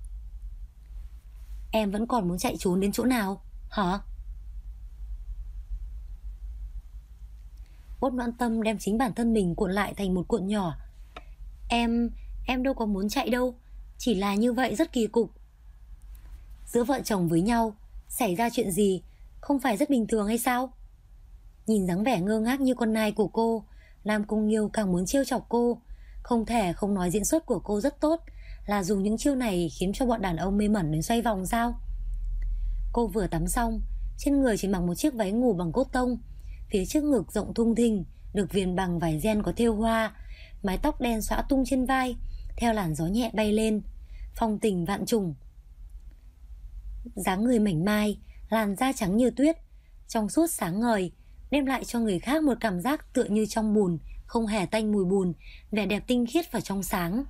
"Em vẫn còn muốn chạy trốn đến chỗ nào, hả?" Uất Noãn Tâm đem chính bản thân mình cuộn lại thành một cuộn nhỏ. Em đâu có muốn chạy đâu, chỉ là như vậy rất kỳ cục." Giữa vợ chồng với nhau xảy ra chuyện gì không phải rất bình thường hay sao? Nhìn dáng vẻ ngơ ngác như con nai của cô, Nam Cung Nghiêu càng muốn trêu chọc cô. Không thể không nói diễn xuất của cô rất tốt, là dùng những chiêu này khiến cho bọn đàn ông mê mẩn đến xoay vòng sao? Cô vừa tắm xong, trên người chỉ mặc một chiếc váy ngủ bằng cốt tông, phía trước ngực rộng thung thình, được viền bằng vải ren có thêu hoa, mái tóc đen xõa tung trên vai, theo làn gió nhẹ bay lên, phong tình vạn trùng. Dáng người mảnh mai, làn da trắng như tuyết, trong suốt sáng ngời, đem lại cho người khác một cảm giác tựa như trong bùn, không hề tanh mùi bùn, vẻ đẹp tinh khiết và trong sáng.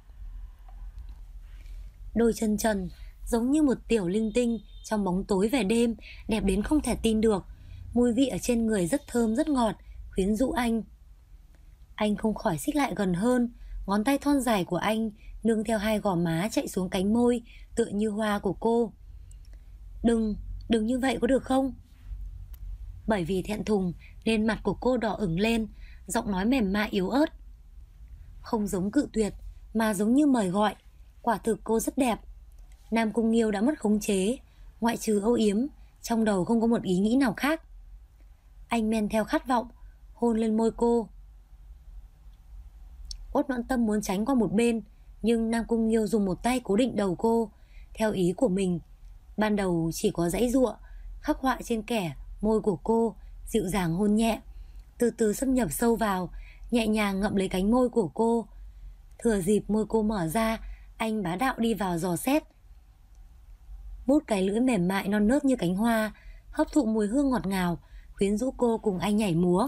Đôi chân trần giống như một tiểu linh tinh trong bóng tối về đêm, đẹp đến không thể tin được. Mùi vị ở trên người rất thơm rất ngọt, quyến rũ anh. Anh không khỏi xích lại gần hơn, ngón tay thon dài của anh nương theo hai gò má chạy xuống cánh môi tựa như hoa của cô. Đừng như vậy có được không?" Bởi vì thẹn thùng nên mặt của cô đỏ ửng lên, giọng nói mềm mại yếu ớt. Không giống cự tuyệt mà giống như mời gọi. Quả thực cô rất đẹp. Nam Cung Nghiêu đã mất khống chế, ngoại trừ âu yếm, trong đầu không có một ý nghĩ nào khác. Anh men theo khát vọng, hôn lên môi cô. Uất Noãn Tâm muốn tránh qua một bên, nhưng Nam Cung Nghiêu dùng một tay cố định đầu cô, theo ý của mình. Ban đầu chỉ có giãy giụa, khắc họa trên kẻ môi của cô, dịu dàng hôn nhẹ, từ từ xâm nhập sâu vào, nhẹ nhàng ngậm lấy cánh môi của cô. Thừa dịp môi cô mở ra, anh bá đạo đi vào dò xét. Mút cái lưỡi mềm mại non nớt như cánh hoa, hấp thụ mùi hương ngọt ngào, quyến rũ cô cùng anh nhảy múa.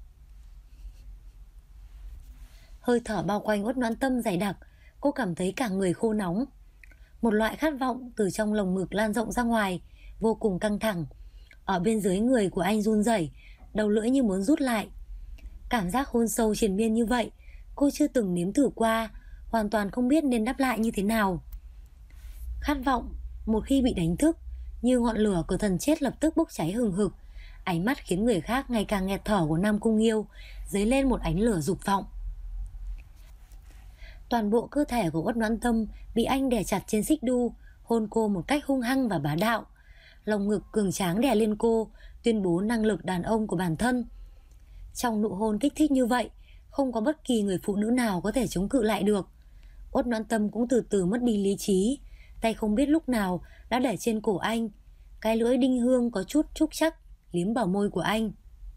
Hơi thở bao quanh Uất Noãn Tâm dày đặc, cô cảm thấy cả người khô nóng. Một loại khát vọng từ trong lồng ngực lan rộng ra ngoài, vô cùng căng thẳng. Ở bên dưới người của anh run rẩy, đầu lưỡi như muốn rút lại. Cảm giác hôn sâu triền miên như vậy, cô chưa từng nếm thử qua, hoàn toàn không biết nên đáp lại như thế nào. Khát vọng, một khi bị đánh thức, như ngọn lửa của thần chết lập tức bốc cháy hừng hực. Ánh mắt khiến người khác ngày càng nghẹt thở của Nam Cung Nghiêu dấy lên một ánh lửa dục vọng. Toàn bộ cơ thể của Uất Noãn Tâm bị anh đè chặt trên xích đu, hôn cô một cách hung hăng và bá đạo. lồng ngực cường tráng đè lên cô, tuyên bố năng lực đàn ông của bản thân. Trong nụ hôn kích thích như vậy, không có bất kỳ người phụ nữ nào có thể chống cự lại được. Uất Noãn Tâm cũng từ từ mất đi lý trí, tay không biết lúc nào đã để trên cổ anh, cái lưỡi đinh hương có chút trúc chắc liếm vào môi của anh.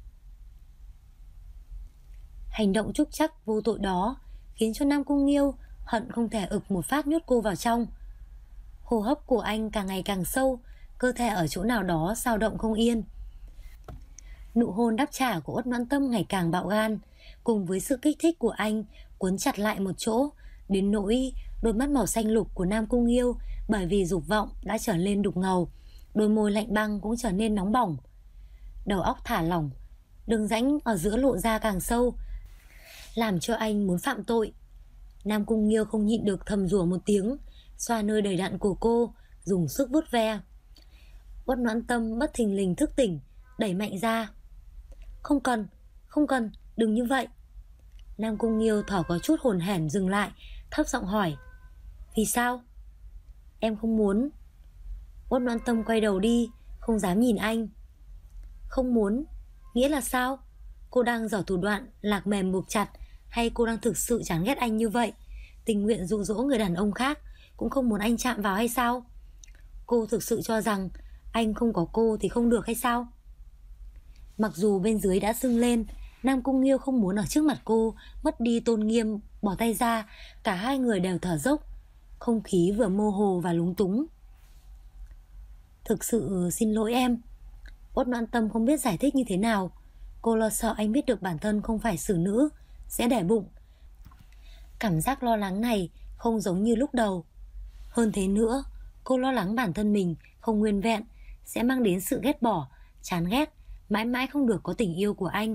Hành động trúc chắc vô tội đó khiến cho Nam Cung Nghiêu hận không thể ực một phát nhốt cô vào trong. Hô hấp của anh càng ngày càng sâu, cơ thể ở chỗ nào đó dao động không yên. Nụ hôn đáp trả của Uất Noãn Tâm ngày càng bạo gan, cùng với sự kích thích của anh cuốn chặt lại một chỗ, đến nỗi đôi mắt màu xanh lục của Nam Cung Nghiêu bởi vì dục vọng đã trở nên đục ngầu, đôi môi lạnh băng cũng trở nên nóng bỏng. Đầu óc thả lỏng, đường rãnh ở giữa lộ ra càng sâu, làm cho anh muốn phạm tội. Nam Cung Nghiêu không nhịn được thầm rủa một tiếng, xoa nơi đầy đặn của cô, dùng sức vuốt ve. Uất Noãn Tâm bất thình lình thức tỉnh, đẩy mạnh ra. Không cần, đừng như vậy. Nam Cung Nghiêu thở có chút hồn hển dừng lại, thấp giọng hỏi. Vì sao? Em không muốn. Uất Noãn Tâm quay đầu đi, không dám nhìn anh. Không muốn? Nghĩa là sao? Cô đang giở thủ đoạn lạc mềm buộc chặt, hay cô đang thực sự chán ghét anh như vậy, tình nguyện dụ dỗ người đàn ông khác cũng không muốn anh chạm vào hay sao? Cô thực sự cho rằng anh không có cô thì không được hay sao? Mặc dù bên dưới đã sưng lên, Nam Cung Nghiêu không muốn ở trước mặt cô mất đi tôn nghiêm, bỏ tay ra. Cả hai người đều thở dốc, không khí vừa mơ hồ và lúng túng. Thực sự xin lỗi em. Uất Noãn Tâm không biết giải thích như thế nào. Cô lo sợ anh biết được bản thân không phải xử nữ sẽ đẻ bụng. Cảm giác lo lắng này không giống như lúc đầu. Hơn thế nữa, cô lo lắng bản thân mình không nguyên vẹn sẽ mang đến sự ghét bỏ, chán ghét, mãi mãi không được có tình yêu của anh.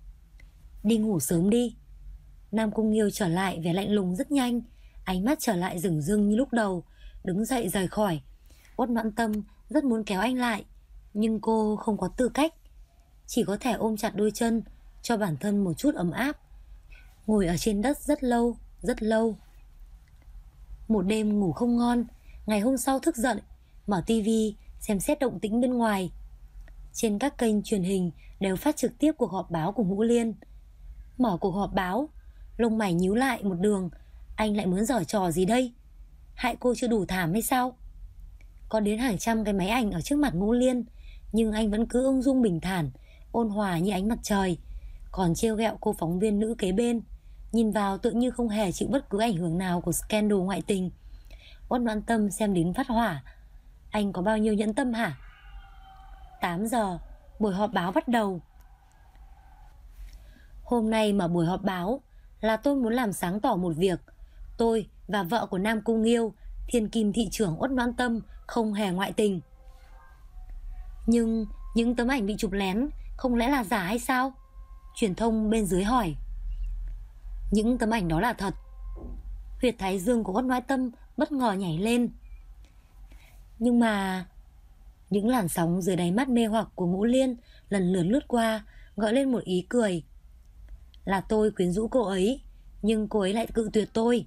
Đi ngủ sớm đi. Nam Cung Nghiêu trở lại vẻ lạnh lùng rất nhanh, ánh mắt trở lại rừng rưng như lúc đầu, đứng dậy rời khỏi. Uất Noãn Tâm rất muốn kéo anh lại, nhưng cô không có tư cách, chỉ có thể ôm chặt đôi chân, cho bản thân một chút ấm áp. Ngồi ở trên đất rất lâu, rất lâu. Một đêm ngủ không ngon, ngày hôm sau thức dậy, mở tivi xem xét động tĩnh bên ngoài. Trên các kênh truyền hình đều phát trực tiếp cuộc họp báo của Ngũ Liên. Mở cuộc họp báo, lông mày nhíu lại một đường. Anh lại muốn giở trò gì đây? Hại cô chưa đủ thảm hay sao? Có đến hàng trăm cái máy ảnh ở trước mặt Ngũ Liên, nhưng anh vẫn cứ ung dung bình thản, ôn hòa như ánh mặt trời, còn trêu ghẹo cô phóng viên nữ kế bên, nhìn vào tự như không hề chịu bất cứ ảnh hưởng nào của scandal ngoại tình. Uất Noãn Tâm xem đến phát hỏa. Anh có bao nhiêu nhẫn tâm hả? 8 giờ, buổi họp báo bắt đầu. Hôm nay mở buổi họp báo là tôi muốn làm sáng tỏ một việc. Tôi và vợ của Nam Cung Nghiêu, thiên kim thị trưởng Uất Noãn Tâm, không hề ngoại tình. Nhưng những tấm ảnh bị chụp lén không lẽ là giả hay sao? Truyền thông bên dưới hỏi. Những tấm ảnh đó là thật. Huyệt thái dương của Uất Noãn Tâm bất ngờ nhảy lên. Nhưng mà... Những làn sóng dưới đáy mắt mê hoặc của Ngũ Liên lần lượt lướt qua, gợi lên một ý cười. Là tôi quyến rũ cô ấy, nhưng cô ấy lại cự tuyệt tôi.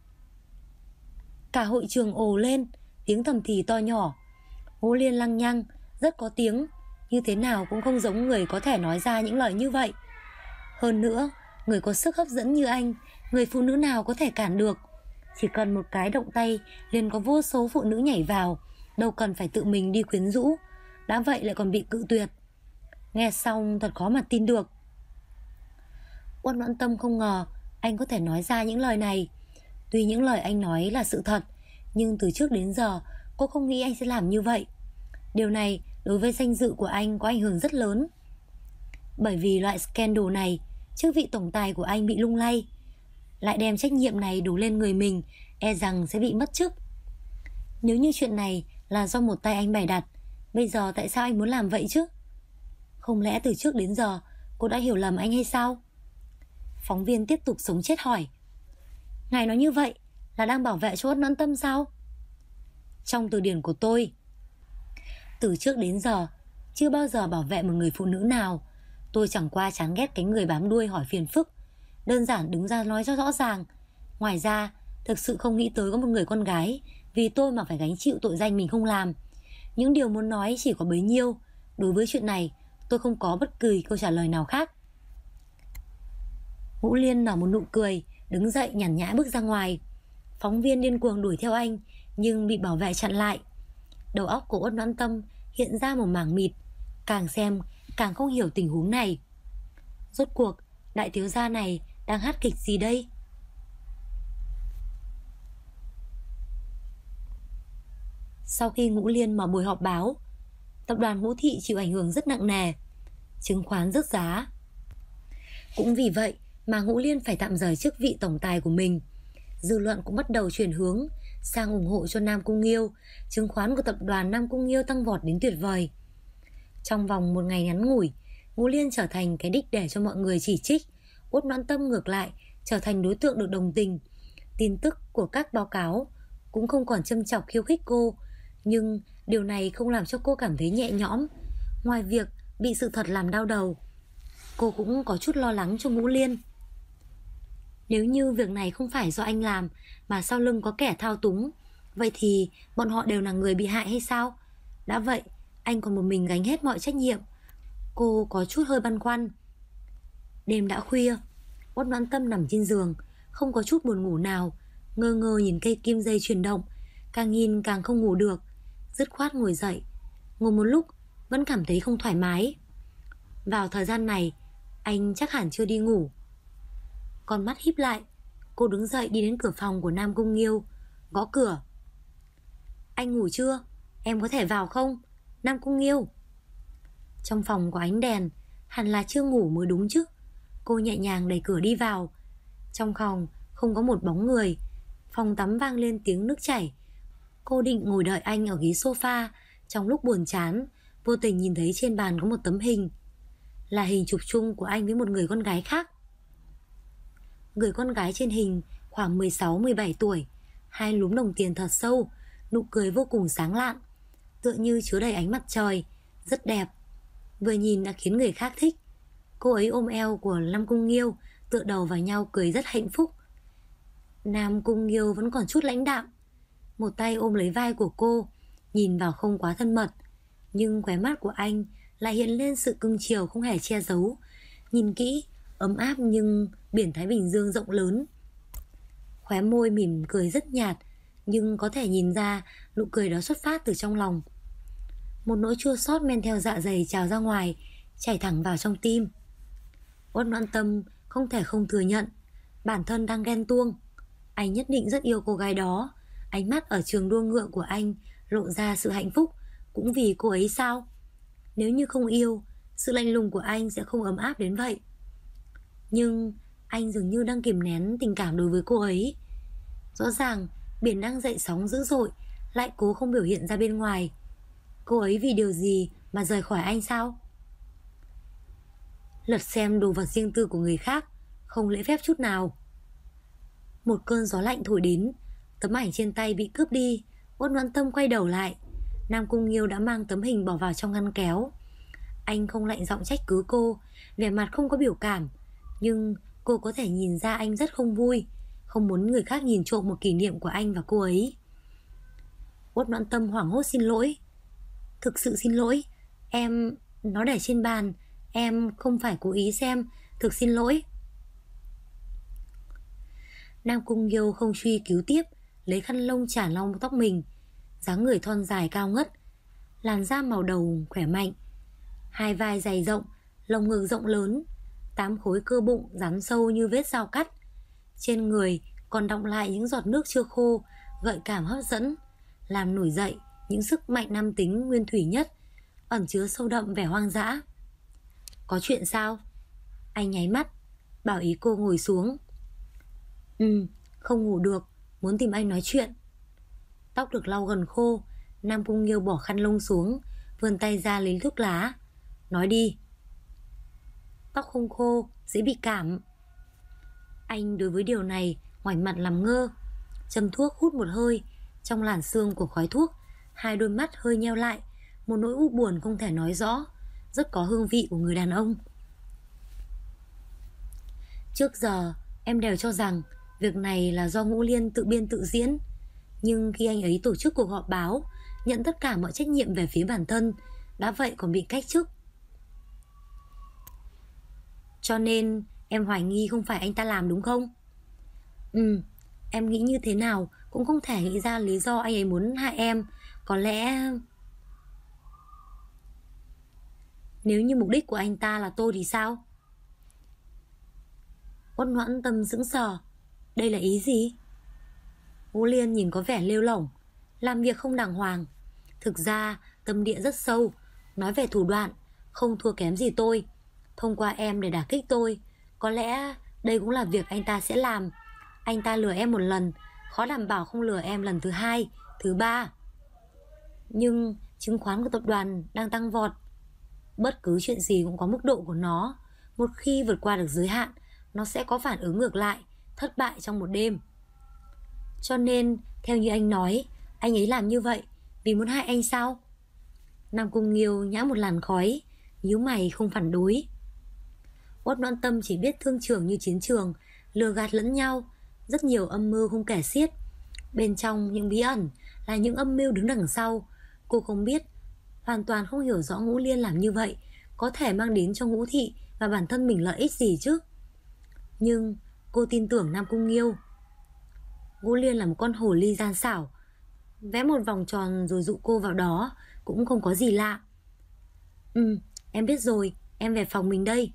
Cả hội trường ồ lên, tiếng thầm thì to nhỏ. Ngũ Liên lăng nhăng, rất có tiếng, như thế nào cũng không giống người có thể nói ra những lời như vậy. Hơn nữa, người có sức hấp dẫn như anh, người phụ nữ nào có thể cản được? Chỉ cần một cái động tay liền có vô số phụ nữ nhảy vào, đâu cần phải tự mình đi quyến rũ. Đã vậy lại còn bị cự tuyệt. Nghe xong thật khó mà tin được. Uất Noãn Tâm không ngờ anh có thể nói ra những lời này. Tuy những lời anh nói là sự thật, nhưng từ trước đến giờ cô không nghĩ anh sẽ làm như vậy. Điều này đối với danh dự của anh có ảnh hưởng rất lớn. Bởi vì loại scandal này, chức vị tổng tài của anh bị lung lay, lại đem trách nhiệm này đổ lên người mình, e rằng sẽ bị mất chức. Nếu như chuyện này là do một tay anh bày đặt, bây giờ tại sao anh muốn làm vậy chứ? Không lẽ từ trước đến giờ cô đã hiểu lầm anh hay sao? Phóng viên tiếp tục sống chết hỏi. Ngài nói như vậy là đang bảo vệ cho Uất Noãn Tâm sao? Trong từ điển của tôi, từ trước đến giờ chưa bao giờ bảo vệ một người phụ nữ nào. Tôi chẳng qua chán ghét cái người bám đuôi hỏi phiền phức, đơn giản đứng ra nói cho rõ ràng. Ngoài ra, thực sự không nghĩ tới có một người con gái vì tôi mà phải gánh chịu tội danh mình không làm. Những điều muốn nói chỉ có bấy nhiêu. Đối với chuyện này, tôi không có bất kỳ câu trả lời nào khác. Ngũ Liên nở một nụ cười, đứng dậy nhàn nhã bước ra ngoài. Phóng viên điên cuồng đuổi theo anh, nhưng bị bảo vệ chặn lại. Đầu óc của Uất Noãn Tâm hiện ra một mảng mịt, càng xem càng không hiểu tình huống này. Rốt cuộc đại thiếu gia này đang hát kịch gì đây? Sau khi Ngũ Liên mở buổi họp báo, tập đoàn Ngũ Thị chịu ảnh hưởng rất nặng nề, chứng khoán rớt giá. Cũng vì vậy mà Ngũ Liên phải tạm rời chức vị tổng tài của mình. Dư luận cũng bắt đầu chuyển hướng sang ủng hộ cho Nam Cung Nghiêu. Chứng khoán của tập đoàn Nam Cung Nghiêu tăng vọt đến tuyệt vời. Trong vòng một ngày ngắn ngủi, Ngũ Liên trở thành cái đích để cho mọi người chỉ trích. Uất Noãn Tâm ngược lại trở thành đối tượng được đồng tình. Tin tức của các báo cáo cũng không còn châm chọc khiêu khích cô, nhưng điều này không làm cho cô cảm thấy nhẹ nhõm. Ngoài việc bị sự thật làm đau đầu, cô cũng có chút lo lắng cho Ngũ Liên. Nếu như việc này không phải do anh làm mà sau lưng có kẻ thao túng, vậy thì bọn họ đều là người bị hại hay sao? Đã vậy, anh còn một mình gánh hết mọi trách nhiệm. Cô có chút hơi băn khoăn. Đêm đã khuya, Uất Noãn Tâm nằm trên giường, không có chút buồn ngủ nào, ngơ ngơ nhìn cây kim dây chuyển động, càng nhìn càng không ngủ được. Dứt khoát ngồi dậy, ngồi một lúc vẫn cảm thấy không thoải mái. Vào thời gian này, anh chắc hẳn chưa đi ngủ. Con mắt híp lại, cô đứng dậy đi đến cửa phòng của Nam Cung Nghiêu, gõ cửa. Anh ngủ chưa? Em có thể vào không? Nam Cung Nghiêu. Trong phòng có ánh đèn, hẳn là chưa ngủ mới đúng chứ. Cô nhẹ nhàng đẩy cửa đi vào. Trong phòng không có một bóng người. Phòng tắm vang lên tiếng nước chảy. Cô định ngồi đợi anh ở ghế sofa. Trong lúc buồn chán, vô tình nhìn thấy trên bàn có một tấm hình. Là hình chụp chung của anh với một người con gái khác. Người con gái trên hình khoảng 16-17 tuổi, hai lúm đồng tiền thật sâu, nụ cười vô cùng sáng lạn, tựa như chứa đầy ánh mặt trời, rất đẹp. Vừa nhìn đã khiến người khác thích. Cô ấy ôm eo của Nam Cung Nghiêu, tựa đầu vào nhau cười rất hạnh phúc. Nam Cung Nghiêu vẫn còn chút lãnh đạm, một tay ôm lấy vai của cô, nhìn vào không quá thân mật, nhưng khóe mắt của anh lại hiện lên sự cưng chiều không hề che giấu. Nhìn kỹ, ấm áp nhưng biển Thái Bình Dương rộng lớn. Khóe môi mỉm cười rất nhạt, nhưng có thể nhìn ra nụ cười đó xuất phát từ trong lòng. Một nỗi chua xót men theo dạ dày trào ra ngoài, chảy thẳng vào trong tim. Uất Noãn Tâm không thể không thừa nhận bản thân đang ghen tuông. Anh nhất định rất yêu cô gái đó. Ánh mắt ở trường đua ngựa của anh lộ ra sự hạnh phúc, cũng vì cô ấy sao? Nếu như không yêu, sự lạnh lùng của anh sẽ không ấm áp đến vậy. Nhưng anh dường như đang kìm nén tình cảm đối với cô ấy. Rõ ràng biển đang dậy sóng dữ dội, lại cố không biểu hiện ra bên ngoài. Cô ấy vì điều gì mà rời khỏi anh sao? Lật xem đồ vật riêng tư của người khác, không lễ phép chút nào. Một cơn gió lạnh thổi đến, tấm ảnh trên tay bị cướp đi. Uất Noãn Tâm quay đầu lại. Nam Cung Nghiêu đã mang tấm hình bỏ vào trong ngăn kéo. Anh không lạnh giọng trách cứ cô, vẻ mặt không có biểu cảm, nhưng cô có thể nhìn ra anh rất không vui, không muốn người khác nhìn trộm một kỷ niệm của anh và cô ấy. Uất Noãn Tâm hoảng hốt xin lỗi. Thực sự xin lỗi, nó để trên bàn, em không phải cố ý xem, thực xin lỗi. Nam Cung Nghiêu không truy cứu tiếp, lấy khăn lông chả lau tóc mình. Dáng người thon dài cao ngất, làn da màu đầu khỏe mạnh, hai vai dày rộng, lồng ngực rộng lớn, 8 khối cơ bụng rắn sâu như vết dao cắt. Trên người còn đọng lại những giọt nước chưa khô, gợi cảm hấp dẫn, làm nổi dậy những sức mạnh nam tính nguyên thủy nhất, ẩn chứa sâu đậm vẻ hoang dã. Có chuyện sao? Anh nháy mắt, bảo ý cô ngồi xuống. Không ngủ được, muốn tìm anh nói chuyện. Tóc được lau gần khô, Nam Cung Nghiêu bỏ khăn lông xuống, vươn tay ra lấy thuốc lá. Nói đi. Tóc không khô, dễ bị cảm. Anh đối với điều này ngoảnh mặt làm ngơ. Châm thuốc hút một hơi. Trong làn sương của khói thuốc, hai đôi mắt hơi nheo lại, một nỗi u buồn không thể nói rõ, rất có hương vị của người đàn ông. Trước giờ em đều cho rằng việc này là do Ngũ Liên tự biên tự diễn, nhưng khi anh ấy tổ chức cuộc họp báo, nhận tất cả mọi trách nhiệm về phía bản thân, đã vậy còn bị cách chức. Cho nên em hoài nghi không phải anh ta làm đúng không? Em nghĩ như thế nào cũng không thể nghĩ ra lý do anh ấy muốn hại em. Có lẽ nếu như mục đích của anh ta là tôi thì sao? Uất Noãn Tâm sững sờ. Đây là ý gì? Ngũ Liên nhìn có vẻ lêu lỏng, làm việc không đàng hoàng. Thực ra tâm địa rất sâu. Nói về thủ đoạn, không thua kém gì tôi. Thông qua em để đả kích tôi. Có lẽ đây cũng là việc anh ta sẽ làm. Anh ta lừa em một lần, khó đảm bảo không lừa em lần thứ hai, thứ ba. Nhưng chứng khoán của tập đoàn đang tăng vọt. Bất cứ chuyện gì cũng có mức độ của nó. Một khi vượt qua được giới hạn, nó sẽ có phản ứng ngược lại, thất bại trong một đêm. Cho nên, theo như anh nói, anh ấy làm như vậy vì muốn hại anh sao? Nam Cung Nghiêu nhả một làn khói, nhíu mày không phản đối. Uất Noãn Tâm chỉ biết thương trường như chiến trường, lừa gạt lẫn nhau, rất nhiều âm mưu không kể xiết. Bên trong những bí ẩn là những âm mưu đứng đằng sau. Cô không biết, hoàn toàn không hiểu rõ Ngũ Liên làm như vậy có thể mang đến cho Ngũ Thị và bản thân mình lợi ích gì chứ. Nhưng cô tin tưởng Nam Cung Nghiêu. Ngũ Liên là một con hồ ly gian xảo, vẽ một vòng tròn rồi dụ cô vào đó cũng không có gì lạ. Em biết rồi, em về phòng mình đây.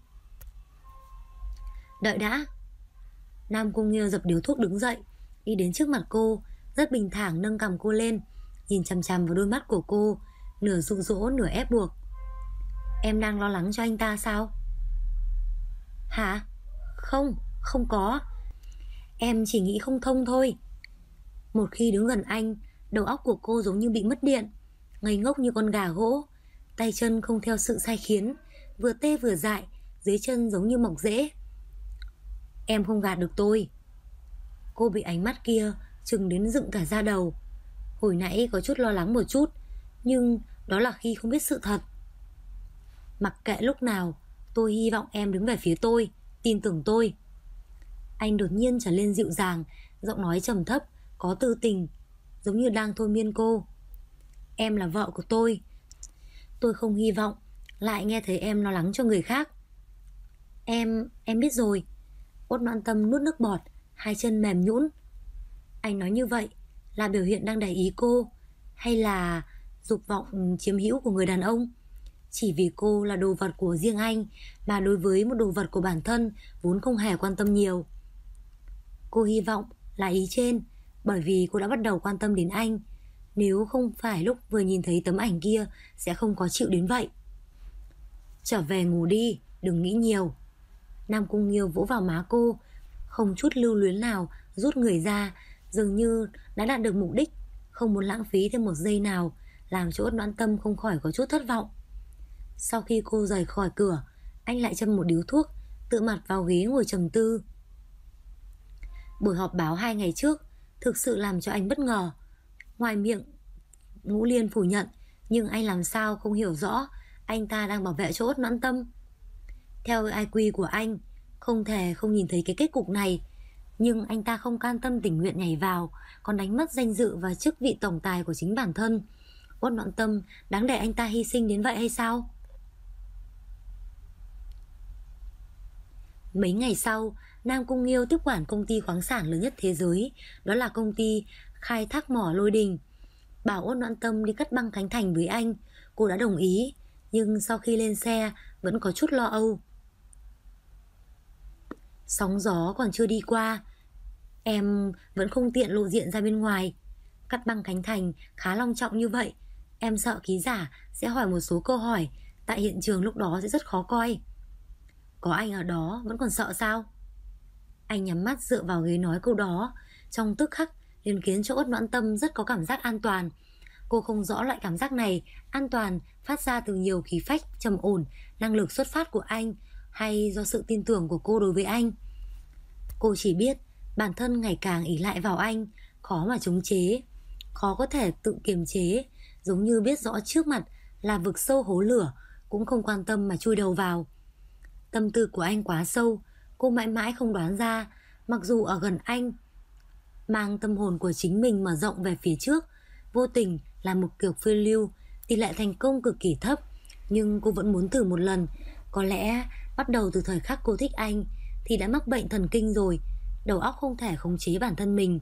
Đợi đã. Nam Cung Nghiêu dập điếu thuốc đứng dậy, đi đến trước mặt cô, rất bình thản nâng cằm cô lên, nhìn chằm chằm vào đôi mắt của cô, nửa dụ dỗ nửa ép buộc. Em đang lo lắng cho anh ta sao? Hả? Không, không có. Em chỉ nghĩ không thông thôi. Một khi đứng gần anh, đầu óc của cô giống như bị mất điện, ngây ngốc như con gà gỗ, tay chân không theo sự sai khiến, vừa tê vừa dại, dưới chân giống như mọc rễ. Em không gạt được tôi. Cô bị ánh mắt kia chừng đến dựng cả da đầu. Hồi nãy có chút lo lắng một chút, nhưng đó là khi không biết sự thật. Mặc kệ lúc nào, tôi hy vọng em đứng về phía tôi, tin tưởng tôi. Anh đột nhiên trở lên dịu dàng, giọng nói trầm thấp, có tư tình, giống như đang thôi miên cô. Em là vợ của tôi không hy vọng lại nghe thấy em lo lắng cho người khác. Em biết rồi. Uất Noãn Tâm nuốt nước bọt, hai chân mềm nhũn. Anh nói như vậy là biểu hiện đang để ý cô, hay là dục vọng chiếm hữu của người đàn ông? Chỉ vì cô là đồ vật của riêng anh mà đối với một đồ vật của bản thân vốn không hề quan tâm nhiều. Cô hy vọng là ý trên, bởi vì cô đã bắt đầu quan tâm đến anh. Nếu không phải lúc vừa nhìn thấy tấm ảnh kia sẽ không có chịu đến vậy. Trở về ngủ đi, đừng nghĩ nhiều. Nam Cung Nghiêu vỗ vào má cô, không chút lưu luyến nào rút người ra, dường như đã đạt được mục đích, không muốn lãng phí thêm một giây nào, làm cho Uất Noãn Tâm không khỏi có chút thất vọng. Sau khi cô rời khỏi cửa, anh lại châm một điếu thuốc, tựa mặt vào ghế ngồi trầm tư. Buổi họp báo 2 ngày trước thực sự làm cho anh bất ngờ. Ngoài miệng Ngũ Liên phủ nhận, nhưng anh làm sao không hiểu rõ anh ta đang bảo vệ cho Uất Noãn Tâm. Theo IQ của anh, không thể không nhìn thấy cái kết cục này, nhưng anh ta không can tâm tình nguyện nhảy vào, còn đánh mất danh dự và chức vị tổng tài của chính bản thân. Uất Noãn Tâm đáng để anh ta hy sinh đến vậy hay sao? Mấy ngày sau, Nam Cung Nghiêu tiếp quản công ty khoáng sản lớn nhất thế giới, đó là công ty khai thác mỏ Lôi Đình. Bảo Uất Noãn Tâm đi cắt băng Khánh Thành với anh, cô đã đồng ý, nhưng sau khi lên xe vẫn có chút lo âu. Sóng gió còn chưa đi qua, em vẫn không tiện lộ diện ra bên ngoài. Cắt băng Khánh Thành khá long trọng như vậy, em sợ ký giả sẽ hỏi một số câu hỏi, tại hiện trường lúc đó sẽ rất khó coi. Có anh ở đó vẫn còn sợ sao? Anh nhắm mắt dựa vào ghế nói câu đó, trong tức khắc liền khiến cho Uất Noãn Tâm rất có cảm giác an toàn. Cô không rõ loại cảm giác này an toàn phát ra từ nhiều khí phách trầm ổn, năng lực xuất phát của anh, hay do sự tin tưởng của cô đối với anh. Cô chỉ biết bản thân ngày càng ỷ lại vào anh, khó mà chống chế, khó có thể tự kiềm chế, giống như biết rõ trước mặt là vực sâu hố lửa, cũng không quan tâm mà chui đầu vào. Tâm tư của anh quá sâu, cô mãi mãi không đoán ra, mặc dù ở gần anh, mang tâm hồn của chính mình mở rộng về phía trước, vô tình là một kiểu phiêu lưu, tỷ lệ thành công cực kỳ thấp, nhưng cô vẫn muốn thử một lần. Có lẽ bắt đầu từ thời khắc cô thích anh thì đã mắc bệnh thần kinh rồi, đầu óc không thể khống chế bản thân mình.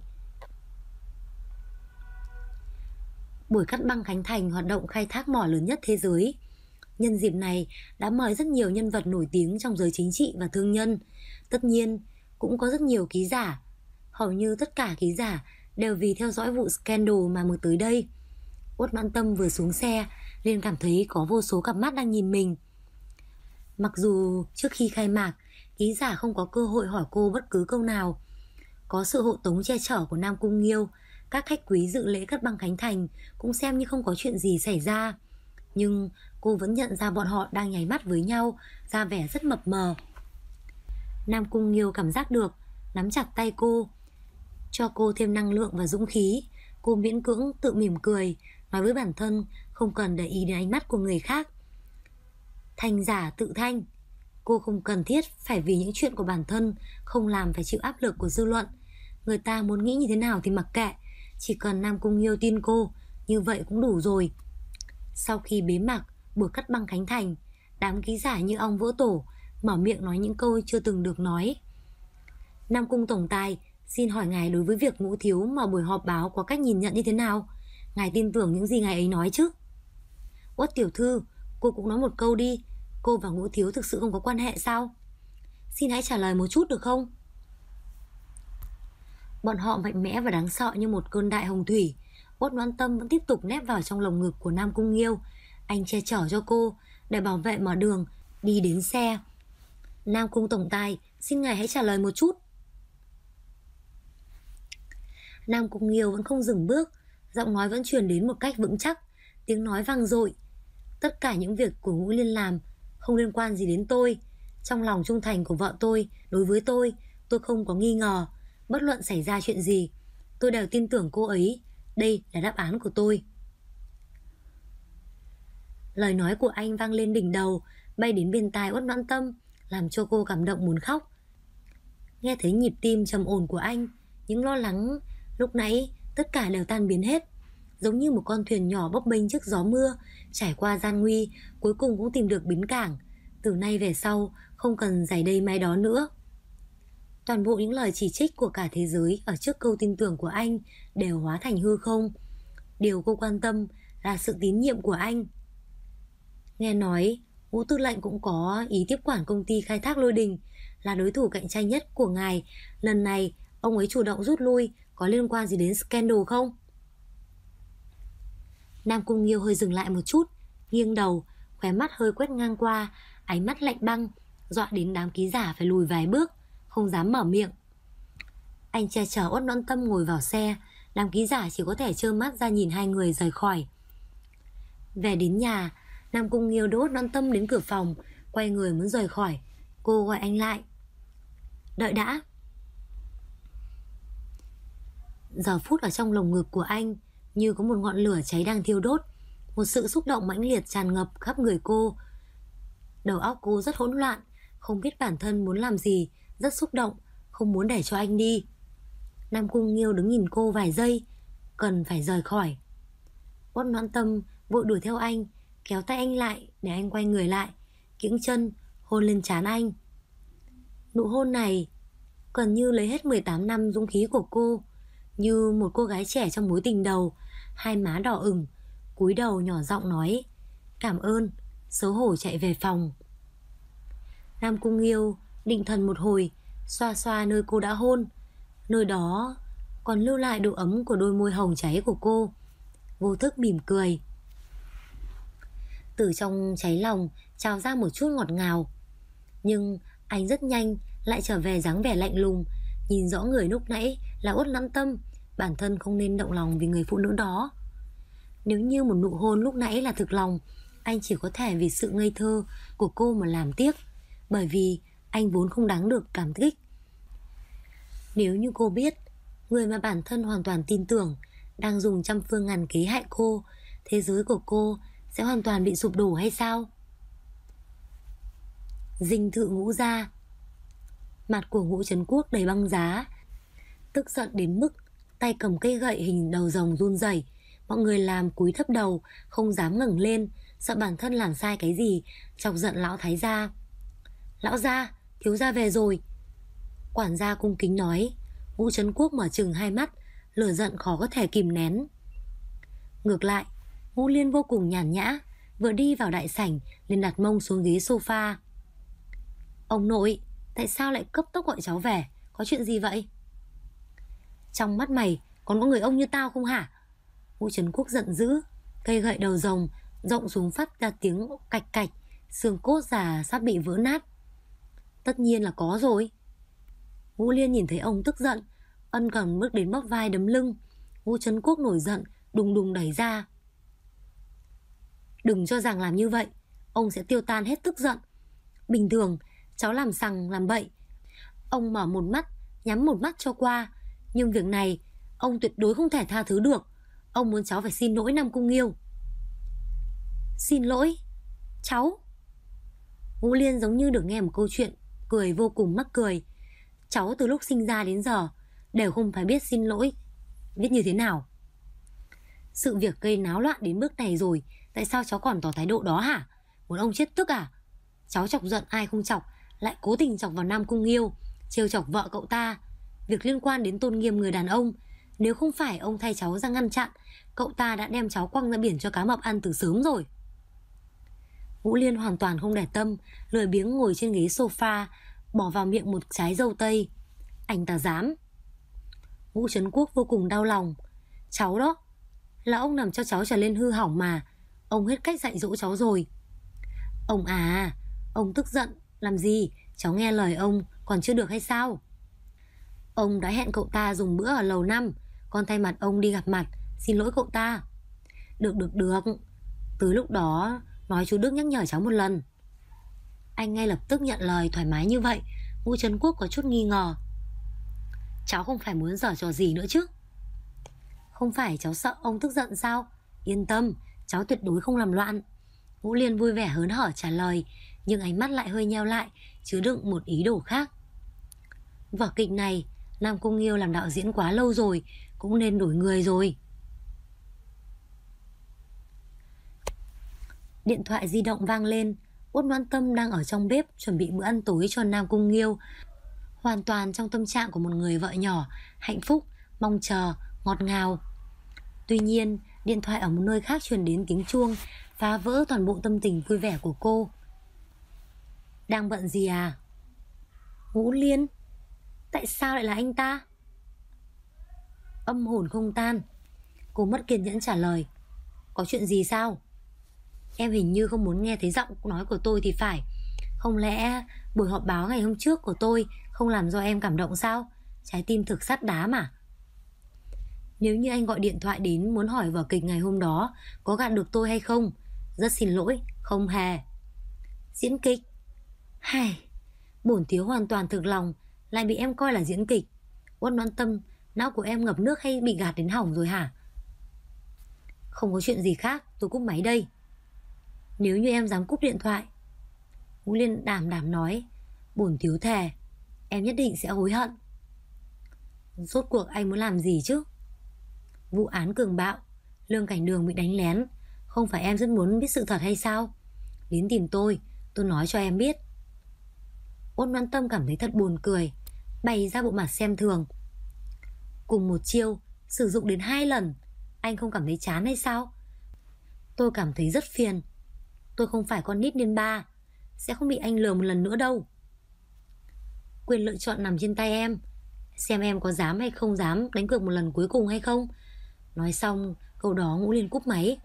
Buổi cắt băng khánh thành hoạt động khai thác mỏ lớn nhất thế giới. Nhân dịp này đã mời rất nhiều nhân vật nổi tiếng trong giới chính trị và thương nhân. Tất nhiên, cũng có rất nhiều ký giả. Hầu như tất cả ký giả đều vì theo dõi vụ scandal mà mới tới đây. Uất Noãn Tâm vừa xuống xe liền cảm thấy có vô số cặp mắt đang nhìn mình. Mặc dù trước khi khai mạc, ký giả không có cơ hội hỏi cô bất cứ câu nào. Có sự hộ tống che chở của Nam Cung Nghiêu, các khách quý dự lễ cắt băng khánh thành cũng xem như không có chuyện gì xảy ra. Nhưng cô vẫn nhận ra bọn họ đang nháy mắt với nhau, ra vẻ rất mập mờ. Nam Cung Nghiêu cảm giác được, nắm chặt tay cô, cho cô thêm năng lượng và dũng khí. Cô miễn cưỡng tự mỉm cười, nói với bản thân không cần để ý đến ánh mắt của người khác. Thành giả tự thanh. Cô không cần thiết phải vì những chuyện của bản thân không làm phải chịu áp lực của dư luận. Người ta muốn nghĩ như thế nào thì mặc kệ, chỉ cần Nam Cung Nghiêu tin cô, như vậy cũng đủ rồi. Sau khi bế mạc buổi cắt băng khánh thành, đám ký giả như ong vỡ tổ, mở miệng nói những câu chưa từng được nói. Nam Cung tổng tài, xin hỏi ngài đối với việc Ngũ Thiếu mở buổi họp báo có cách nhìn nhận như thế nào? Ngài tin tưởng những gì ngài ấy nói chứ? Uất tiểu thư, cô cũng nói một câu đi. Cô và Ngũ Thiếu thực sự không có quan hệ sao? Xin hãy trả lời một chút được không? Bọn họ mạnh mẽ và đáng sợ như một cơn đại hồng thủy. Uất Noãn Tâm vẫn tiếp tục nép vào trong lồng ngực của Nam Cung Nghiêu. Anh che chở cho cô để bảo vệ mở đường đi đến xe. Nam Cung tổng tài, xin ngài hãy trả lời một chút. Nam Cung Nghiêu vẫn không dừng bước, giọng nói vẫn truyền đến một cách vững chắc, tiếng nói vang dội. Tất cả những việc của Ngũ Liên làm không liên quan gì đến tôi. Trong lòng trung thành của vợ tôi đối với tôi không có nghi ngờ. Bất luận xảy ra chuyện gì, tôi đều tin tưởng cô ấy. Đây là đáp án của tôi. Lời nói của anh vang lên đỉnh đầu, bay đến bên tai Uất Noãn Tâm, làm cho cô cảm động muốn khóc. Nghe thấy nhịp tim trầm ổn của anh, những lo lắng lúc nãy tất cả đều tan biến hết. Giống như một con thuyền nhỏ bấp bênh trước gió mưa, trải qua gian nguy, cuối cùng cũng tìm được bến cảng. Từ nay về sau, không cần giày đây mai đó nữa. Toàn bộ những lời chỉ trích của cả thế giới ở trước câu tin tưởng của anh đều hóa thành hư không. Điều cô quan tâm là sự tín nhiệm của anh. Nghe nói, Ngũ tư lệnh cũng có ý tiếp quản công ty khai thác Lôi Đình, là đối thủ cạnh tranh nhất của ngài. Lần này, ông ấy chủ động rút lui, có liên quan gì đến scandal không? Nam Cung Nghiêu hơi dừng lại một chút, nghiêng đầu, khóe mắt hơi quét ngang qua, ánh mắt lạnh băng, dọa đến đám ký giả phải lùi vài bước, không dám mở miệng. Anh che chở Uất Noãn Tâm ngồi vào xe, đám ký giả chỉ có thể trơ mắt ra nhìn hai người rời khỏi. Về đến nhà, Nam Cung Nghiêu đưa Uất Noãn Tâm đến cửa phòng, quay người muốn rời khỏi. Cô gọi anh lại. Đợi đã. Giờ phút ở trong lồng ngực của anh như có một ngọn lửa cháy đang thiêu đốt. Một sự xúc động mãnh liệt tràn ngập khắp người cô. Đầu óc cô rất hỗn loạn, không biết bản thân muốn làm gì, rất xúc động, không muốn để cho anh đi. Nam Cung Nghiêu đứng nhìn cô vài giây, cần phải rời khỏi. Uất Noãn Tâm vội đuổi theo anh, kéo tay anh lại để anh quay người lại, kiễng chân hôn lên trán anh. Nụ hôn này gần như lấy hết 18 năm dũng khí của cô. Như một cô gái trẻ trong mối tình đầu, hai má đỏ ửng, cúi đầu nhỏ giọng nói cảm ơn, xấu hổ chạy về phòng. Nam Cung Nghiêu định thần một hồi, xoa xoa nơi cô đã hôn. Nơi đó còn lưu lại độ ấm của đôi môi hồng cháy của cô. Vô thức mỉm cười. Từ trong cháy lòng trào ra một chút ngọt ngào. Nhưng anh rất nhanh lại trở về dáng vẻ lạnh lùng. Nhìn rõ người lúc nãy là Uất Noãn Tâm, bản thân không nên động lòng vì người phụ nữ đó. Nếu như một nụ hôn lúc nãy là thực lòng, anh chỉ có thể vì sự ngây thơ của cô mà làm tiếc, bởi vì anh vốn không đáng được cảm kích. Nếu như cô biết người mà bản thân hoàn toàn tin tưởng đang dùng trăm phương ngàn kế hại cô, thế giới của cô sẽ hoàn toàn bị sụp đổ hay sao? Dinh thự Ngũ gia. Mặt của Ngũ Trấn Quốc đầy băng giá, tức giận đến mức tay cầm cây gậy hình đầu rồng run rẩy, Mọi người làm cúi thấp đầu, không dám ngẩng lên, sợ bản thân làm sai cái gì, chọc giận lão thái gia. Lão gia, thiếu gia về rồi. Quản gia cung kính nói. Ngũ Trấn Quốc mở trừng hai mắt, lửa giận khó có thể kìm nén. Ngược lại, Ngũ Liên vô cùng nhàn nhã, vừa đi vào đại sảnh liền đặt mông xuống ghế sofa. Ông nội, tại sao lại cấp tốc gọi cháu về? Có chuyện gì vậy? Trong mắt mày còn có người ông như tao không hả? Ngũ Trấn Quốc giận dữ, cây gậy đầu rồng rộng xuống phát ra tiếng cạch cạch, xương cốt già sắp bị vỡ nát. Tất nhiên là có rồi. Ngũ Liên nhìn thấy ông tức giận, ân cần bước đến bóp vai đấm lưng. Ngũ Trấn Quốc nổi giận, đùng đùng đẩy ra. Đừng cho rằng làm như vậy ông sẽ tiêu tan hết tức giận. Bình thường cháu làm sằng làm bậy, ông mở một mắt nhắm một mắt cho qua, nhưng việc này ông tuyệt đối không thể tha thứ được. Ông muốn cháu phải xin lỗi Nam Cung Nghiêu. Xin lỗi? Cháu? Ngũ Liên giống như được nghe một câu chuyện cười vô cùng mắc cười. Cháu từ lúc sinh ra đến giờ đều không phải biết xin lỗi biết như thế nào. Sự việc gây náo loạn đến bước này rồi, tại sao cháu còn tỏ thái độ đó hả? Muốn ông chết tức à? Cháu chọc giận ai không chọc, lại cố tình chọc vào Nam Cung Nghiêu, trêu chọc vợ cậu ta. Việc liên quan đến tôn nghiêm người đàn ông, nếu không phải ông thay cháu ra ngăn chặn, cậu ta đã đem cháu quăng ra biển cho cá mập ăn từ sớm rồi. Ngũ Liên hoàn toàn không để tâm, lười biếng ngồi trên ghế sofa, bỏ vào miệng một trái dâu tây. Anh ta dám. Ngũ Trấn Quốc vô cùng đau lòng. Cháu đó, là ông làm cho cháu trở lên hư hỏng mà. Ông hết cách dạy dỗ cháu rồi. Ông à, ông tức giận làm gì? Cháu nghe lời ông còn chưa được hay sao? Ông đã hẹn cậu ta dùng bữa ở lầu 5, con thay mặt ông đi gặp mặt, xin lỗi cậu ta. Được. Từ lúc đó nói chú Đức nhắc nhở cháu một lần. Anh ngay lập tức nhận lời thoải mái như vậy. Ngũ Trấn Quốc có chút nghi ngờ. Cháu không phải muốn giở trò gì nữa chứ? Không phải cháu sợ ông tức giận sao? Yên tâm, cháu tuyệt đối không làm loạn. Ngũ Liên vui vẻ hớn hở trả lời, nhưng ánh mắt lại hơi nheo lại, chứa đựng một ý đồ khác. Vở kịch này Nam Cung Nghiêu làm đạo diễn quá lâu rồi, cũng nên đổi người rồi. Điện thoại di động vang lên. Uất Noãn Tâm đang ở trong bếp chuẩn bị bữa ăn tối cho Nam Cung Nghiêu, hoàn toàn trong tâm trạng của một người vợ nhỏ, hạnh phúc, mong chờ, ngọt ngào. Tuy nhiên, điện thoại ở một nơi khác truyền đến tiếng chuông, phá vỡ toàn bộ tâm tình vui vẻ của cô. Đang bận gì à? Ngũ Liên? Tại sao lại là anh ta? Âm hồn không tan. Cô mất kiên nhẫn trả lời. Có chuyện gì sao? Em hình như không muốn nghe thấy giọng nói của tôi thì phải. Không lẽ buổi họp báo ngày hôm trước của tôi không làm cho em cảm động sao? Trái tim thực sắt đá mà. Nếu như anh gọi điện thoại đến muốn hỏi vở kịch ngày hôm đó có gạt được tôi hay không, rất xin lỗi, không hề. Diễn kịch? Hài, bổn thiếu hoàn toàn thực lòng lại bị em coi là diễn kịch. Uất Noãn Tâm, não của em ngập nước hay bị gạt đến hỏng rồi hả? Không có chuyện gì khác, tôi cúp máy đây. Nếu như em dám cúp điện thoại, Ngũ Liên đảm đảm nói, bổn thiếu thề em nhất định sẽ hối hận. Rốt cuộc anh muốn làm gì chứ? Vụ án cường bạo, Lương Cảnh Đường bị đánh lén, không phải em rất muốn biết sự thật hay sao? Đến tìm tôi nói cho em biết. Uất Noãn Tâm cảm thấy thật buồn cười, bày ra bộ mặt xem thường. Cùng một chiêu sử dụng đến 2 lần, anh không cảm thấy chán hay sao? Tôi cảm thấy rất phiền. Tôi không phải con nít niên 3, sẽ không bị anh lừa một lần nữa đâu. Quyền lựa chọn nằm trên tay em, xem em có dám hay không dám đánh cược một lần cuối cùng hay không. Nói xong câu đó Ngũ Liên cúp máy.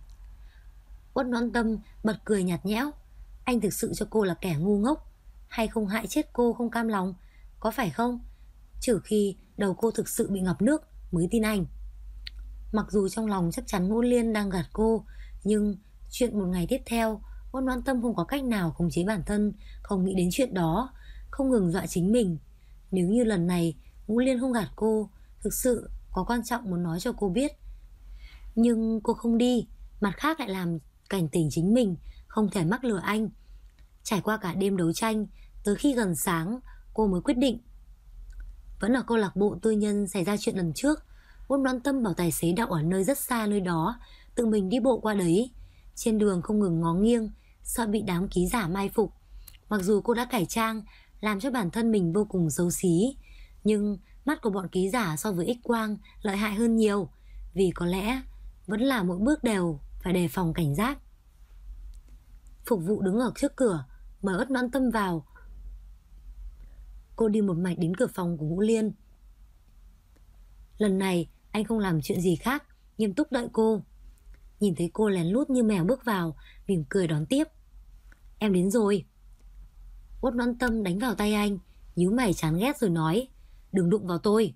Uất Noãn Tâm bật cười nhạt nhẽo. Anh thực sự cho cô là kẻ ngu ngốc, hay không hại chết cô không cam lòng, có phải không? Trừ khi đầu cô thực sự bị ngập nước mới tin anh. Mặc dù trong lòng chắc chắn Ngũ Liên đang gạt cô, nhưng chuyện một ngày tiếp theo, Uất Noãn Tâm không có cách nào khống chế bản thân không nghĩ đến chuyện đó, không ngừng dọa chính mình. Nếu như lần này Ngũ Liên không gạt cô, thực sự có quan trọng muốn nói cho cô biết, nhưng cô không đi, mặt khác lại làm cảnh tỉnh chính mình không thể mắc lừa anh. Trải qua cả đêm đấu tranh, tới khi gần sáng cô mới quyết định. Vẫn ở câu lạc bộ tư nhân xảy ra chuyện lần trước, Uất Noãn Tâm bảo tài xế đậu ở nơi rất xa nơi đó, tự mình đi bộ qua đấy. Trên đường không ngừng ngó nghiêng, sợ bị đám ký giả mai phục. Mặc dù cô đã cải trang, làm cho bản thân mình vô cùng xấu xí, nhưng mắt của bọn ký giả so với X-quang lợi hại hơn nhiều, vì có lẽ vẫn là mỗi bước đều phải đề phòng cảnh giác. Phục vụ đứng ở trước cửa, mời Uất Noãn Tâm vào. Cô đi một mạch đến cửa phòng của Ngũ Liên. Lần này anh không làm chuyện gì khác, nghiêm túc đợi cô. Nhìn thấy cô lén lút như mèo bước vào, mỉm cười đón tiếp. Em đến rồi. Uất Noãn Tâm đánh vào tay anh, nhíu mày chán ghét rồi nói, đừng đụng vào tôi.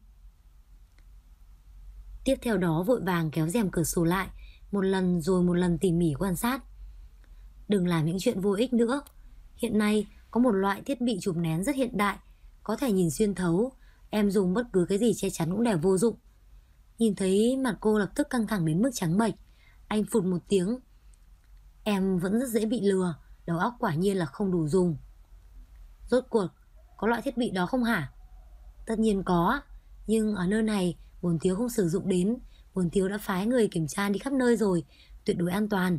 Tiếp theo đó vội vàng kéo rèm cửa sổ lại, một lần rồi một lần tỉ mỉ quan sát. Đừng làm những chuyện vô ích nữa. Hiện nay có một loại thiết bị chụp nén rất hiện đại, có thể nhìn xuyên thấu. Em dùng bất cứ cái gì che chắn cũng đều vô dụng. Nhìn thấy mặt cô lập tức căng thẳng đến mức trắng bệch, anh phụt một tiếng. Em vẫn rất dễ bị lừa, đầu óc quả nhiên là không đủ dùng. Rốt cuộc có loại thiết bị đó không hả? Tất nhiên có, nhưng ở nơi này bổn thiếu không sử dụng đến. Bổn thiếu đã phái người kiểm tra đi khắp nơi rồi, tuyệt đối an toàn.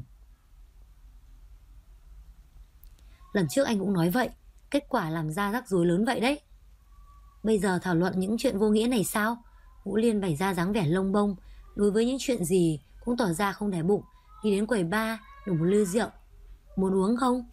Lần trước anh cũng nói vậy, kết quả làm ra rắc rối lớn vậy đấy. Bây giờ thảo luận những chuyện vô nghĩa này sao? Ngũ Liên bày ra dáng vẻ lông bông, đối với những chuyện gì cũng tỏ ra không để bụng. Đi đến quầy bar, đổ một ly rượu. Muốn uống không?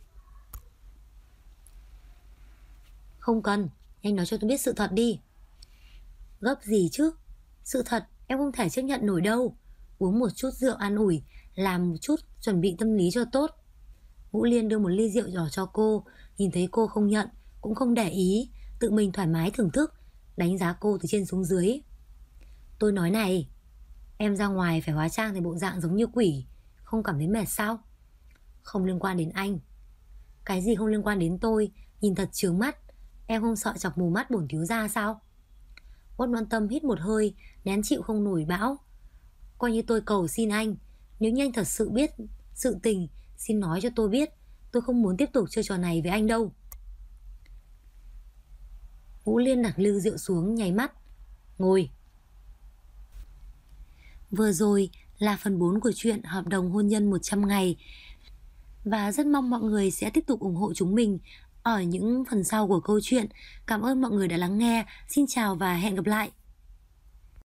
Không cần, anh nói cho tôi biết sự thật đi. Gấp gì chứ? Sự thật em không thể chấp nhận nổi đâu. Uống một chút rượu an ủi, làm một chút chuẩn bị tâm lý cho tốt. Ngũ Liên đưa một ly rượu nhỏ cho cô, nhìn thấy cô không nhận, cũng không để ý, tự mình thoải mái thưởng thức, đánh giá cô từ trên xuống dưới. Tôi nói này, em ra ngoài phải hóa trang thành bộ dạng giống như quỷ, không cảm thấy mệt sao? Không liên quan đến anh. Cái gì không liên quan đến tôi, nhìn thật chướng mắt. Em không sợ chọc mù mắt bổn thiếu gia sao? Uất Noãn Tâm hít một hơi, nén chịu không nổi bão. Coi như tôi cầu xin anh, nếu như anh thật sự biết sự tình, xin nói cho tôi biết. Tôi không muốn tiếp tục chơi trò này với anh đâu. Ngũ Liên đặt ly rượu xuống, nháy mắt. Ngồi. Vừa rồi là phần 4 của chuyện Hợp đồng hôn nhân 100 ngày. Và rất mong mọi người sẽ tiếp tục ủng hộ chúng mình ở những phần sau của câu chuyện. Cảm ơn mọi người đã lắng nghe. Xin chào và hẹn gặp lại.